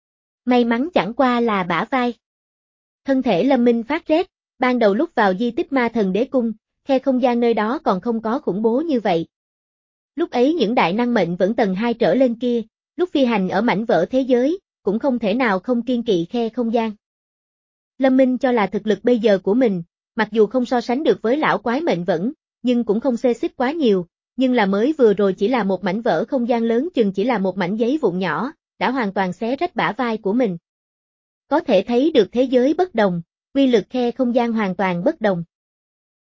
S1: May mắn chẳng qua là bả vai. Thân thể Lâm Minh phát rét, ban đầu lúc vào di tích ma thần đế cung, khe không gian nơi đó còn không có khủng bố như vậy. Lúc ấy những đại năng mệnh vẫn tầng hai trở lên kia, lúc phi hành ở mảnh vỡ thế giới, cũng không thể nào không kiên kỵ khe không gian. Lâm Minh cho là thực lực bây giờ của mình, mặc dù không so sánh được với lão quái mệnh vẫn, nhưng cũng không xê xích quá nhiều, nhưng là mới vừa rồi chỉ là một mảnh vỡ không gian lớn chừng chỉ là một mảnh giấy vụn nhỏ, đã hoàn toàn xé rách bả vai của mình. Có thể thấy được thế giới bất đồng, quy lực khe không gian hoàn toàn bất đồng.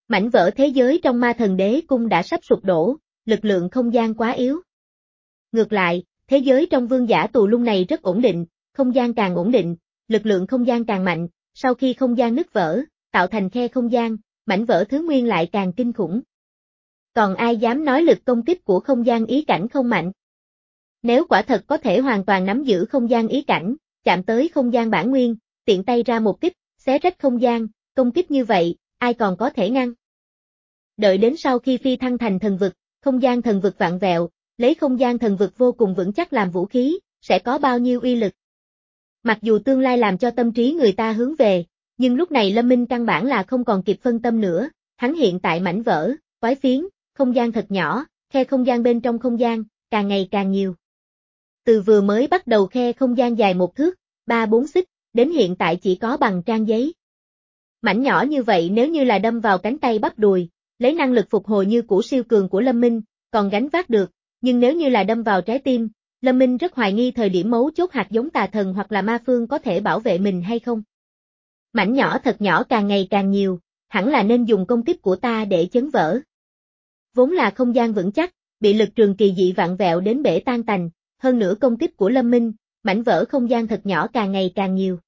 S1: Mảnh vỡ thế giới trong Ma Thần Đế Cung đã sắp sụp đổ, lực lượng không gian quá yếu. Ngược lại, thế giới trong Vương Giả Tù Lung này rất ổn định, không gian càng ổn định, lực lượng không gian càng mạnh, sau khi không gian nứt vỡ, tạo thành khe không gian, mảnh vỡ thứ nguyên lại càng kinh khủng. Còn ai dám nói lực công kích của không gian ý cảnh không mạnh? Nếu quả thật có thể hoàn toàn nắm giữ không gian ý cảnh, chạm tới không gian bản nguyên, tiện tay ra một kích, xé rách không gian, công kích như vậy, ai còn có thể ngăn? Đợi đến sau khi phi thăng thành thần vực, không gian thần vực vạn vẹo, lấy không gian thần vực vô cùng vững chắc làm vũ khí, sẽ có bao nhiêu uy lực? Mặc dù tương lai làm cho tâm trí người ta hướng về, nhưng lúc này Lâm Minh căn bản là không còn kịp phân tâm nữa, hắn hiện tại mảnh vỡ, toái phiến, không gian thật nhỏ, khe không gian bên trong không gian, càng ngày càng nhiều. Từ vừa mới bắt đầu khe không gian dài một thước, ba bốn xích, đến hiện tại chỉ có bằng trang giấy. Mảnh nhỏ như vậy nếu như là đâm vào cánh tay bắp đùi, lấy năng lực phục hồi như cũ siêu cường của Lâm Minh, còn gánh vác được, nhưng nếu như là đâm vào trái tim, Lâm Minh rất hoài nghi thời điểm mấu chốt hạt giống tà thần hoặc là ma phương có thể bảo vệ mình hay không. Mảnh nhỏ thật nhỏ càng ngày càng nhiều, hẳn là nên dùng công kích của ta để chấn vỡ. Vốn là không gian vững chắc, bị lực trường kỳ dị vặn vẹo đến bể tan tành, hơn nữa công kích của Lâm Minh, mảnh vỡ không gian thật nhỏ càng ngày càng nhiều.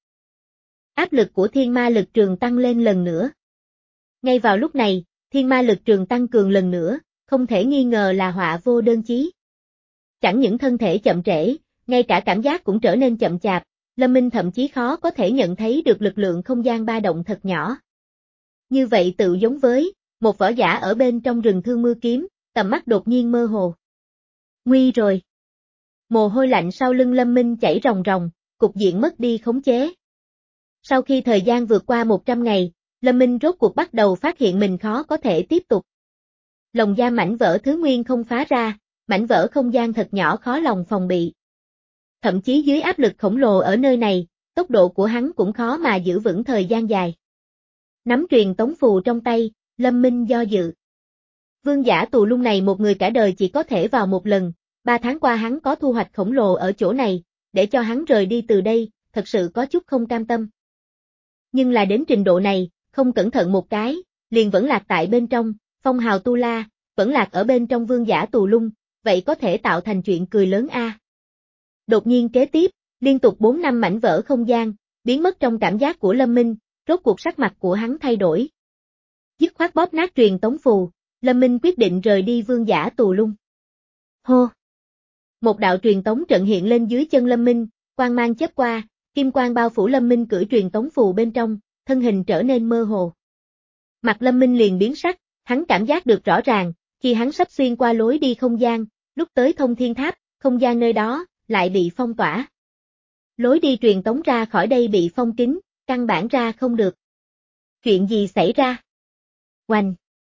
S1: Áp lực của thiên ma lực trường tăng lên lần nữa. Ngay vào lúc này, thiên ma lực trường tăng cường lần nữa, không thể nghi ngờ là họa vô đơn chí. Chẳng những thân thể chậm trễ, ngay cả cảm giác cũng trở nên chậm chạp, Lâm Minh thậm chí khó có thể nhận thấy được lực lượng không gian ba động thật nhỏ. Như vậy tự giống với một võ giả ở bên trong rừng thương mưa kiếm, tầm mắt đột nhiên mơ hồ. Nguy rồi. Mồ hôi lạnh sau lưng Lâm Minh chảy ròng ròng, cục diện mất đi khống chế. Sau khi thời gian vượt qua một trăm ngày, Lâm Minh rốt cuộc bắt đầu phát hiện mình khó có thể tiếp tục. Lồng giam mảnh vỡ thứ nguyên không phá ra, mảnh vỡ không gian thật nhỏ khó lòng phòng bị. Thậm chí dưới áp lực khổng lồ ở nơi này, tốc độ của hắn cũng khó mà giữ vững thời gian dài. Nắm truyền tống phù trong tay, Lâm Minh do dự. Vương Giả Tù Lung này một người cả đời chỉ có thể vào một lần, ba tháng qua hắn có thu hoạch khổng lồ ở chỗ này, để cho hắn rời đi từ đây, thật sự có chút không cam tâm. Nhưng là đến trình độ này, không cẩn thận một cái, liền vẫn lạc tại bên trong, phong hào tu la, vẫn lạc ở bên trong Vương Giả Tù Lung, vậy có thể tạo thành chuyện cười lớn a. Đột nhiên kế tiếp, liên tục bốn năm mảnh vỡ không gian, biến mất trong cảm giác của Lâm Minh, rốt cuộc sắc mặt của hắn thay đổi. Dứt khoát bóp nát truyền tống phù, Lâm Minh quyết định rời đi Vương Giả Tù Lung. Hô! Một đạo truyền tống trận hiện lên dưới chân Lâm Minh, quang mang chớp qua, kim quang bao phủ Lâm Minh cưỡi truyền tống phù bên trong, thân hình trở nên mơ hồ. Mặt Lâm Minh liền biến sắc, hắn cảm giác được rõ ràng, khi hắn sắp xuyên qua lối đi không gian, lúc tới Thông Thiên Tháp, không gian nơi đó lại bị phong tỏa. Lối đi truyền tống ra khỏi đây bị phong kín, căn bản ra không được. Chuyện gì xảy ra? Oanh!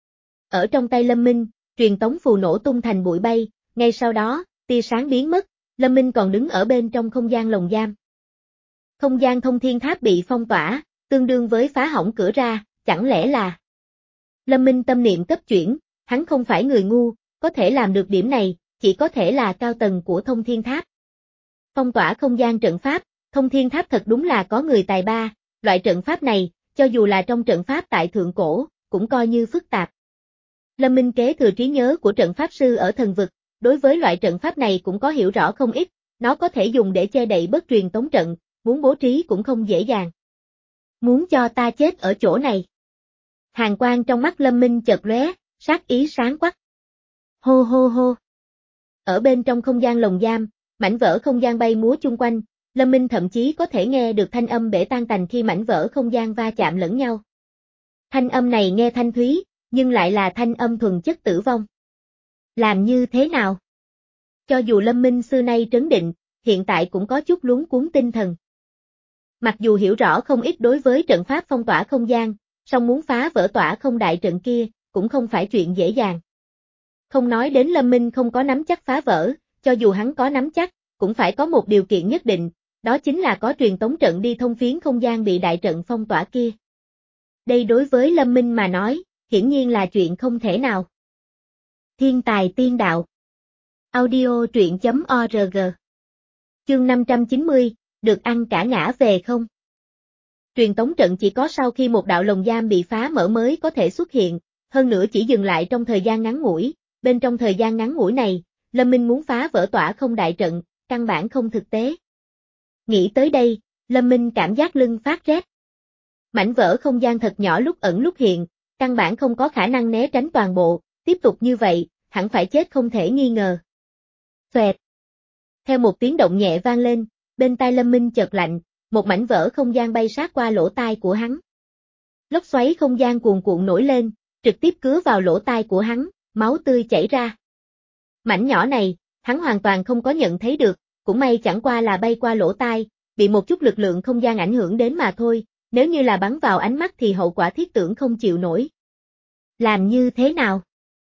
S1: Ở trong tay Lâm Minh, truyền tống phù nổ tung thành bụi bay, ngay sau đó, tia sáng biến mất, Lâm Minh còn đứng ở bên trong không gian lồng giam. Không gian Thông Thiên Tháp bị phong tỏa, tương đương với phá hỏng cửa ra, chẳng lẽ là... Lâm Minh tâm niệm cấp chuyển, hắn không phải người ngu, có thể làm được điểm này, chỉ có thể là cao tầng của Thông Thiên Tháp. Phong tỏa không gian trận pháp, Thông Thiên Tháp thật đúng là có người tài ba, loại trận pháp này, cho dù là trong trận pháp tại thượng cổ, cũng coi như phức tạp. Lâm Minh kế thừa trí nhớ của trận pháp sư ở thần vực, đối với loại trận pháp này cũng có hiểu rõ không ít, nó có thể dùng để che đậy bất truyền tống trận, muốn bố trí cũng không dễ dàng. Muốn cho ta chết ở chỗ này. Hàn quang trong mắt Lâm Minh chợt lóe, sát ý sáng quắc. Hô hô hô. Ở bên trong không gian lồng giam, mảnh vỡ không gian bay múa chung quanh, Lâm Minh thậm chí có thể nghe được thanh âm bể tan tành khi mảnh vỡ không gian va chạm lẫn nhau. Thanh âm này nghe thanh thúy, nhưng lại là thanh âm thuần chất tử vong. Làm như thế nào? Cho dù Lâm Minh xưa nay trấn định, hiện tại cũng có chút luống cuống tinh thần. Mặc dù hiểu rõ không ít đối với trận pháp phong tỏa không gian, song muốn phá vỡ tỏa không đại trận kia, cũng không phải chuyện dễ dàng. Không nói đến Lâm Minh không có nắm chắc phá vỡ, cho dù hắn có nắm chắc, cũng phải có một điều kiện nhất định, đó chính là có truyền tống trận đi thông phiến không gian bị đại trận phong tỏa kia. Đây đối với Lâm Minh mà nói, hiển nhiên là chuyện không thể nào. Thiên tài tiên đạo. Audio truyện chấm org. Chương năm trăm chín mươi, được ăn cả ngã về không? Truyền tống trận chỉ có sau khi một đạo lồng giam bị phá mở mới có thể xuất hiện, hơn nữa chỉ dừng lại trong thời gian ngắn ngủi, bên trong thời gian ngắn ngủi này, Lâm Minh muốn phá vỡ tỏa không đại trận, căn bản không thực tế. Nghĩ tới đây, Lâm Minh cảm giác lưng phát rét. Mảnh vỡ không gian thật nhỏ lúc ẩn lúc hiện, căn bản không có khả năng né tránh toàn bộ, tiếp tục như vậy, hẳn phải chết không thể nghi ngờ. Xoẹt. Theo một tiếng động nhẹ vang lên, bên tai Lâm Minh chợt lạnh, một mảnh vỡ không gian bay sát qua lỗ tai của hắn. Lốc xoáy không gian cuồn cuộn nổi lên, trực tiếp cứa vào lỗ tai của hắn, máu tươi chảy ra. Mảnh nhỏ này, hắn hoàn toàn không có nhận thấy được, cũng may chẳng qua là bay qua lỗ tai, bị một chút lực lượng không gian ảnh hưởng đến mà thôi, nếu như là bắn vào ánh mắt thì hậu quả thiết tưởng không chịu nổi. Làm như thế nào?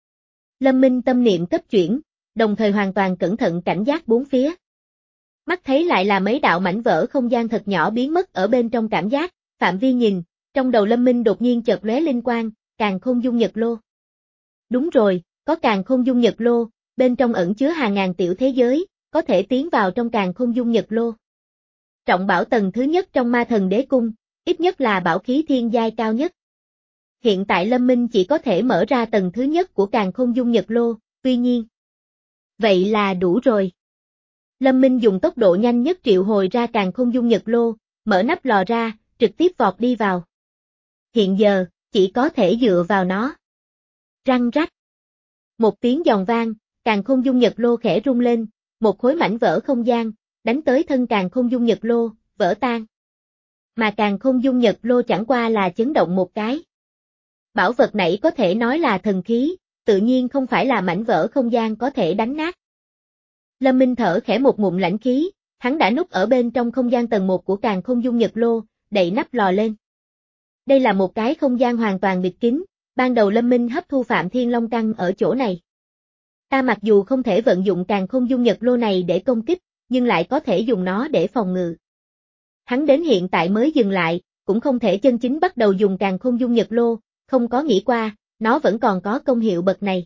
S1: Lâm Minh tâm niệm cấp chuyển, đồng thời hoàn toàn cẩn thận cảnh giác bốn phía. Mắt thấy lại là mấy đạo mảnh vỡ không gian thật nhỏ biến mất ở bên trong cảm giác, phạm vi nhìn, trong đầu Lâm Minh đột nhiên chợt lóe linh quang, càn khôn dung nhật lô. Đúng rồi, có càn khôn dung nhật lô, bên trong ẩn chứa hàng ngàn tiểu thế giới, có thể tiến vào trong càn khôn dung nhật lô. Trọng bảo tầng thứ nhất trong ma thần đế cung, ít nhất là bảo khí thiên giai cao nhất. Hiện tại Lâm Minh chỉ có thể mở ra tầng thứ nhất của càn khôn dung nhật lô, tuy nhiên. Vậy là đủ rồi. Lâm Minh dùng tốc độ nhanh nhất triệu hồi ra càn khôn dung nhật lô, mở nắp lò ra, trực tiếp vọt đi vào. Hiện giờ, chỉ có thể dựa vào nó. Răng rắc. Một tiếng giòn vang, càn khôn dung nhật lô khẽ rung lên, một khối mảnh vỡ không gian, đánh tới thân càn khôn dung nhật lô, vỡ tan. Mà càn khôn dung nhật lô chẳng qua là chấn động một cái. Bảo vật nãy có thể nói là thần khí, tự nhiên không phải là mảnh vỡ không gian có thể đánh nát. Lâm Minh thở khẽ một ngụm lãnh khí, hắn đã núp ở bên trong không gian tầng một của càn khôn dung nhật lô, đậy nắp lò lên. Đây là một cái không gian hoàn toàn bịt kín, ban đầu Lâm Minh hấp thu Phạm Thiên Long Căn ở chỗ này. Ta mặc dù không thể vận dụng càn khôn dung nhật lô này để công kích, nhưng lại có thể dùng nó để phòng ngự. Hắn đến hiện tại mới dừng lại, cũng không thể chân chính bắt đầu dùng càn khôn dung nhật lô, không có nghĩ qua, nó vẫn còn có công hiệu bậc này.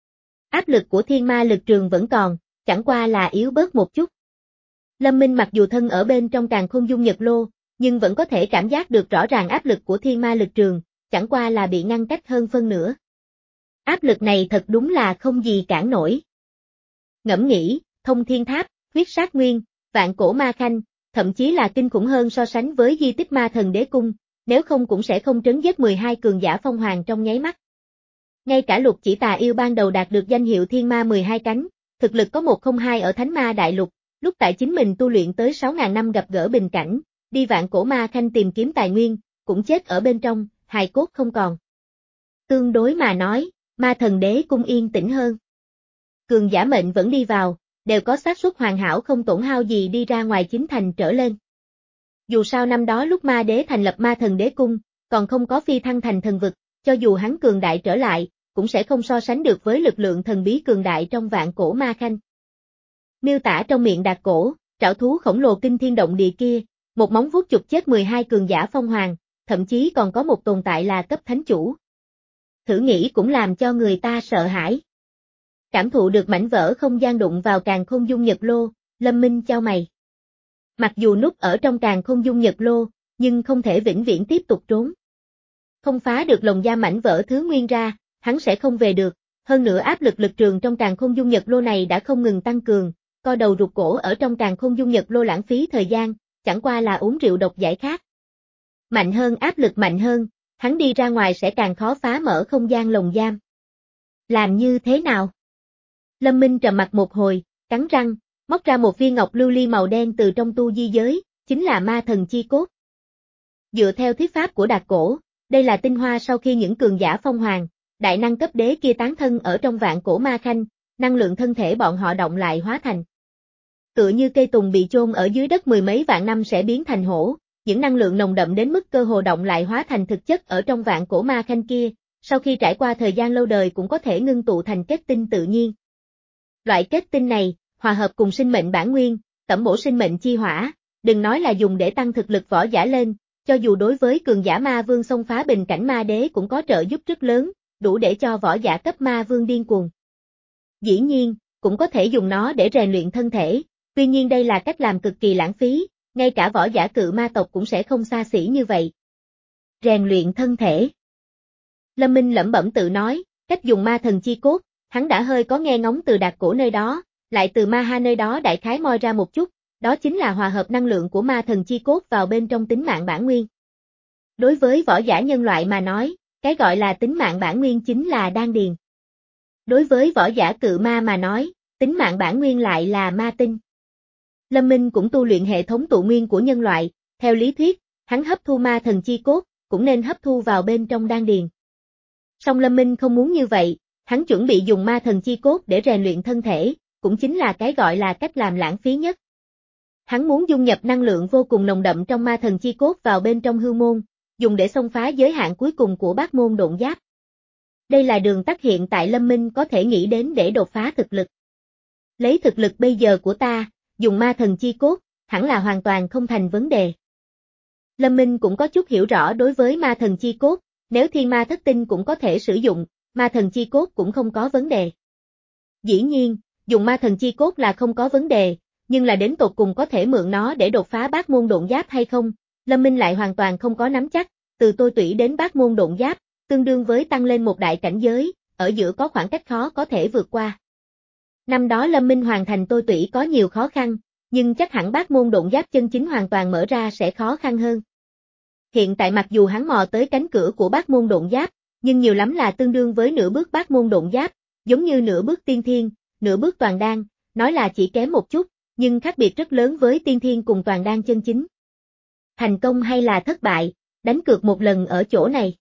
S1: Áp lực của thiên ma lực trường vẫn còn, chẳng qua là yếu bớt một chút. Lâm Minh mặc dù thân ở bên trong càn khôn dung nhật lô, nhưng vẫn có thể cảm giác được rõ ràng áp lực của thiên ma lực trường, chẳng qua là bị ngăn cách hơn phân nửa. Áp lực này thật đúng là không gì cản nổi. Ngẫm nghĩ, thông thiên tháp, huyết sát nguyên, vạn cổ ma khanh, thậm chí là kinh khủng hơn so sánh với di tích ma thần đế cung, nếu không cũng sẽ không trấn giết mười hai cường giả phong hoàng trong nháy mắt. Ngay cả Lục Chỉ Tà yêu ban đầu đạt được danh hiệu thiên ma mười hai cánh, thực lực có một không hai ở Thánh Ma Đại Lục, lúc tại chính mình tu luyện tới sáu nghìn năm gặp gỡ bình cảnh, đi vạn cổ ma khanh tìm kiếm tài nguyên, cũng chết ở bên trong, hài cốt không còn. Tương đối mà nói, ma thần đế cung yên tĩnh hơn. Cường giả mệnh vẫn đi vào, đều có xác suất hoàn hảo không tổn hao gì đi ra ngoài chính thành trở lên. Dù sao năm đó lúc ma đế thành lập ma thần đế cung, còn không có phi thăng thành thần vực, cho dù hắn cường đại trở lại, cũng sẽ không so sánh được với lực lượng thần bí cường đại trong vạn cổ ma khanh. Miêu tả trong miệng Đạt Cổ, trảo thú khổng lồ kinh thiên động địa kia, một móng vuốt chụp chết mười hai cường giả phong hoàng, thậm chí còn có một tồn tại là cấp thánh chủ. Thử nghĩ cũng làm cho người ta sợ hãi. Cảm thụ được mảnh vỡ không gian đụng vào càn khôn dung nhật lô, Lâm Minh chau mày. Mặc dù núp ở trong càn khôn dung nhật lô, nhưng không thể vĩnh viễn tiếp tục trốn. Không phá được lồng giam mảnh vỡ thứ nguyên ra, hắn sẽ không về được, hơn nữa áp lực lực trường trong càn khôn dung nhật lô này đã không ngừng tăng cường, co đầu rụt cổ ở trong càn khôn dung nhật lô lãng phí thời gian, chẳng qua là uống rượu độc giải khát. Mạnh hơn áp lực mạnh hơn, hắn đi ra ngoài sẽ càng khó phá mở không gian lồng giam. Làm như thế nào? Lâm Minh trầm mặt một hồi, cắn răng, móc ra một viên ngọc lưu ly màu đen từ trong tu di giới, chính là ma thần chi cốt. Dựa theo thuyết pháp của Đạt Cổ, đây là tinh hoa sau khi những cường giả phong hoàng, đại năng cấp đế kia tán thân ở trong vạn cổ ma khanh, năng lượng thân thể bọn họ động lại hóa thành. Tựa như cây tùng bị chôn ở dưới đất mười mấy vạn năm sẽ biến thành hổ, những năng lượng nồng đậm đến mức cơ hồ động lại hóa thành thực chất ở trong vạn cổ ma khanh kia, sau khi trải qua thời gian lâu đời cũng có thể ngưng tụ thành kết tinh tự nhiên. Loại kết tinh này, hòa hợp cùng sinh mệnh bản nguyên, tẩm bổ sinh mệnh chi hỏa, đừng nói là dùng để tăng thực lực võ giả lên, cho dù đối với cường giả ma vương xông phá bình cảnh ma đế cũng có trợ giúp rất lớn, đủ để cho võ giả cấp ma vương điên cuồng. Dĩ nhiên, cũng có thể dùng nó để rèn luyện thân thể, tuy nhiên đây là cách làm cực kỳ lãng phí, ngay cả võ giả cự ma tộc cũng sẽ không xa xỉ như vậy. Rèn luyện thân thể. Lâm Minh lẩm bẩm tự nói, cách dùng ma thần chi cốt, hắn đã hơi có nghe ngóng từ Đạt Cổ nơi đó, lại từ Ma Ha nơi đó đại khái moi ra một chút, đó chính là hòa hợp năng lượng của ma thần chi cốt vào bên trong tính mạng bản nguyên. Đối với võ giả nhân loại mà nói, cái gọi là tính mạng bản nguyên chính là đan điền. Đối với võ giả cự ma mà nói, tính mạng bản nguyên lại là ma tinh. Lâm Minh cũng tu luyện hệ thống tụ nguyên của nhân loại, theo lý thuyết, hắn hấp thu ma thần chi cốt, cũng nên hấp thu vào bên trong đan điền. Song Lâm Minh không muốn như vậy, hắn chuẩn bị dùng ma thần chi cốt để rèn luyện thân thể, cũng chính là cái gọi là cách làm lãng phí nhất. Hắn muốn dung nhập năng lượng vô cùng nồng đậm trong ma thần chi cốt vào bên trong hư môn, dùng để xông phá giới hạn cuối cùng của bát môn độn giáp. Đây là đường tắt hiện tại Lâm Minh có thể nghĩ đến để đột phá thực lực. Lấy thực lực bây giờ của ta, dùng ma thần chi cốt, hẳn là hoàn toàn không thành vấn đề. Lâm Minh cũng có chút hiểu rõ đối với ma thần chi cốt, nếu thiên ma thất tinh cũng có thể sử dụng, ma thần chi cốt cũng không có vấn đề. Dĩ nhiên, dùng ma thần chi cốt là không có vấn đề, nhưng là đến tột cùng có thể mượn nó để đột phá bát môn độn giáp hay không, Lâm Minh lại hoàn toàn không có nắm chắc, từ tôi tủy đến bát môn độn giáp, tương đương với tăng lên một đại cảnh giới, ở giữa có khoảng cách khó có thể vượt qua. Năm đó Lâm Minh hoàn thành tôi tủy có nhiều khó khăn, nhưng chắc hẳn bát môn độn giáp chân chính hoàn toàn mở ra sẽ khó khăn hơn. Hiện tại mặc dù hắn mò tới cánh cửa của bát môn độn giáp, nhưng nhiều lắm là tương đương với nửa bước bát môn độn giáp, giống như nửa bước tiên thiên, nửa bước toàn đan, nói là chỉ kém một chút, nhưng khác biệt rất lớn với tiên thiên cùng toàn đan chân chính. Thành công hay là thất bại, đánh cược một lần ở chỗ này.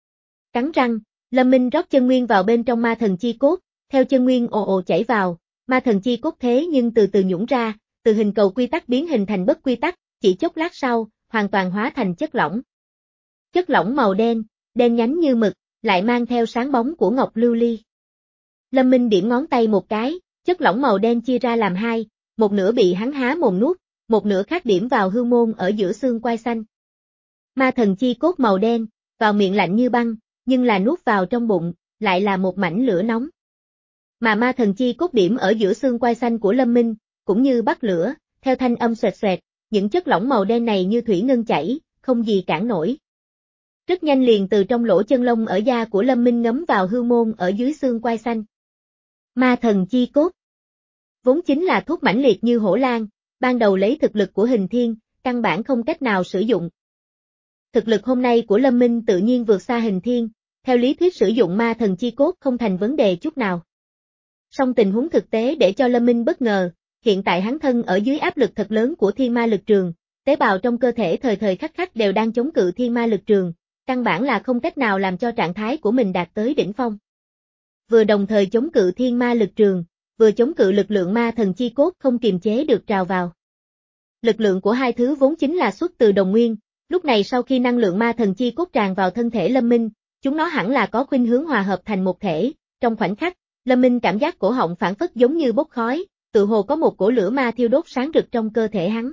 S1: Cắn răng, Lâm Minh rót chân nguyên vào bên trong ma thần chi cốt, theo chân nguyên ồ ồ chảy vào, ma thần chi cốt thế nhưng từ từ nhũng ra, từ hình cầu quy tắc biến hình thành bất quy tắc, chỉ chốc lát sau, hoàn toàn hóa thành chất lỏng. Chất lỏng màu đen, đen nhánh như mực, lại mang theo sáng bóng của ngọc lưu ly. Lâm Minh điểm ngón tay một cái, chất lỏng màu đen chia ra làm hai, một nửa bị hắn há mồm nuốt, một nửa khác điểm vào hư môn ở giữa xương quai xanh. Ma thần chi cốt màu đen, vào miệng lạnh như băng, nhưng là nuốt vào trong bụng, lại là một mảnh lửa nóng. Mà ma thần chi cốt điểm ở giữa xương quai xanh của Lâm Minh, cũng như bắt lửa, theo thanh âm xoẹt xoẹt, những chất lỏng màu đen này như thủy ngân chảy, không gì cản nổi. Rất nhanh liền từ trong lỗ chân lông ở da của Lâm Minh ngấm vào hư môn ở dưới xương quai xanh. Ma thần chi cốt vốn chính là thuốc mãnh liệt như hổ lang, ban đầu lấy thực lực của hình thiên, căn bản không cách nào sử dụng. Thực lực hôm nay của Lâm Minh tự nhiên vượt xa hình thiên, theo lý thuyết sử dụng ma thần chi cốt không thành vấn đề chút nào. Song tình huống thực tế để cho Lâm Minh bất ngờ, hiện tại hắn thân ở dưới áp lực thật lớn của thiên ma lực trường, tế bào trong cơ thể thời thời khắc khắc đều đang chống cự thiên ma lực trường, căn bản là không cách nào làm cho trạng thái của mình đạt tới đỉnh phong. Vừa đồng thời chống cự thiên ma lực trường, vừa chống cự lực lượng ma thần chi cốt không kiềm chế được trào vào. Lực lượng của hai thứ vốn chính là xuất từ đồng nguyên, lúc này sau khi năng lượng ma thần chi cốt tràn vào thân thể Lâm Minh, chúng nó hẳn là có khuynh hướng hòa hợp thành một thể, trong khoảnh khắc, Lâm Minh cảm giác cổ họng phản phất giống như bốc khói, tự hồ có một cổ lửa ma thiêu đốt sáng rực trong cơ thể hắn.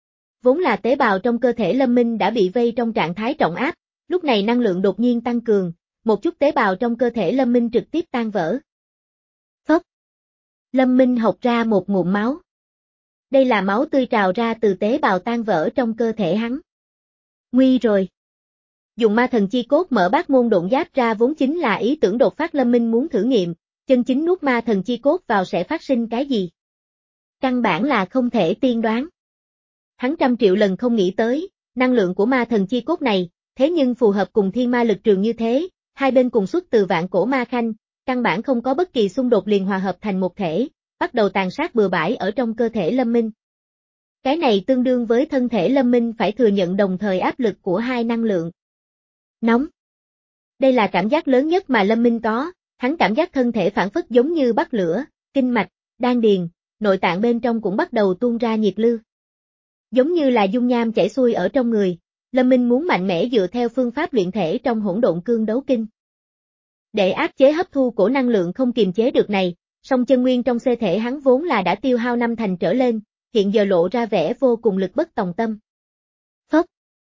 S1: Vốn là tế bào trong cơ thể Lâm Minh đã bị vây trong trạng thái trọng áp, lúc này năng lượng đột nhiên tăng cường, một chút tế bào trong cơ thể Lâm Minh trực tiếp tan vỡ. Phốc. Lâm Minh hộc ra một ngụm máu. Đây là máu tươi trào ra từ tế bào tan vỡ trong cơ thể hắn. Nguy rồi. Dùng ma thần chi cốt mở bát môn độn giáp ra vốn chính là ý tưởng đột phát Lâm Minh muốn thử nghiệm, chân chính nuốt ma thần chi cốt vào sẽ phát sinh cái gì. Căn bản là không thể tiên đoán. Hắn trăm triệu lần không nghĩ tới, năng lượng của ma thần chi cốt này, thế nhưng phù hợp cùng thiên ma lực trường như thế, hai bên cùng xuất từ vạn cổ ma khanh, căn bản không có bất kỳ xung đột liền hòa hợp thành một thể, bắt đầu tàn sát bừa bãi ở trong cơ thể Lâm Minh. Cái này tương đương với thân thể Lâm Minh phải thừa nhận đồng thời áp lực của hai năng lượng. Nóng. Đây là cảm giác lớn nhất mà Lâm Minh có, hắn cảm giác thân thể phản phất giống như bắt lửa, kinh mạch, đan điền, nội tạng bên trong cũng bắt đầu tuôn ra nhiệt lưu. Giống như là dung nham chảy xuôi ở trong người, Lâm Minh muốn mạnh mẽ dựa theo phương pháp luyện thể trong hỗn độn cương đấu kinh. Để áp chế hấp thu của năng lượng không kiềm chế được này, song chân nguyên trong cơ thể hắn vốn là đã tiêu hao năm thành trở lên, hiện giờ lộ ra vẻ vô cùng lực bất tòng tâm. Phốc.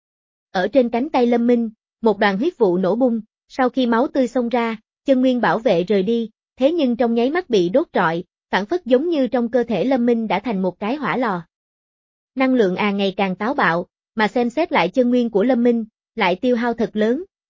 S1: Ở trên cánh tay Lâm Minh, một đoàn huyết vụ nổ bung, sau khi máu tươi xông ra, chân nguyên bảo vệ rời đi, thế nhưng trong nháy mắt bị đốt trọi, phản phất giống như trong cơ thể Lâm Minh đã thành một cái hỏa lò. Năng lượng à ngày càng táo bạo, mà xem xét lại chân nguyên của Lâm Minh, lại tiêu hao thật lớn,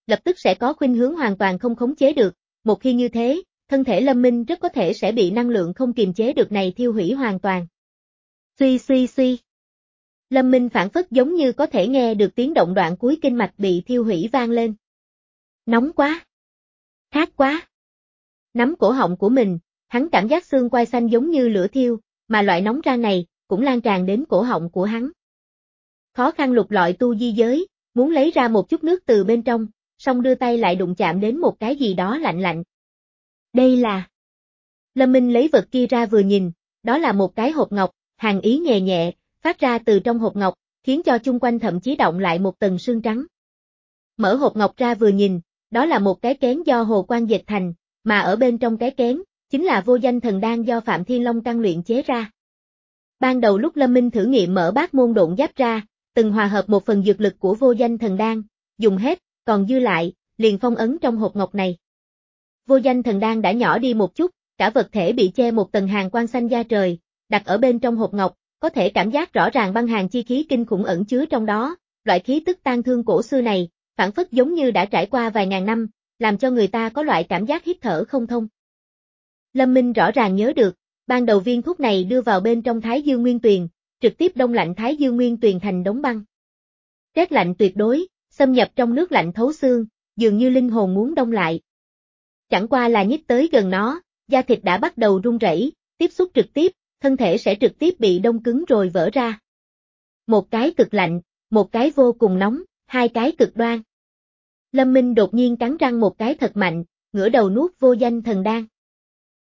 S1: lập tức sẽ có khuynh hướng hoàn toàn không khống chế được, một khi như thế, thân thể Lâm Minh rất có thể sẽ bị năng lượng không kiềm chế được này thiêu hủy hoàn toàn. Suy suy suy. Lâm Minh phản phất giống như có thể nghe được tiếng động đoạn cuối kinh mạch bị thiêu hủy vang lên. Nóng quá. Khát quá. Nắm cổ họng của mình, hắn cảm giác xương quai xanh giống như lửa thiêu, mà loại nóng rang này cũng lan tràn đến cổ họng của hắn. Khó khăn lục lọi tu di giới, muốn lấy ra một chút nước từ bên trong, song đưa tay lại đụng chạm đến một cái gì đó lạnh lạnh. Đây là... Lâm Minh lấy vật kia ra vừa nhìn, đó là một cái hộp ngọc, hàn ý nhẹ nhẹ, phát ra từ trong hộp ngọc, khiến cho chung quanh thậm chí động lại một tầng sương trắng. Mở hộp ngọc ra vừa nhìn, đó là một cái kén do hồ quan dệt thành, mà ở bên trong cái kén, chính là vô danh thần đan do Phạm Thiên Long tăng luyện chế ra. Ban đầu lúc Lâm Minh thử nghiệm mở bát môn độn giáp ra, từng hòa hợp một phần dược lực của vô danh thần đan, dùng hết, còn dư lại, liền phong ấn trong hộp ngọc này. Vô danh thần đan đã nhỏ đi một chút, cả vật thể bị che một tầng hàn quang xanh da trời, đặt ở bên trong hộp ngọc, có thể cảm giác rõ ràng băng hàn chi khí kinh khủng ẩn chứa trong đó, loại khí tức tan thương cổ xưa này, phản phất giống như đã trải qua vài ngàn năm, làm cho người ta có loại cảm giác hít thở không thông. Lâm Minh rõ ràng nhớ được, ban đầu viên thuốc này đưa vào bên trong Thái Dương Nguyên Tuyền, trực tiếp đông lạnh Thái Dương Nguyên Tuyền thành đống băng. Rét lạnh tuyệt đối, xâm nhập trong nước lạnh thấu xương, dường như linh hồn muốn đông lại. Chẳng qua là nhích tới gần nó, da thịt đã bắt đầu run rẩy, tiếp xúc trực tiếp, thân thể sẽ trực tiếp bị đông cứng rồi vỡ ra. Một cái cực lạnh, một cái vô cùng nóng, hai cái cực đoan. Lâm Minh đột nhiên cắn răng một cái thật mạnh, ngửa đầu nuốt vô danh thần đan.